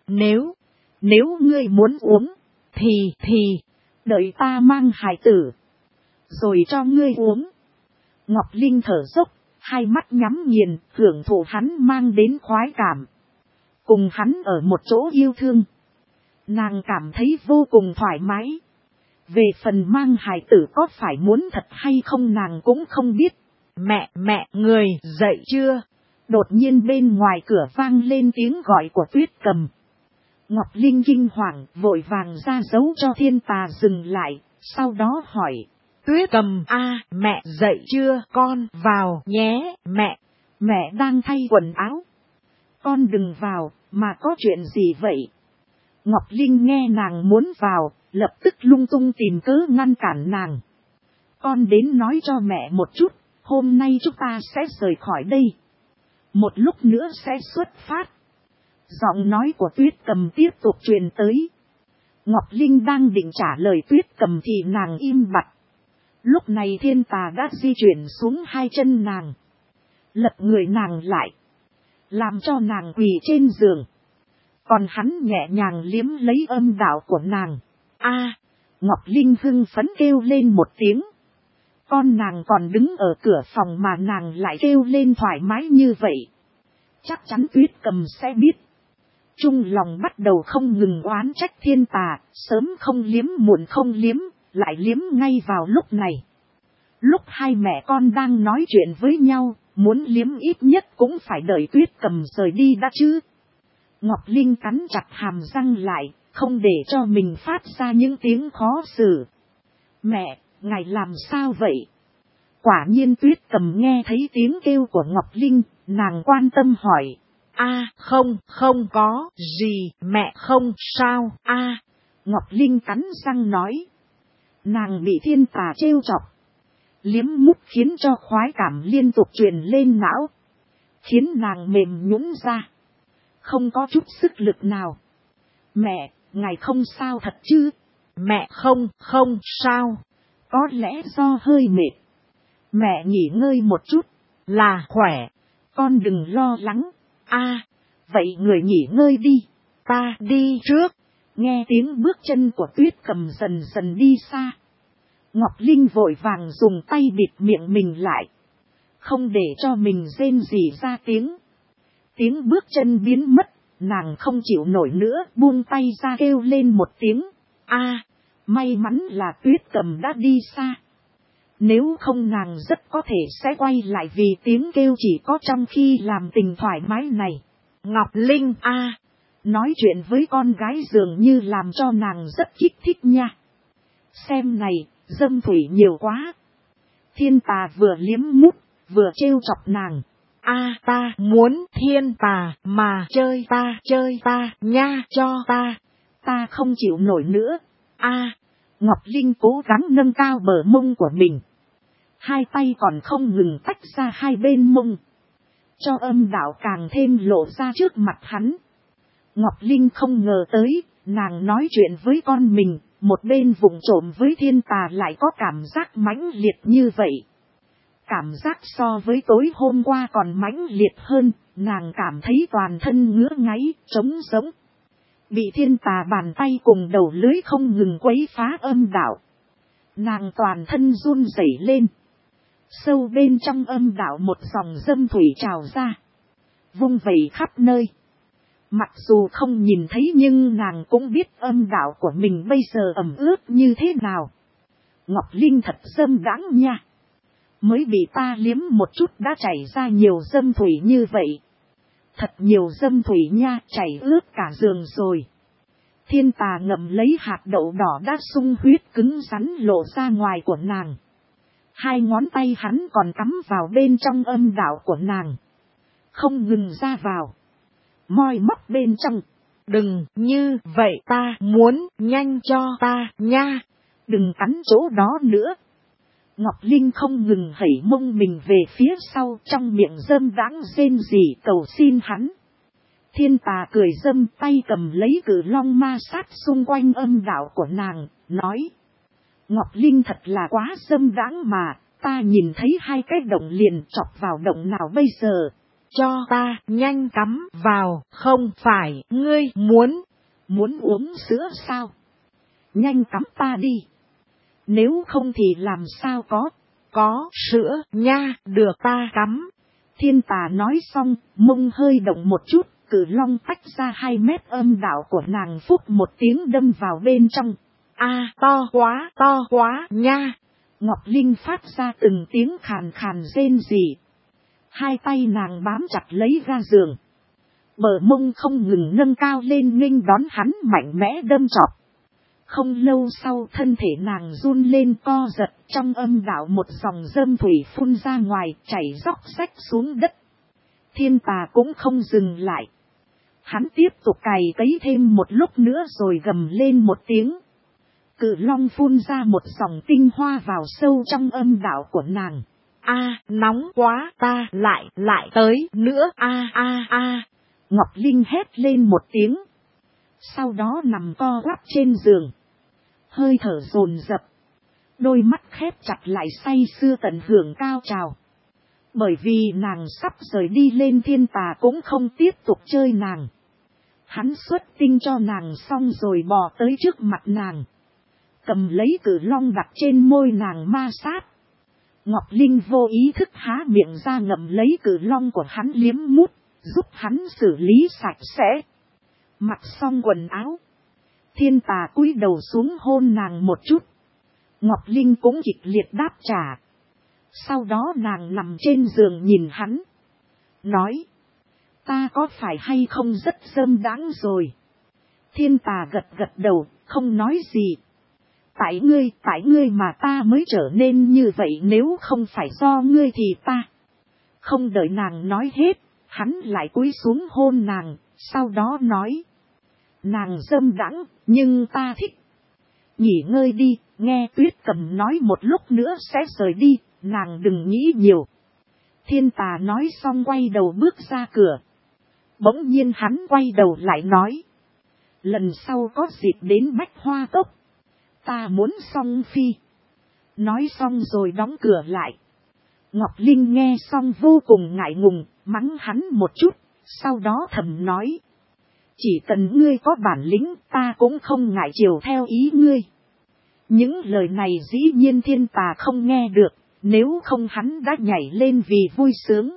Nếu ngươi muốn uống, thì đợi ta mang hải tử, rồi cho ngươi uống. Ngọc Linh thở dốc, hai mắt nhắm nghiền, hưởng thụ hắn mang đến khoái cảm. Cùng hắn ở một chỗ yêu thương, nàng cảm thấy vô cùng thoải mái. Về phần mang hài tử có phải muốn thật hay không nàng cũng không biết. Mẹ, người dậy chưa? Đột nhiên bên ngoài cửa vang lên tiếng gọi của Tuyết Cầm. Ngọc Linh kinh hoàng, vội vàng ra dấu cho Thiên Tà dừng lại, sau đó hỏi. Tuyết Cầm, mẹ dậy chưa? Con vào nhé, mẹ. Mẹ đang thay quần áo. Con đừng vào, mà có chuyện gì vậy? Ngọc Linh nghe nàng muốn vào, lập tức lung tung tìm cớ ngăn cản nàng. Con đến nói cho mẹ một chút, hôm nay chúng ta sẽ rời khỏi đây. Một lúc nữa sẽ xuất phát. Giọng nói của Tuyết Cầm tiếp tục truyền tới. Ngọc Linh đang định trả lời Tuyết Cầm thì nàng im bặt. Lúc này Thiên Tà đã di chuyển xuống hai chân nàng, lật người nàng lại, làm cho nàng quỳ trên giường. Còn hắn nhẹ nhàng liếm lấy âm đạo của nàng. Ngọc Linh hưng phấn kêu lên một tiếng. Con nàng còn đứng ở cửa phòng mà nàng lại kêu lên thoải mái như vậy. Chắc chắn Tuyết Cầm sẽ biết. Trung lòng bắt đầu không ngừng oán trách Thiên Tà, sớm không liếm muộn không liếm, lại liếm ngay vào lúc này. Lúc hai mẹ con đang nói chuyện với nhau, muốn liếm ít nhất cũng phải đợi Tuyết Cầm rời đi đã chứ. Ngọc Linh cắn chặt hàm răng lại, không để cho mình phát ra những tiếng khó xử. Mẹ, ngài làm sao vậy? Quả nhiên Tuyết Cầm nghe thấy tiếng kêu của Ngọc Linh, nàng quan tâm hỏi. Không có gì, mẹ không sao. Ngọc Linh cắn răng nói. Nàng bị Thiên Tà trêu chọc, liếm mút khiến cho khoái cảm liên tục truyền lên não, khiến nàng mềm nhũn ra, không có chút sức lực nào. Mẹ, ngài không sao thật chứ? Mẹ không sao. Có lẽ do hơi mệt. Mẹ nghỉ ngơi một chút là khỏe. Con đừng lo lắng. Vậy người nghỉ ngơi đi. Ta đi trước. Nghe tiếng bước chân của Tuyết Cầm dần dần đi xa, Ngọc Linh vội vàng dùng tay bịt miệng mình lại, không để cho mình rên rỉ ra tiếng. Tiếng bước chân biến mất, nàng không chịu nổi nữa, buông tay ra kêu lên một tiếng. May mắn là Tuyết Cầm đã đi xa. Nếu không nàng rất có thể sẽ quay lại vì tiếng kêu chỉ có trong khi làm tình thoải mái này. Ngọc Linh, Nói chuyện với con gái dường như làm cho nàng rất kích thích nha. Xem này, dâm thủy nhiều quá. Thiên tà vừa liếm mút, vừa trêu chọc nàng. Ta muốn thiên tà mà chơi ta nha cho ta. Ta không chịu nổi nữa. Ngọc Linh cố gắng nâng cao bờ mông của mình. Hai tay còn không ngừng tách ra hai bên mông. Cho âm đạo càng thêm lộ ra trước mặt hắn. Ngọc Linh không ngờ tới, nàng nói chuyện với con mình, một bên vụng trộm với thiên tà lại có cảm giác mãnh liệt như vậy. Cảm giác so với tối hôm qua còn mãnh liệt hơn, nàng cảm thấy toàn thân ngứa ngáy, trống rỗng. Bị thiên tà bàn tay cùng đầu lưới không ngừng quấy phá âm đạo. Nàng toàn thân run rẩy lên. Sâu bên trong âm đạo một dòng dâm thủy trào ra. Vung vẩy khắp nơi. Mặc dù không nhìn thấy nhưng nàng cũng biết âm đạo của mình bây giờ ẩm ướt như thế nào. Ngọc Linh thật dâm đãng nha. Mới bị ta liếm một chút đã chảy ra nhiều dâm thủy như vậy. Thật nhiều dâm thủy nha, chảy ướt cả giường rồi. Thiên tà ngậm lấy hạt đậu đỏ đã sung huyết cứng rắn lộ ra ngoài của nàng. Hai ngón tay hắn còn cắm vào bên trong âm đạo của nàng. Không ngừng ra vào. Moi móc bên trong. Đừng như vậy, ta muốn nhanh cho ta nha. Đừng cắn chỗ đó nữa. Ngọc Linh không ngừng hẩy mông mình về phía sau, trong miệng dâm đãng rên rỉ cầu xin hắn. Thiên tà cười dâm, tay cầm lấy cử long ma sát xung quanh âm đạo của nàng, nói. Ngọc Linh thật là quá dâm đãng mà, ta nhìn thấy hai cái động liền chọc vào động nào bây giờ. Cho ta nhanh cắm vào, không phải ngươi muốn uống sữa sao? Nhanh cắm ta đi. Nếu không thì làm sao có sữa nha, được ta cắm. Thiên tà nói xong, mông hơi động một chút, cử long tách ra 2 mét âm đạo của nàng, phúc một tiếng đâm vào bên trong. To quá nha. Ngọc Linh phát ra từng tiếng khàn khàn rên rỉ. Hai tay nàng bám chặt lấy ga giường. Bờ mông không ngừng nâng cao lên nghênh đón hắn mạnh mẽ đâm chọc. Không lâu sau thân thể nàng run lên co giật, trong âm đạo một dòng dâm thủy phun ra ngoài, chảy róc rách xuống đất. Thiên tà cũng không dừng lại. Hắn tiếp tục cày cấy thêm một lúc nữa rồi gầm lên một tiếng. Cự long phun ra một dòng tinh hoa vào sâu trong âm đạo của nàng. Nóng quá, ta lại tới nữa, Ngọc Linh hét lên một tiếng. Sau đó nằm co quắp trên giường. Hơi thở dồn dập. Đôi mắt khép chặt lại say sưa tận hưởng cao trào. Bởi vì nàng sắp rời đi lên, thiên tà cũng không tiếp tục chơi nàng. Hắn xuất tinh cho nàng xong rồi bò tới trước mặt nàng. Cầm lấy cử long đặt trên môi nàng ma sát. Ngọc Linh vô ý thức há miệng ra ngậm lấy cử long của hắn liếm mút, giúp hắn xử lý sạch sẽ. Mặc xong quần áo. Thiên tà cúi đầu xuống hôn nàng một chút. Ngọc Linh cũng kịch liệt đáp trả. Sau đó nàng nằm trên giường nhìn hắn. Nói. Ta có phải hay không rất dâm đãng rồi? Thiên tà gật gật đầu, không nói gì. Tại ngươi mà ta mới trở nên như vậy, nếu không phải do ngươi thì ta. Không đợi nàng nói hết, hắn lại cúi xuống hôn nàng, sau đó nói. Nàng dâm đãng, nhưng ta thích. Nghỉ ngơi đi, nghe Tuyết Cầm nói một lúc nữa sẽ rời đi, nàng đừng nghĩ nhiều. Thiên tà nói xong quay đầu bước ra cửa. Bỗng nhiên hắn quay đầu lại nói. Lần sau có dịp đến Bách Hoa Cốc, ta muốn song phi. Nói xong rồi đóng cửa lại. Ngọc Linh nghe xong vô cùng ngại ngùng, mắng hắn một chút, sau đó thầm nói. Chỉ cần ngươi có bản lĩnh, ta cũng không ngại chiều theo ý ngươi. Những lời này dĩ nhiên thiên tà không nghe được, nếu không hắn đã nhảy lên vì vui sướng.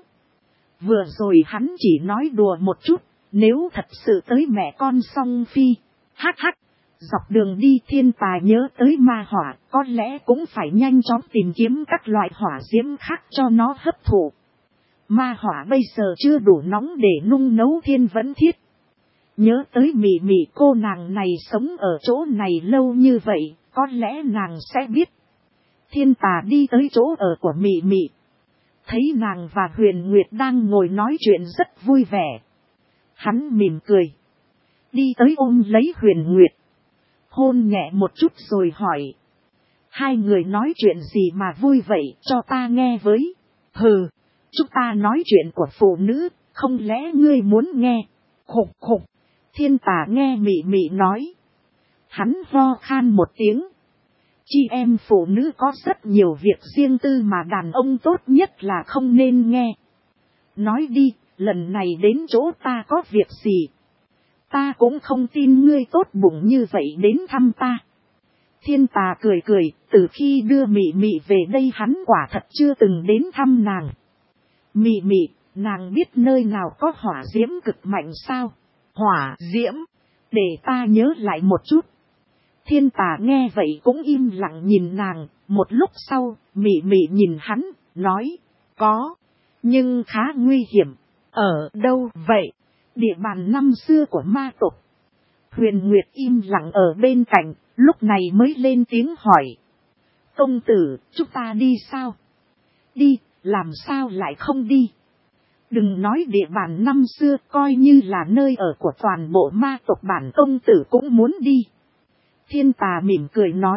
Vừa rồi hắn chỉ nói đùa một chút, nếu thật sự tới mẹ con song phi. Hắc hắc, dọc đường đi thiên tà nhớ tới ma hỏa, có lẽ cũng phải nhanh chóng tìm kiếm các loại hỏa diễm khác cho nó hấp thụ. Ma hỏa bây giờ chưa đủ nóng để nung nấu thiên vẫn thiết. Nhớ tới Mị Mị, cô nàng này sống ở chỗ này lâu như vậy, có lẽ nàng sẽ biết. Thiên Tà đi tới chỗ ở của Mị Mị. Thấy nàng và Huyền Nguyệt đang ngồi nói chuyện rất vui vẻ. Hắn mỉm cười. Đi tới ôm lấy Huyền Nguyệt. Hôn nhẹ một chút rồi hỏi. Hai người nói chuyện gì mà vui vậy, cho ta nghe với. Hừ, chúng ta nói chuyện của phụ nữ, không lẽ ngươi muốn nghe? Khục khục. Thiên Tà nghe Mị Mị nói. Hắn ho khan một tiếng. Chị em phụ nữ có rất nhiều việc riêng tư mà đàn ông tốt nhất là không nên nghe. Nói đi, lần này đến chỗ ta có việc gì? Ta cũng không tin ngươi tốt bụng như vậy đến thăm ta. Thiên Tà cười cười, từ khi đưa Mị Mị về đây hắn quả thật chưa từng đến thăm nàng. Mị Mị, nàng biết nơi nào có hỏa diễm cực mạnh sao? Hỏa diễm, để ta nhớ lại một chút. Thiên Tà nghe vậy cũng im lặng nhìn nàng, một lúc sau, Mị Mị nhìn hắn, nói, có, nhưng khá nguy hiểm. Ở đâu vậy? Địa bàn năm xưa của ma tộc. Huyền Nguyệt im lặng ở bên cạnh, lúc này mới lên tiếng hỏi. Công tử, chúng ta đi sao? Đi, làm sao lại không đi? Đừng nói địa bàn năm xưa, coi như là nơi ở của toàn bộ ma tộc bản công tử cũng muốn đi. Thiên Tà mỉm cười nói.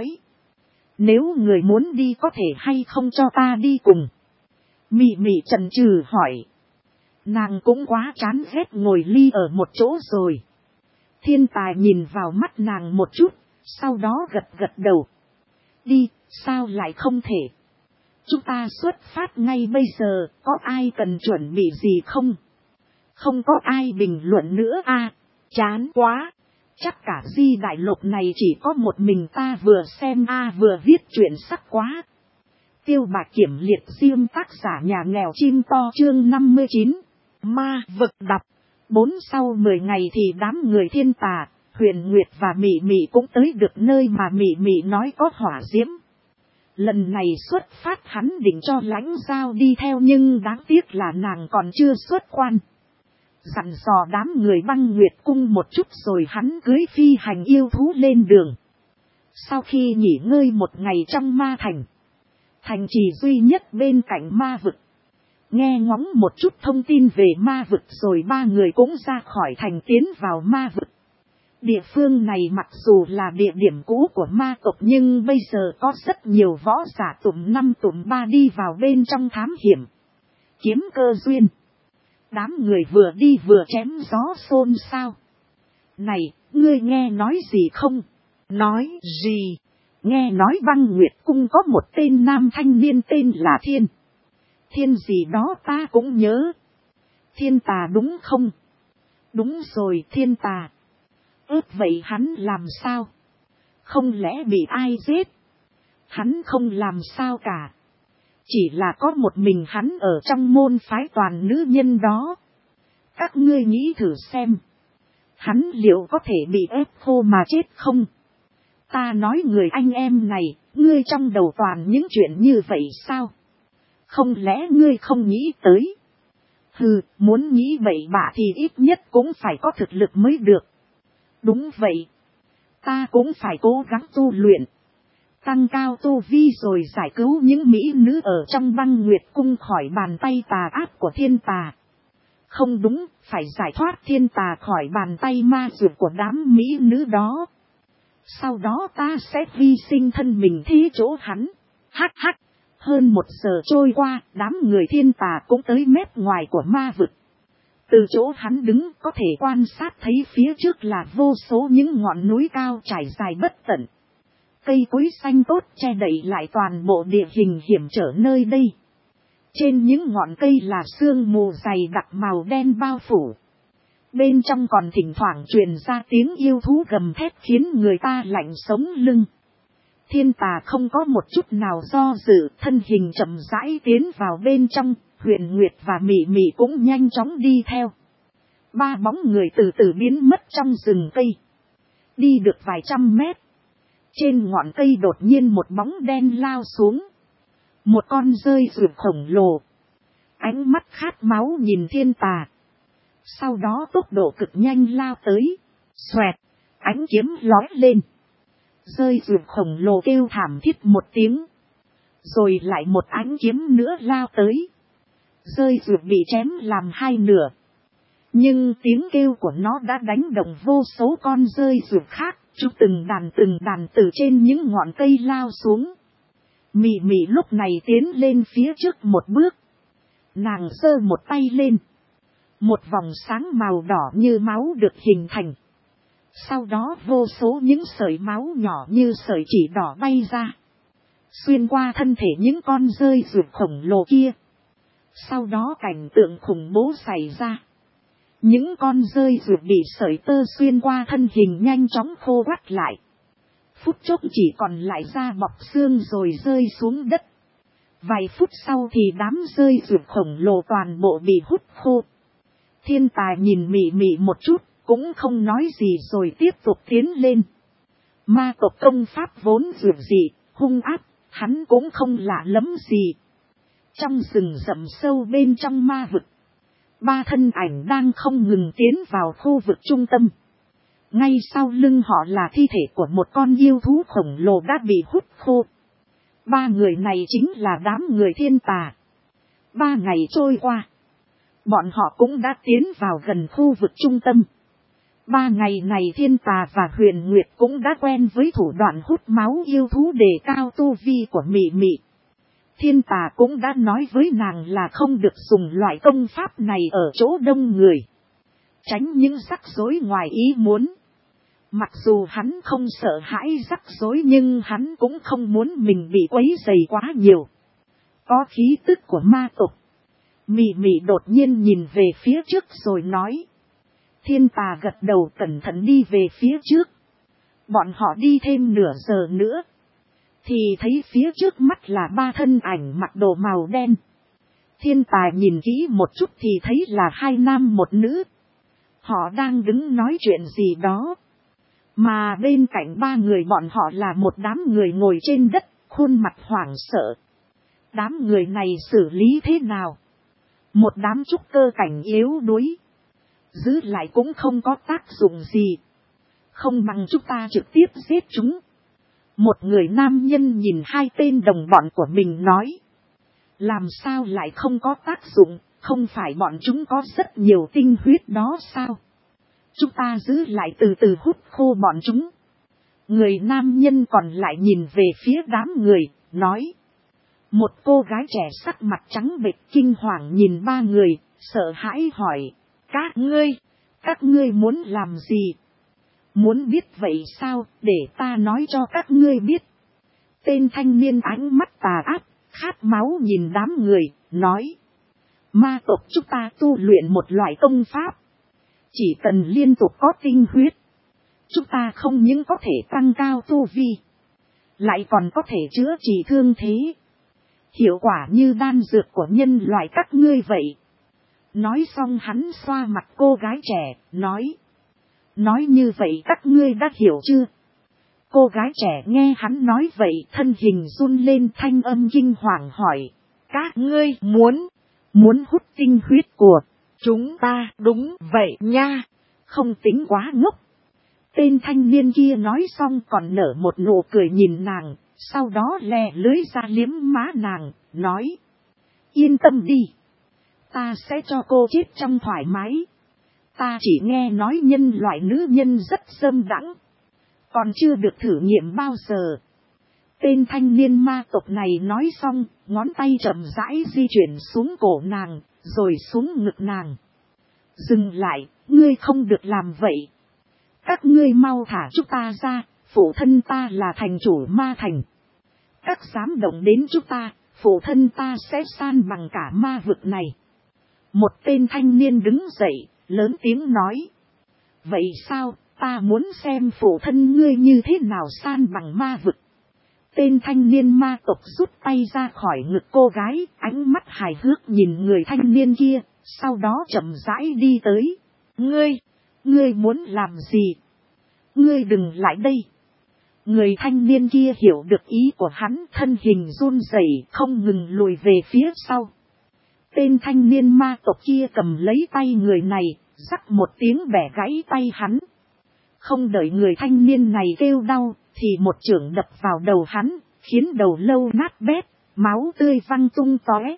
Nếu người muốn đi có thể hay không cho ta đi cùng? Mị Mị chần chừ hỏi. Nàng cũng quá chán ghét ngồi ly ở một chỗ rồi. Thiên Tà nhìn vào mắt nàng một chút, sau đó gật đầu. Đi, sao lại không thể? Chúng ta xuất phát ngay bây giờ, có ai cần chuẩn bị gì không? Không có ai bình luận nữa à, chán quá. Chắc cả Di Đại Lục này chỉ có một mình ta vừa xem vừa viết chuyện sắc quá. Tiêu Bạch Kiểm liệt diêm tác giả nhà nghèo chim to chương 59. Ma vực đập. 4 sau 10 ngày thì đám người Thiên Tà, Huyền Nguyệt và Mị Mị cũng tới được nơi mà Mị Mị nói có hỏa diễm. Lần này xuất phát hắn định cho Lãnh Giao đi theo nhưng đáng tiếc là nàng còn chưa xuất quan. Dặn dò đám người Băng Nguyệt cung một chút rồi hắn cưới phi hành yêu thú lên đường. Sau khi nghỉ ngơi một ngày trong ma thành, thành trì duy nhất bên cạnh ma vực, nghe ngóng một chút thông tin về ma vực rồi ba người cũng ra khỏi thành tiến vào ma vực. Địa phương này mặc dù là địa điểm cũ của ma tộc nhưng bây giờ có rất nhiều võ giả tụm 5 tụm 3 đi vào bên trong thám hiểm, kiếm cơ duyên. Đám người vừa đi vừa chém gió xôn xao. Này, ngươi nghe nói gì không? Nói gì? Nghe nói Băng Nguyệt cung có một tên nam thanh niên tên là Thiên. Thiên gì đó ta cũng nhớ. Thiên Tà đúng không? Đúng rồi, Thiên Tà. Vậy hắn làm sao? Không lẽ bị ai giết? Hắn không làm sao cả. Chỉ là có một mình hắn ở trong môn phái toàn nữ nhân đó. Các ngươi nghĩ thử xem. Hắn liệu có thể bị ép khô mà chết không? Ta nói người anh em này, ngươi trong đầu toàn những chuyện như vậy sao? Không lẽ ngươi không nghĩ tới? Hừ, muốn nghĩ bậy bạ thì ít nhất cũng phải có thực lực mới được. Đúng vậy. Ta cũng phải cố gắng tu luyện, tăng cao tu vi rồi giải cứu những mỹ nữ ở trong Băng Nguyệt cung khỏi bàn tay tà ác của Thiên Tà. Không đúng, phải giải thoát Thiên Tà khỏi bàn tay ma dược của đám mỹ nữ đó. Sau đó ta sẽ hy sinh thân mình thí chỗ hắn. Hắc hắc. Hơn 1 giờ trôi qua, đám người Thiên Tà cũng tới mép ngoài của ma vực. Từ chỗ hắn đứng có thể quan sát thấy phía trước là vô số những ngọn núi cao trải dài bất tận. Cây cối xanh tốt che đậy lại toàn bộ địa hình hiểm trở nơi đây. Trên những ngọn cây là sương mù dày đặc màu đen bao phủ. Bên trong còn thỉnh thoảng truyền ra tiếng yêu thú gầm thét khiến người ta lạnh sống lưng. Thiên Tà không có một chút nào do dự, thân hình chậm rãi tiến vào bên trong, Huyền Nguyệt và Mị Mị cũng nhanh chóng đi theo. 3 bóng người từ từ biến mất trong rừng cây. Đi được vài trăm mét. Trên ngọn cây đột nhiên một bóng đen lao xuống. Một con rơi rượu khổng lồ. Ánh mắt khát máu nhìn Thiên Tà. Sau đó tốc độ cực nhanh lao tới. Xoẹt, ánh kiếm lói lên. Rơi rượt khổng lồ kêu thảm thiết một tiếng. Rồi lại một ánh kiếm nữa lao tới. Rơi rượt bị chém làm hai nửa. Nhưng tiếng kêu của nó đã đánh động vô số con rơi rượt khác. Chúng từng đàn từ trên những ngọn cây lao xuống. Mị Mị lúc này tiến lên phía trước một bước. Nàng giơ một tay lên. Một vòng sáng màu đỏ như máu được hình thành. Sau đó vô số những sợi máu nhỏ như sợi chỉ đỏ bay ra. Xuyên qua thân thể những con rơi rượt khổng lồ kia. Sau đó cảnh tượng khủng bố xảy ra. Những con rơi rượt bị sợi tơ xuyên qua thân hình nhanh chóng khô quắt lại. Phút chốc chỉ còn lại da bọc xương rồi rơi xuống đất. Vài phút sau thì đám rơi rượt khổng lồ toàn bộ bị hút khô. Thiên Tài nhìn Mị Mị một chút, cũng không nói gì rồi tiếp tục tiến lên. Ma tộc công pháp vốn dường dị, hung ác, hắn cũng không lạ lắm gì. Trong rừng rậm sâu bên trong ma vực, ba thân ảnh đang không ngừng tiến vào khu vực trung tâm. Ngay sau lưng họ là thi thể của một con yêu thú khổng lồ đã bị hút khô. Ba người này chính là đám người Thiên Tà. 3 ngày trôi qua, bọn họ cũng đã tiến vào gần khu vực trung tâm. 3 ngày này Thiên Tà và Huyền Nguyệt cũng đã quen với thủ đoạn hút máu yêu thú để cao tu vi của Mị Mị. Thiên Tà cũng đã nói với nàng là không được dùng loại công pháp này ở chỗ đông người. Tránh những rắc rối ngoài ý muốn. Mặc dù hắn không sợ hãi rắc rối nhưng hắn cũng không muốn mình bị quấy rầy quá nhiều. Có khí tức của ma tộc. Mị Mị đột nhiên nhìn về phía trước rồi nói. Thiên Tà gật đầu cẩn thận đi về phía trước. Bọn họ đi thêm nửa giờ nữa. Thì thấy phía trước mắt là 3 thân ảnh mặc đồ màu đen. Thiên Tài nhìn kỹ một chút thì thấy là 2 nam 1 nữ. Họ đang đứng nói chuyện gì đó. Mà bên cạnh 3 người bọn họ là một đám người ngồi trên đất, khuôn mặt hoảng sợ. Đám người này xử lý thế nào? Một đám trúc cơ cảnh yếu đuối. Giữ lại cũng không có tác dụng gì. Không bằng chúng ta trực tiếp giết chúng. Một người nam nhân nhìn 2 tên đồng bọn của mình nói. Làm sao lại không có tác dụng, không phải bọn chúng có rất nhiều tinh huyết đó sao? Chúng ta giữ lại từ từ hút khô bọn chúng. Người nam nhân còn lại nhìn về phía đám người, nói. Một cô gái trẻ sắc mặt trắng bệch kinh hoàng nhìn 3 người, sợ hãi hỏi. Các ngươi muốn làm gì? Muốn biết vậy sao, để ta nói cho các ngươi biết. Tên thanh niên ánh mắt tà ác, khát máu nhìn đám người, nói. Ma tộc chúng ta tu luyện một loại công pháp. Chỉ cần liên tục có tinh huyết. Chúng ta không những có thể tăng cao tu vi. Lại còn có thể chữa trị thương thế. Hiệu quả như đan dược của nhân loại các ngươi vậy. Nói xong hắn xoa mặt cô gái trẻ, nói. Nói như vậy các ngươi đã hiểu chưa? Cô gái trẻ nghe hắn nói vậy thân hình run lên thanh âm kinh hoàng hỏi. Các ngươi muốn hút tinh huyết của chúng ta? Đúng vậy nha, không tính quá ngốc. Tên thanh niên kia nói xong còn nở một nụ cười nhìn nàng, sau đó lè lưới ra liếm má nàng, nói. Yên tâm đi, ta sẽ cho cô chết trong thoải mái. Ta chỉ nghe nói nhân loại nữ nhân rất dâm đãng, còn chưa được thử nghiệm bao giờ. Tên thanh niên ma tộc này nói xong, ngón tay chậm rãi di chuyển xuống cổ nàng, rồi xuống ngực nàng. Dừng lại, ngươi không được làm vậy. Các ngươi mau thả chúng ta ra, phụ thân ta là thành chủ ma thành. Các dám động đến chúng ta, phụ thân ta sẽ san bằng cả ma vực này. Một tên thanh niên đứng dậy, lớn tiếng nói. Vậy sao, ta muốn xem phụ thân ngươi như thế nào san bằng ma vực. Tên thanh niên ma tộc rút tay ra khỏi ngực cô gái, ánh mắt hài hước nhìn người thanh niên kia, sau đó chậm rãi đi tới. Ngươi muốn làm gì? Ngươi đừng lại đây. Người thanh niên kia hiểu được ý của hắn, thân hình run rẩy không ngừng lùi về phía sau. Tên thanh niên ma tộc kia cầm lấy tay người này, rắc một tiếng bẻ gãy tay hắn. Không đợi người thanh niên này kêu đau, thì một chưởng đập vào đầu hắn, khiến đầu lâu nát bét, máu tươi văng tung tóe.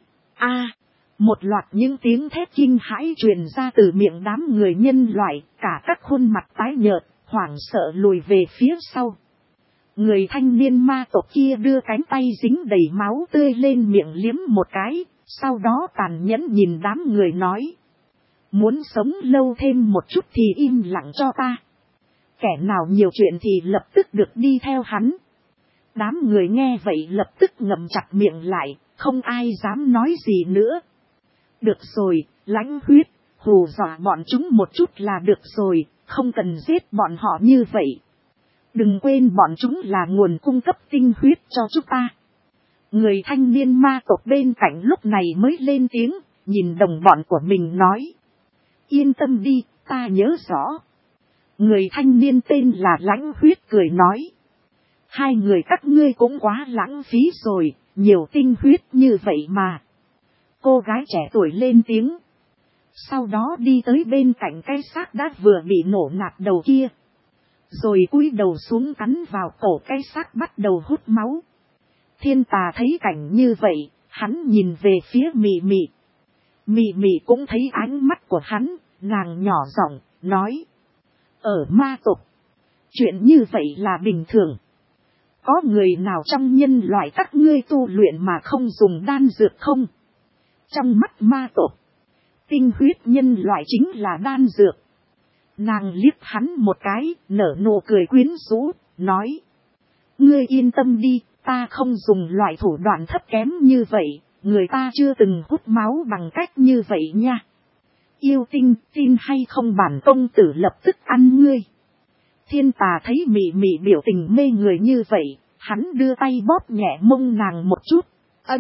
Một loạt những tiếng thét kinh hãi truyền ra từ miệng đám người nhân loại, cả các khuôn mặt tái nhợt, hoảng sợ lùi về phía sau. Người thanh niên ma tộc kia đưa cánh tay dính đầy máu tươi lên miệng liếm một cái, sau đó tàn nhẫn nhìn đám người nói. Muốn sống lâu thêm một chút thì im lặng cho ta. Kẻ nào nhiều chuyện thì lập tức được đi theo hắn. Đám người nghe vậy lập tức ngậm chặt miệng lại, không ai dám nói gì nữa. Được rồi, Lãnh Huyết, hù dọa bọn chúng một chút là được rồi, không cần giết bọn họ như vậy. Đừng quên bọn chúng là nguồn cung cấp tinh huyết cho chúng ta. Người thanh niên ma tộc bên cạnh lúc này mới lên tiếng, nhìn đồng bọn của mình nói. Yên tâm đi, ta nhớ rõ. Người thanh niên tên là Lãnh Huyết cười nói. Hai người các ngươi cũng quá lãng phí rồi, nhiều tinh huyết như vậy mà. Cô gái trẻ tuổi lên tiếng. Sau đó đi tới bên cạnh cái xác đã vừa bị nổ nát đầu kia. Rồi cúi đầu xuống cắn vào cổ cái xác bắt đầu hút máu. Thiên Tà thấy cảnh như vậy, hắn nhìn về phía Mị Mị. Mị Mị cũng thấy ánh mắt của hắn, nàng nhỏ giọng nói. Ở ma tộc, chuyện như vậy là bình thường. Có người nào trong nhân loại các ngươi tu luyện mà không dùng đan dược không? Trong mắt ma tộc, tinh huyết nhân loại chính là đan dược. Nàng liếc hắn một cái, nở nụ cười quyến rũ, nói. Ngươi yên tâm đi, ta không dùng loại thủ đoạn thấp kém như vậy, người ta chưa từng hút máu bằng cách như vậy nha. Yêu tinh, tin hay không bản công tử lập tức ăn ngươi. Thiên Tà thấy Mị Mị biểu tình mê người như vậy, hắn đưa tay bóp nhẹ mông nàng một chút.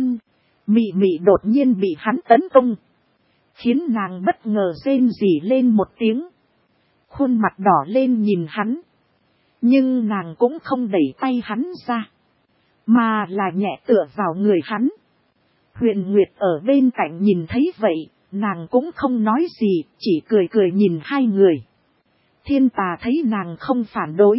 Mị Mị đột nhiên bị hắn tấn công, khiến nàng bất ngờ rên rỉ lên một tiếng. Khuôn mặt đỏ lên nhìn hắn. Nhưng nàng cũng không đẩy tay hắn ra, mà là nhẹ tựa vào người hắn. Huyền Nguyệt ở bên cạnh nhìn thấy vậy, nàng cũng không nói gì, chỉ cười cười nhìn hai người. Thiên Tà thấy nàng không phản đối,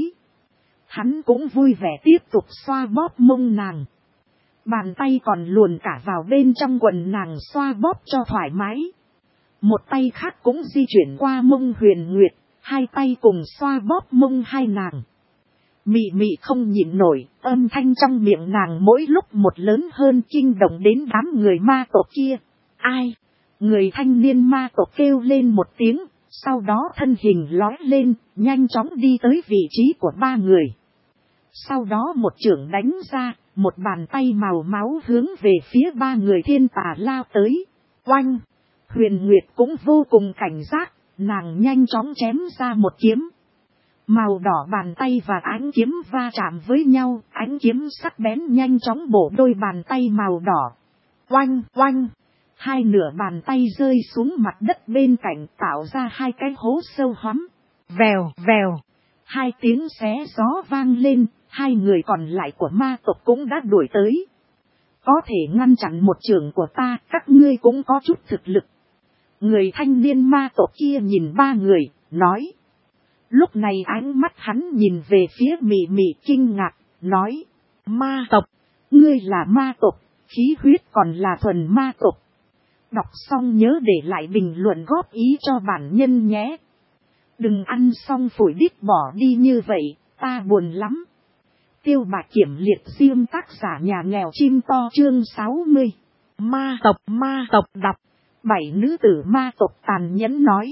hắn cũng vui vẻ tiếp tục xoa bóp mông nàng. Bàn tay còn luồn cả vào bên trong quần nàng xoa bóp cho thoải mái. Một tay khác cũng di chuyển qua mông Huyền Nguyệt, hai tay cùng xoa bóp mông hai nàng. Mị Mị không nhịn nổi, âm thanh trong miệng nàng mỗi lúc một lớn hơn, kinh động đến đám người ma tộc kia. Ai? Người thanh niên ma tộc kêu lên một tiếng, sau đó thân hình lói lên, nhanh chóng đi tới vị trí của ba người. Sau đó một chưởng đánh ra, một bàn tay màu máu hướng về phía ba người Thiên Tà lao tới. Oanh! Huyền Nguyệt cũng vô cùng cảnh giác, nàng nhanh chóng chém ra một kiếm. Màu đỏ bàn tay và ánh kiếm va chạm với nhau, ánh kiếm sắc bén nhanh chóng bổ đôi bàn tay màu đỏ. Oanh! Oanh! Hai nửa bàn tay rơi xuống mặt đất bên cạnh, tạo ra hai cái hố sâu hoắm. Vèo, vèo. Hai tiếng xé gió vang lên, hai người còn lại của ma tộc cũng đã đuổi tới. Có thể ngăn chặn một chưởng của ta, các ngươi cũng có chút thực lực. Người thanh niên ma tộc kia nhìn ba người, nói. Lúc này ánh mắt hắn nhìn về phía Mị Mị kinh ngạc, nói. Ma tộc, ngươi là ma tộc, khí huyết còn là thuần ma tộc. Đọc xong nhớ để lại bình luận góp ý cho bản nhân nhé. Đừng ăn xong phủi đít bỏ đi như vậy, ta buồn lắm. Tiêu Bạch Kiểm liệt riêng tác giả nhà nghèo chim to chương 60. Ma tộc đọc. 7 nữ tử ma tộc tàn nhẫn nói.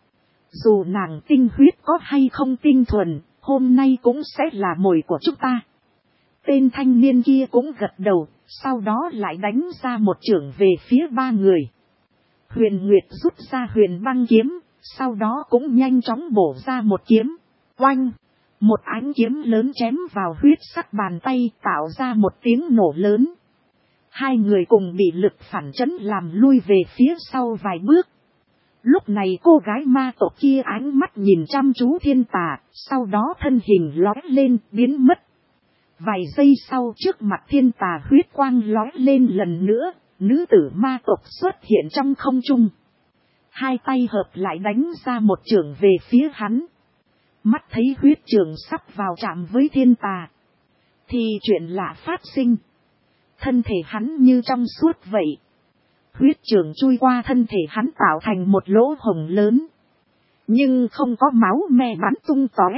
Dù nàng tinh huyết có hay không tinh thuần, hôm nay cũng sẽ là mồi của chúng ta. Tên thanh niên kia cũng gật đầu, sau đó lại đánh ra một chưởng về phía ba người. Huyền Nguyệt rút ra huyền băng kiếm, sau đó cũng nhanh chóng bổ ra một kiếm. Oanh! Một ánh kiếm lớn chém vào huyết sắc bàn tay, tạo ra một tiếng nổ lớn. Hai người cùng bị lực phản chấn làm lui về phía sau vài bước. Lúc này cô gái ma tộc kia ánh mắt nhìn chăm chú Thiên Tà, sau đó thân hình lói lên biến mất. Vài giây sau trước mặt Thiên Tà huyết quang lói lên lần nữa, nữ tử ma tộc xuất hiện trong không trung. Hai tay hợp lại đánh ra một chưởng về phía hắn. Mắt thấy huyết chưởng sắp vào chạm với thiên tà. Thì chuyện lạ phát sinh. Thân thể hắn như trong suốt vậy. Huyết chưởng chui qua thân thể hắn tạo thành một lỗ hổng lớn. Nhưng không có máu me bắn tung tóe.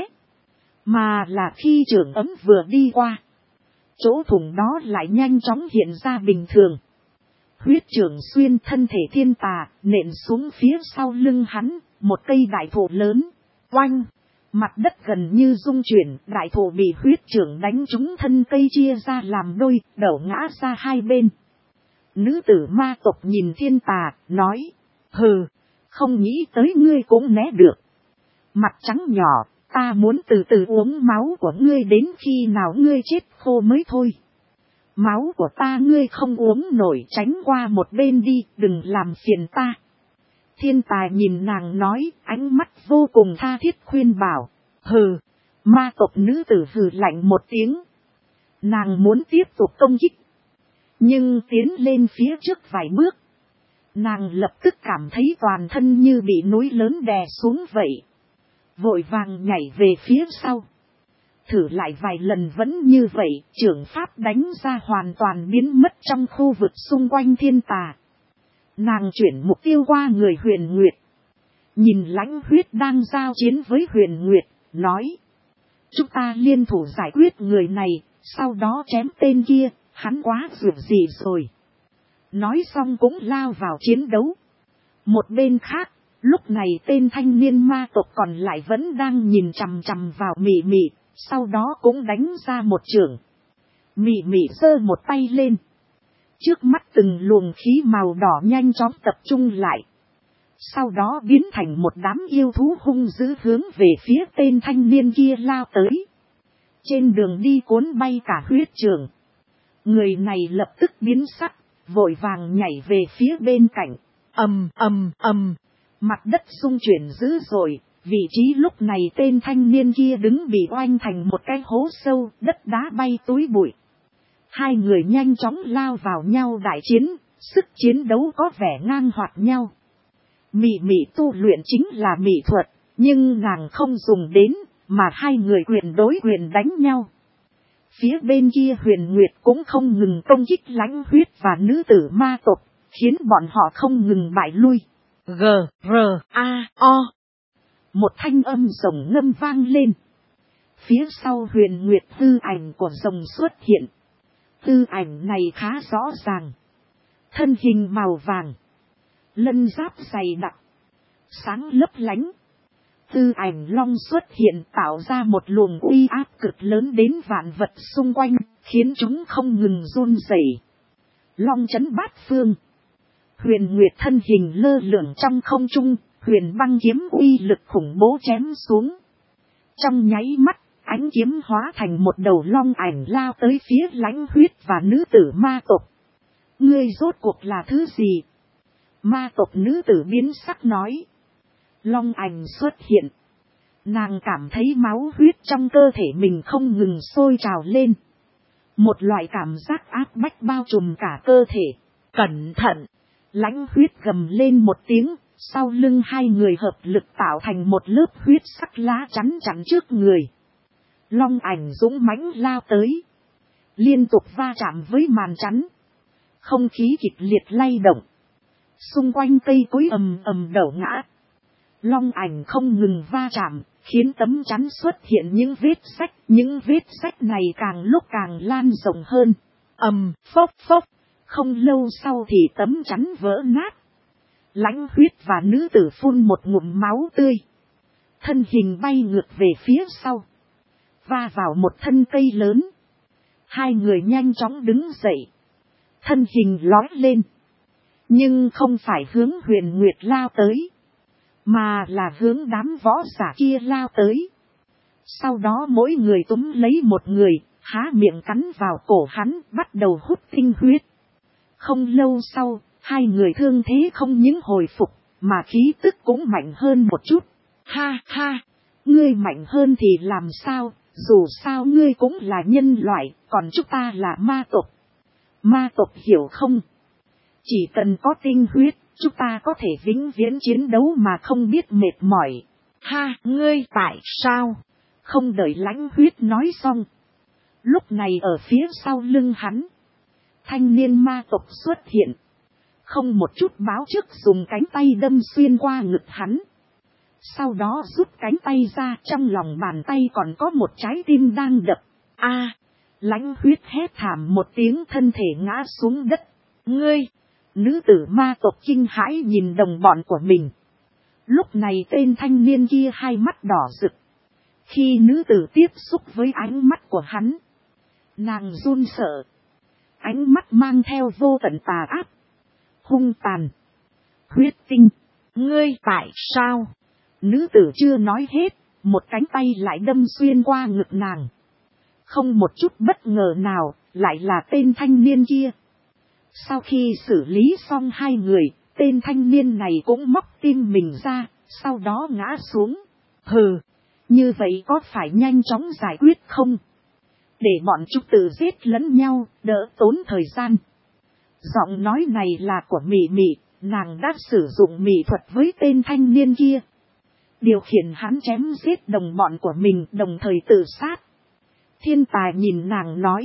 Mà là khi chưởng ấm vừa đi qua. Chỗ thủng đó lại nhanh chóng hiện ra bình thường. Huyết chưởng xuyên thân thể thiên tà, nện xuống phía sau lưng hắn, một cây đại thụ lớn. Oanh! Mặt đất gần như rung chuyển, đại thụ bị huyết chưởng đánh trúng thân cây chia ra làm đôi, đổ ngã ra hai bên. Nữ tử ma tộc nhìn thiên tà, nói, hừ, không nghĩ tới ngươi cũng né được. Mặt trắng nhỏ, ta muốn từ từ uống máu của ngươi đến khi nào ngươi chết khô mới thôi. Máu của ta ngươi không uống nổi, tránh qua một bên đi, đừng làm phiền ta. Thiên tài nhìn nàng nói, ánh mắt vô cùng tha thiết khuyên bảo. Hừ, ma tộc nữ tử hừ lạnh một tiếng. Nàng muốn tiếp tục công kích. Nhưng tiến lên phía trước vài bước. Nàng lập tức cảm thấy toàn thân như bị núi lớn đè xuống vậy. Vội vàng nhảy về phía sau. Thử lại vài lần vẫn như vậy, chưởng pháp đánh ra hoàn toàn biến mất trong khu vực xung quanh thiên tà. Nàng chuyển mục tiêu qua người Huyền Nguyệt. Nhìn Lãnh Huyết đang giao chiến với Huyền Nguyệt, nói. Chúng ta liên thủ giải quyết người này, sau đó chém tên kia, hắn quá dữ gì rồi. Nói xong cũng lao vào chiến đấu. Một bên khác, lúc này tên thanh niên ma tộc còn lại vẫn đang nhìn chằm chằm vào Mị Mị, sau đó cũng đánh ra một chưởng. Mị Mị giơ một tay lên. Trước mắt từng luồng khí màu đỏ nhanh chóng tập trung lại. Sau đó biến thành một đám yêu thú hung dữ hướng về phía tên thanh niên kia lao tới. Trên đường đi cuốn bay cả huyết chưởng. Người này lập tức biến sắc, vội vàng nhảy về phía bên cạnh. Mặt đất xung chuyển dữ dội, vị trí lúc này tên thanh niên kia đứng bị oanh thành một cái hố sâu, đất đá bay túi bụi. Hai người nhanh chóng lao vào nhau đại chiến, sức chiến đấu có vẻ ngang hoạt nhau. Mị Mị tu luyện chính là mỹ thuật, nhưng nàng không dùng đến, mà hai người quyền đối quyền đánh nhau. Phía bên kia Huyền Nguyệt cũng không ngừng công kích Lãnh Huyết và nữ tử ma tộc, khiến bọn họ không ngừng bại lui. G-R-A-O. Một thanh âm rồng ngâm vang lên. Phía sau Huyền Nguyệt tư ảnh của rồng xuất hiện. Tư ảnh này khá rõ ràng. Thân hình màu vàng. Lân giáp dày đặc. Sáng lấp lánh. Tư ảnh long xuất hiện tạo ra một luồng uy áp cực lớn đến vạn vật xung quanh, khiến chúng không ngừng run rẩy. Long chấn bát phương. Huyền Nguyệt thân hình lơ lửng trong không trung, huyền băng kiếm uy lực khủng bố chém xuống. Trong nháy mắt, ánh kiếm hóa thành một đầu long ảnh lao tới phía Lãnh Huyết và nữ tử ma tộc. Ngươi rốt cuộc là thứ gì? Ma tộc nữ tử biến sắc nói. Long ảnh xuất hiện. Nàng cảm thấy máu huyết trong cơ thể mình không ngừng sôi trào lên. Một loại cảm giác áp bách bao trùm cả cơ thể. Cẩn thận! Lãnh Huyết gầm lên một tiếng, sau lưng hai người hợp lực tạo thành một lớp huyết sắc lá chắn chắn trước người. Long ảnh dũng mãnh lao tới. Liên tục va chạm với màn chắn. Không khí kịch liệt lay động. Xung quanh cây cối ầm ầm đổ ngã. Long ảnh không ngừng va chạm, khiến tấm chắn xuất hiện những vết rách. Những vết rách này càng lúc càng lan rộng hơn. Phốc phốc. Không lâu sau thì tấm chắn vỡ nát. Lãnh Huyết và nữ tử phun một ngụm máu tươi. Thân hình bay ngược về phía sau. Va vào một thân cây lớn. Hai người nhanh chóng đứng dậy. Thân hình lói lên. Nhưng không phải hướng Huyền Nguyệt lao tới. Mà là hướng đám võ giả kia lao tới. Sau đó mỗi người túm lấy một người, há miệng cắn vào cổ hắn, bắt đầu hút tinh huyết. Không lâu sau, hai người thương thế không những hồi phục, mà khí tức cũng mạnh hơn một chút. Ha ha, ngươi mạnh hơn thì làm sao, dù sao ngươi cũng là nhân loại, còn chúng ta là ma tộc. Ma tộc hiểu không? Chỉ cần có tinh huyết, Chúng ta có thể vĩnh viễn chiến đấu mà không biết mệt mỏi. Ha, ngươi tại sao? Không đợi Lãnh Huyết nói xong. Lúc này ở phía sau lưng hắn, thanh niên ma tộc xuất hiện. Không một chút báo trước dùng cánh tay đâm xuyên qua ngực hắn. Sau đó rút cánh tay ra, trong lòng bàn tay còn có một trái tim đang đập. A! Lãnh Huyết hét thảm một tiếng, thân thể ngã xuống đất. Ngươi! Nữ tử ma tộc kinh hãi nhìn đồng bọn của mình. Lúc này tên thanh niên kia hai mắt đỏ rực. Khi nữ tử tiếp xúc với ánh mắt của hắn, nàng run sợ. Ánh mắt mang theo vô tận tà ác, hung tàn, huyết tinh. Ngươi tại sao? Nữ tử chưa nói hết, một cánh tay lại đâm xuyên qua ngực nàng. Không một chút bất ngờ nào, lại là tên thanh niên kia. Sau khi xử lý xong hai người, tên thanh niên này cũng móc tim mình ra, sau đó ngã xuống. Hừ, như vậy có phải nhanh chóng giải quyết không? Để bọn chúng tự giết lẫn nhau, đỡ tốn thời gian. Giọng nói này là của Mị Mị, nàng đã sử dụng mỹ thuật với tên thanh niên kia. Điều khiển hắn chém giết đồng bọn của mình, đồng thời tự sát. Thiên Tài nhìn nàng nói.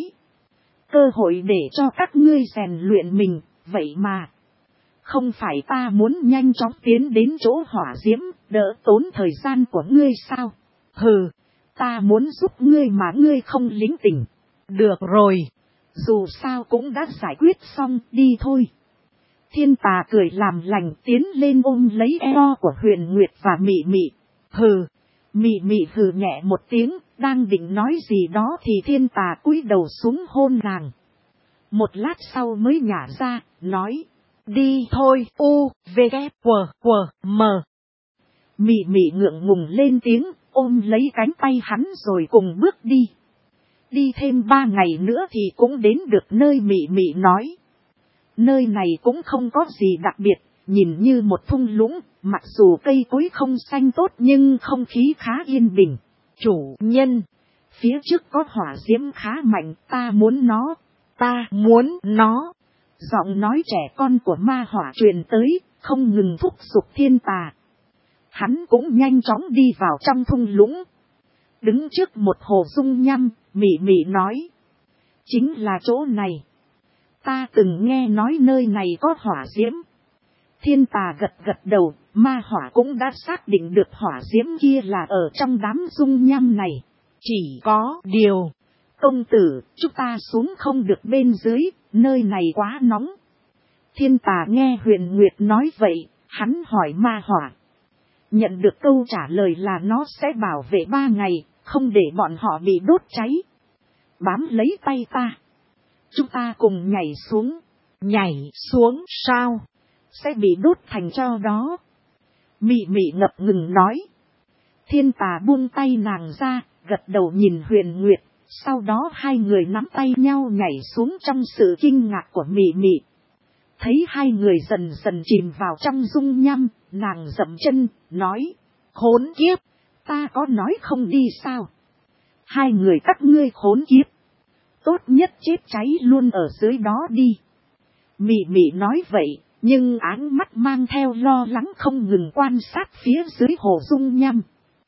Cơ hội để cho các ngươi rèn luyện mình, vậy mà. Không phải ta muốn nhanh chóng tiến đến chỗ hỏa diễm, đỡ tốn thời gian của ngươi sao? Hừ, ta muốn giúp ngươi mà ngươi không lính tình. Được rồi, dù sao cũng đã giải quyết xong, đi thôi. Thiên Tà cười làm lành tiến lên ôm lấy eo của Huyền Nguyệt và Mị Mị. Hừ, Mị Mị hừ nhẹ một tiếng, đang định nói gì đó thì Thiên Tà cúi đầu xuống hôn nàng. Một lát sau mới nhả ra, nói, đi thôi, u, v, k, w, m. Mị Mị ngượng ngùng lên tiếng, ôm lấy cánh tay hắn rồi cùng bước đi. Đi thêm 3 ngày nữa thì cũng đến được nơi Mị Mị nói. Nơi này cũng không có gì đặc biệt, nhìn như một thung lũng, mặc dù cây cối không xanh tốt nhưng không khí khá yên bình. Chủ nhân, phía trước có hỏa diễm khá mạnh, ta muốn nó. Ta muốn nó. Giọng nói trẻ con của ma hỏa truyền tới, không ngừng thúc giục Thiên Tà. Hắn cũng nhanh chóng đi vào trong thung lũng. Đứng trước một hồ dung nham, Mị Mị nói. Chính là chỗ này. Ta từng nghe nói nơi này có hỏa diễm. Thiên Tà gật gật đầu, ma hỏa cũng đã xác định được hỏa diễm kia là ở trong đám dung nham này. Chỉ có điều, công tử, chúng ta xuống không được bên dưới, nơi này quá nóng. Thiên Tà nghe Huyền Nguyệt nói vậy, hắn hỏi ma hỏa. Nhận được câu trả lời là nó sẽ bảo vệ 3 ngày, không để bọn họ bị đốt cháy. Bám lấy tay ta. Chúng ta cùng nhảy xuống. Nhảy xuống sao? Sẽ bị đốt thành tro đó. Mị Mị ngập ngừng nói. Thiên Tà buông tay nàng ra, gật đầu nhìn Huyền Nguyệt. Sau đó hai người nắm tay nhau nhảy xuống trong sự kinh ngạc của Mị Mị. Thấy hai người dần dần chìm vào trong dung nham, nàng dậm chân, nói. Khốn kiếp, ta có nói không đi sao? Hai người các ngươi khốn kiếp. Tốt nhất chết cháy luôn ở dưới đó đi. Mị Mị nói vậy, nhưng ánh mắt mang theo lo lắng không ngừng quan sát phía dưới hồ dung nham.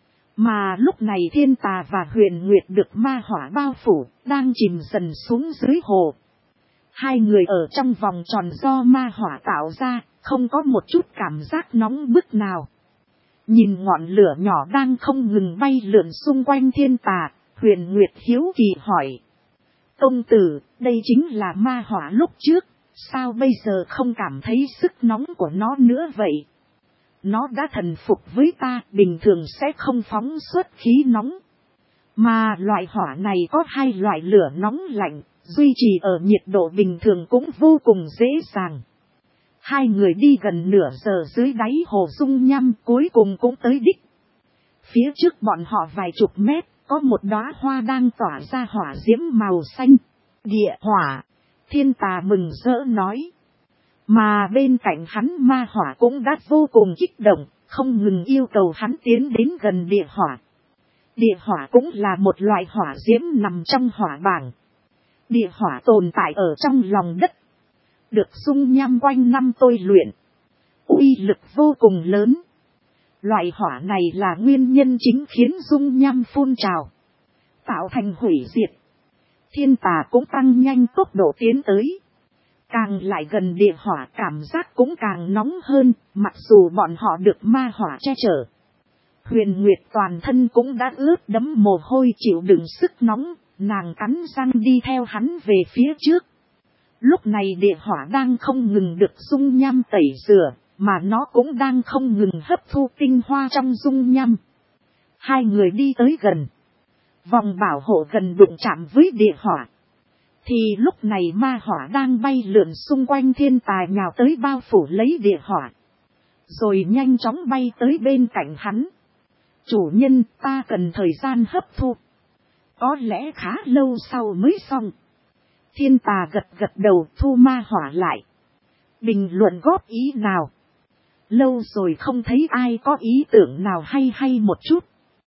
Mà lúc này Thiên Tà và Huyền Nguyệt được ma hỏa bao phủ, đang chìm dần xuống dưới hồ. Hai người ở trong vòng tròn do ma hỏa tạo ra, không có một chút cảm giác nóng bức nào. Nhìn ngọn lửa nhỏ đang không ngừng bay lượn xung quanh Thiên Tà, Huyền Nguyệt hiếu kỳ hỏi. Công tử, đây chính là ma hỏa lúc trước, sao bây giờ không cảm thấy sức nóng của nó nữa vậy? Nó đã thần phục với ta, bình thường sẽ không phóng xuất khí nóng. Mà loại hỏa này có hai loại lửa nóng lạnh, duy trì ở nhiệt độ bình thường cũng vô cùng dễ dàng. Hai người đi gần nửa giờ dưới đáy hồ dung nham, cuối cùng cũng tới đích. Phía trước bọn họ vài chục mét, có một đóa hoa đang tỏa ra hỏa diễm màu xanh. Địa hỏa, Thiên Tà mừng rỡ nói. Mà bên cạnh hắn ma hỏa cũng đã vô cùng kích động, không ngừng yêu cầu hắn tiến đến gần địa hỏa. Địa hỏa cũng là một loại hỏa diễm nằm trong hỏa bảng. Địa hỏa tồn tại ở trong lòng đất, được dung nham quanh năm tôi luyện. uy lực vô cùng lớn. Loại hỏa này là nguyên nhân chính khiến dung nham phun trào, tạo thành hủy diệt. Thiên tà cũng tăng nhanh tốc độ tiến tới. Càng lại gần địa hỏa cảm giác cũng càng nóng hơn, mặc dù bọn họ được ma hỏa che chở. Huyền Nguyệt toàn thân cũng đã ướt đẫm mồ hôi chịu đựng sức nóng, nàng cắn răng đi theo hắn về phía trước. Lúc này địa hỏa đang không ngừng được dung nham tẩy rửa, mà nó cũng đang không ngừng hấp thu tinh hoa trong dung nham. Hai người đi tới gần. Vòng bảo hộ gần đụng chạm với địa hỏa. Thì lúc này ma hỏa đang bay lượn xung quanh thiên tài nhào tới bao phủ lấy địa hỏa. Rồi nhanh chóng bay tới bên cạnh hắn. Chủ nhân, ta cần thời gian hấp thu. Có lẽ khá lâu sau mới xong. Thiên tà gật gật đầu thu ma hỏa lại. Bình luận góp ý nào. Lâu rồi không thấy ai có ý tưởng nào hay một chút.